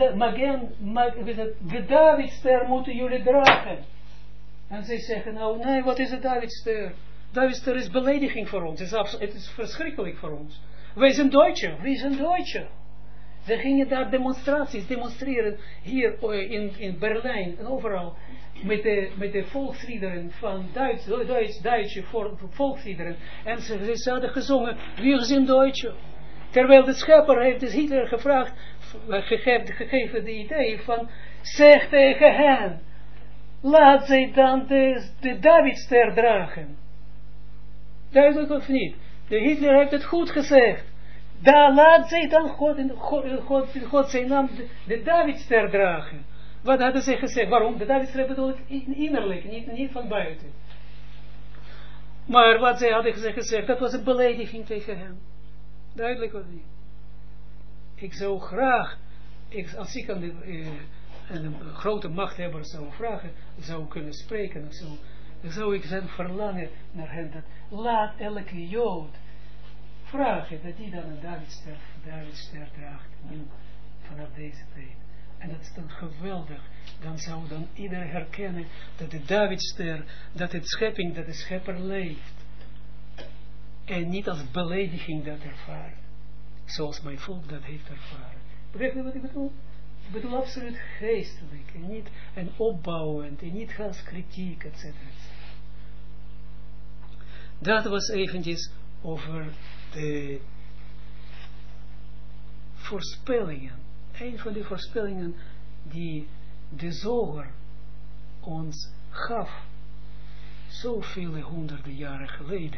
de Davidster moeten jullie dragen. En zij zeggen, nou nee, wat is de Davidster? Davidster is belediging voor ons, het is verschrikkelijk voor ons. Wij zijn Duitse. Ze gingen daar demonstreren, hier in Berlijn en overal, met de volksliederen van Duitse volksliederen. En ze hadden gezongen, wir sind Deutsche. Terwijl de schepper heeft dus Hitler gevraagd, gegeven de idee van, zeg tegen hen, laat zij dan de Davidster dragen. Duidelijk of niet? De Hitler heeft het goed gezegd. Daar laat zij dan God zijn naam de Davidster dragen. Wat hadden ze gezegd? Waarom? De Davidster bedoel ik innerlijk, niet van buiten. Maar wat zij hadden gezegd, dat was een belediging tegen hem. Duidelijk of niet? Ik zou graag, als ik aan een grote machthebber zou kunnen spreken, dan zou ik zijn verlangen naar hen, dat laat elke Jood vragen dat die dan een Davidster draagt, nu, vanaf deze tijd. En dat is dan geweldig. Dan zou dan ieder herkennen dat de Davidster, dat de schepper leeft. en niet als belediging dat ervaren. Zoals mijn volk dat heeft ervaren. Begrijp je wat ik bedoel? Ik bedoel absoluut geestelijk en opbouwend en niet als kritiek, etc. Dat was eventjes over de voorspellingen. Een van de voorspellingen die de Zoger ons gaf, zoveel honderden jaren geleden,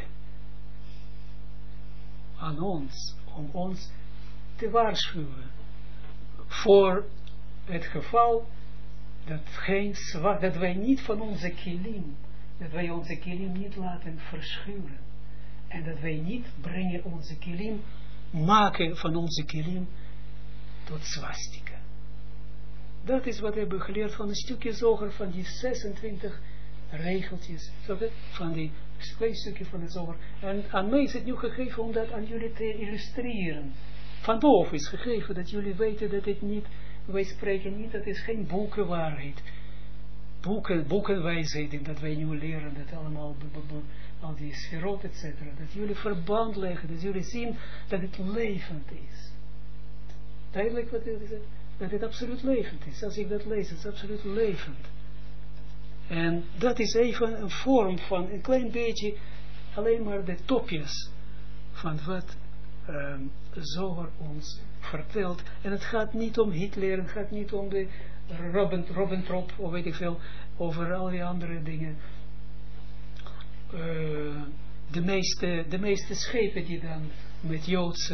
aan ons, om ons te waarschuwen voor het geval dat wij niet van onze kilim, dat wij onze kilim niet laten verschuren en dat wij niet brengen onze kilim, maken van onze kilim tot swastika. Dat is wat we hebben geleerd van een stukje Zoger, van die 26 regeltjes, van die klein stukje van de Zoger. En aan mij is het nu gegeven om dat aan jullie te illustreren. Van boven is gegeven dat jullie weten dat het niet, wij spreken niet, dat is geen boekenwaarheid. Boekenwijsheden, dat wij nu leren, dat allemaal, al die sferot, etc. Dat jullie verband leggen, dat jullie zien dat het levend is. Duidelijk wat het is, dat het absoluut levend is. Als ik dat lees, het is absoluut levend. En dat is even een vorm van een klein beetje, alleen maar de topjes van wat Zoger ons vertelt. En het gaat niet om Hitler, het gaat niet om de Ribbentrop, of weet ik veel, over al die andere dingen. De meeste schepen die dan met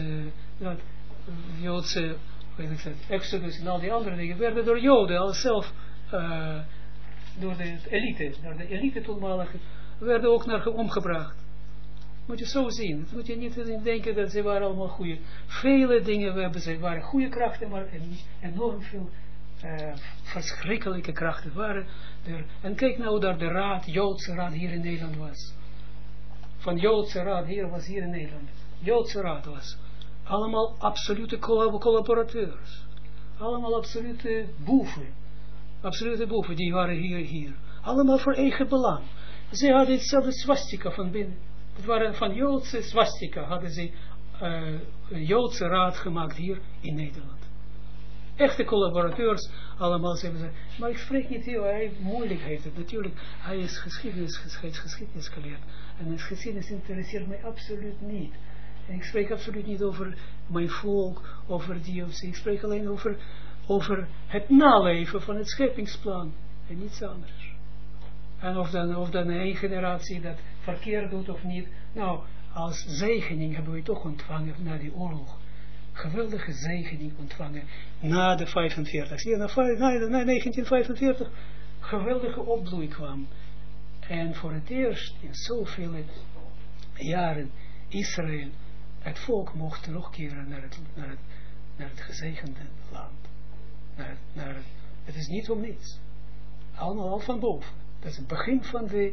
Joodse Exodus en al die andere dingen, werden door Joden al zelf, door de elite toenmalige, werden ook omgebracht. Moet je zo zien. Het moet je niet denken dat ze waren allemaal goede. Vele dingen waren goede krachten, maar enorm veel verschrikkelijke krachten waren er. En kijk nou daar de Joodse raad hier in Nederland was. Van Joodse raad was hier in Nederland. Joodse raad was. Allemaal absolute collaborateurs. Allemaal absolute boeven. Absolute boeven, die waren hier. Allemaal voor eigen belang. Ze hadden hetzelfde swastika van binnen. Het waren van Joodse swastika, hadden ze een Joodse raad gemaakt hier in Nederland. Echte collaborateurs, allemaal zeggen ze. Maar ik spreek niet heel, hij moeilijk heeft het natuurlijk. Hij is geschiedenis geleerd. En geschiedenis interesseert mij absoluut niet. En ik spreek absoluut niet over mijn volk, over die of ze. Ik spreek alleen over het naleven van het scheppingsplan. En niets anders. En of dan een generatie dat verkeerd doet of niet. Nou, als zegening hebben we toch ontvangen na die oorlog. Geweldige zegening ontvangen na de 45. Ja, na 1945 geweldige opbloei kwam. En voor het eerst in zoveel jaren Israël, het volk mocht terugkeren naar het gezegende land. Het is niet om niets. Allemaal al van boven. Dat is het begin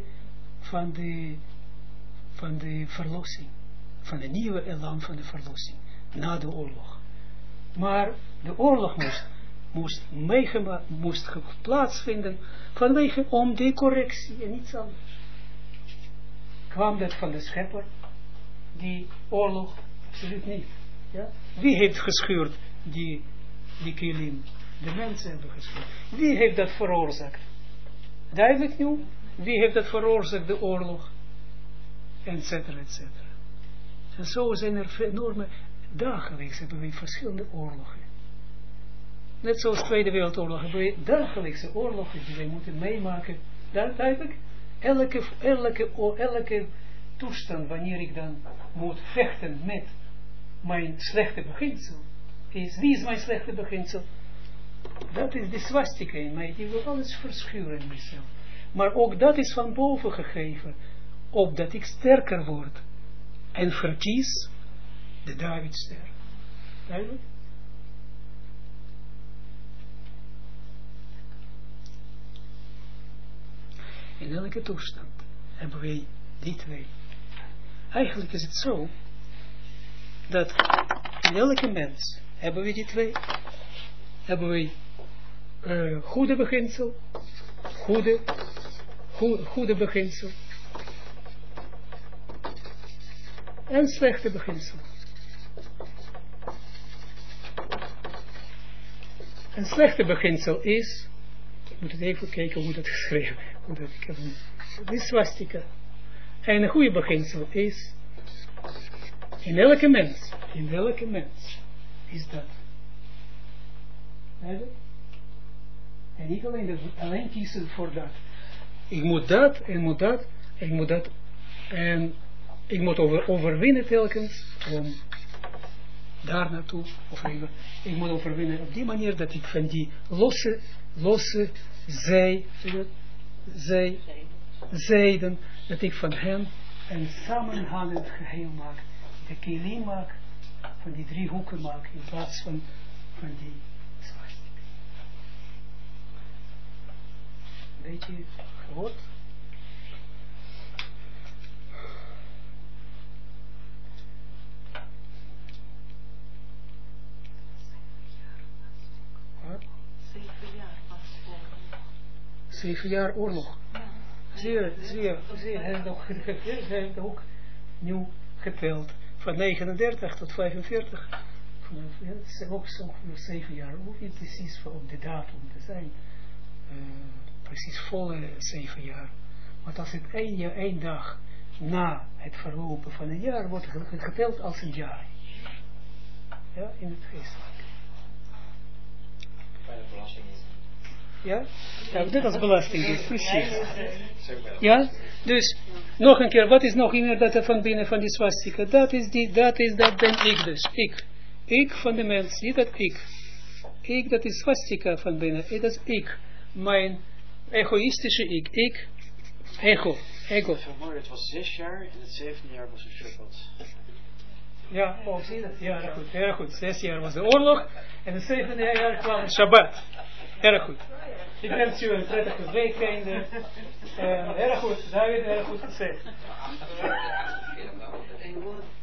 van de verlossing. Van de nieuwe elan van de verlossing. Na de oorlog. Maar de oorlog moest plaatsvinden vanwege om die correctie en niets anders. Kwam dat van de schepper? Die oorlog? Absoluut niet. Ja? Wie heeft gescheurd die kilim? De mensen hebben gescheurd. Wie heeft dat veroorzaakt? Duidelijk nu? Wie heeft dat veroorzaakt, de oorlog? Etcetera, etcetera. En zo zijn er enorme, dagelijks hebben we verschillende oorlogen. Net zoals Tweede Wereldoorlog hebben we dagelijkse oorlogen die wij moeten meemaken. Duidelijk? Elke toestand, wanneer ik dan moet vechten met mijn slechte beginsel. Wie is mijn slechte beginsel? Dat is de swastika in mij, die wil alles verschuren in mezelf. Maar ook dat is van boven gegeven, opdat ik sterker word en verkies de Davidster. Duidelijk? In elke toestand hebben wij die twee. Eigenlijk is het zo, dat in elke mens hebben we die twee. Hebben we goede beginsel, goede beginsel. Een slechte beginsel. Een slechte beginsel is, ik moet het even kijken hoe dat geschreven is. Dit is swastika. En een goede beginsel is, in elke mens is dat. En niet alleen kiezen voor dat. Ik moet dat, en moet dat, ik moet dat, en ik moet overwinnen telkens, om daar naartoe, of even, ik moet overwinnen op die manier, dat ik van die losse zijden, dat ik van hen een samenhangend geheel maak, de kelim maak, van die 3 hoeken maak, in plaats van die swastika. Een beetje gehoord? Wat? 7 jaar oorlog. Zie je, hij heeft ook nieuw geteld. Van 39 tot 45. Het is ook zo 7 jaar. Hoef je precies op de datum te zijn. Precies volle 7 jaar. Want als het 1 dag na het verlopen van een jaar wordt het geteld als een jaar. Ja, in het geestelijk. Bij de belasting niet. Ja? Ja, dit als belasting is, precies. Ja? Dus, nog een keer, wat is nog inderdaad van binnen van die swastika? Dat ben ik dus. Ik van de mens, niet dat ik. Ik, dat is swastika van binnen. Dat is ik. Mijn egoïstische ik. Ego. Het was 6 jaar en het 7e jaar was een shuffeld. Ja, zie je dat? Ja, erg goed. 6 jaar was de oorlog en het 7e jaar kwam het Shabbat. Erg goed. Ik wens u een prettige weekende. Erg goed, David, erg goed gezegd.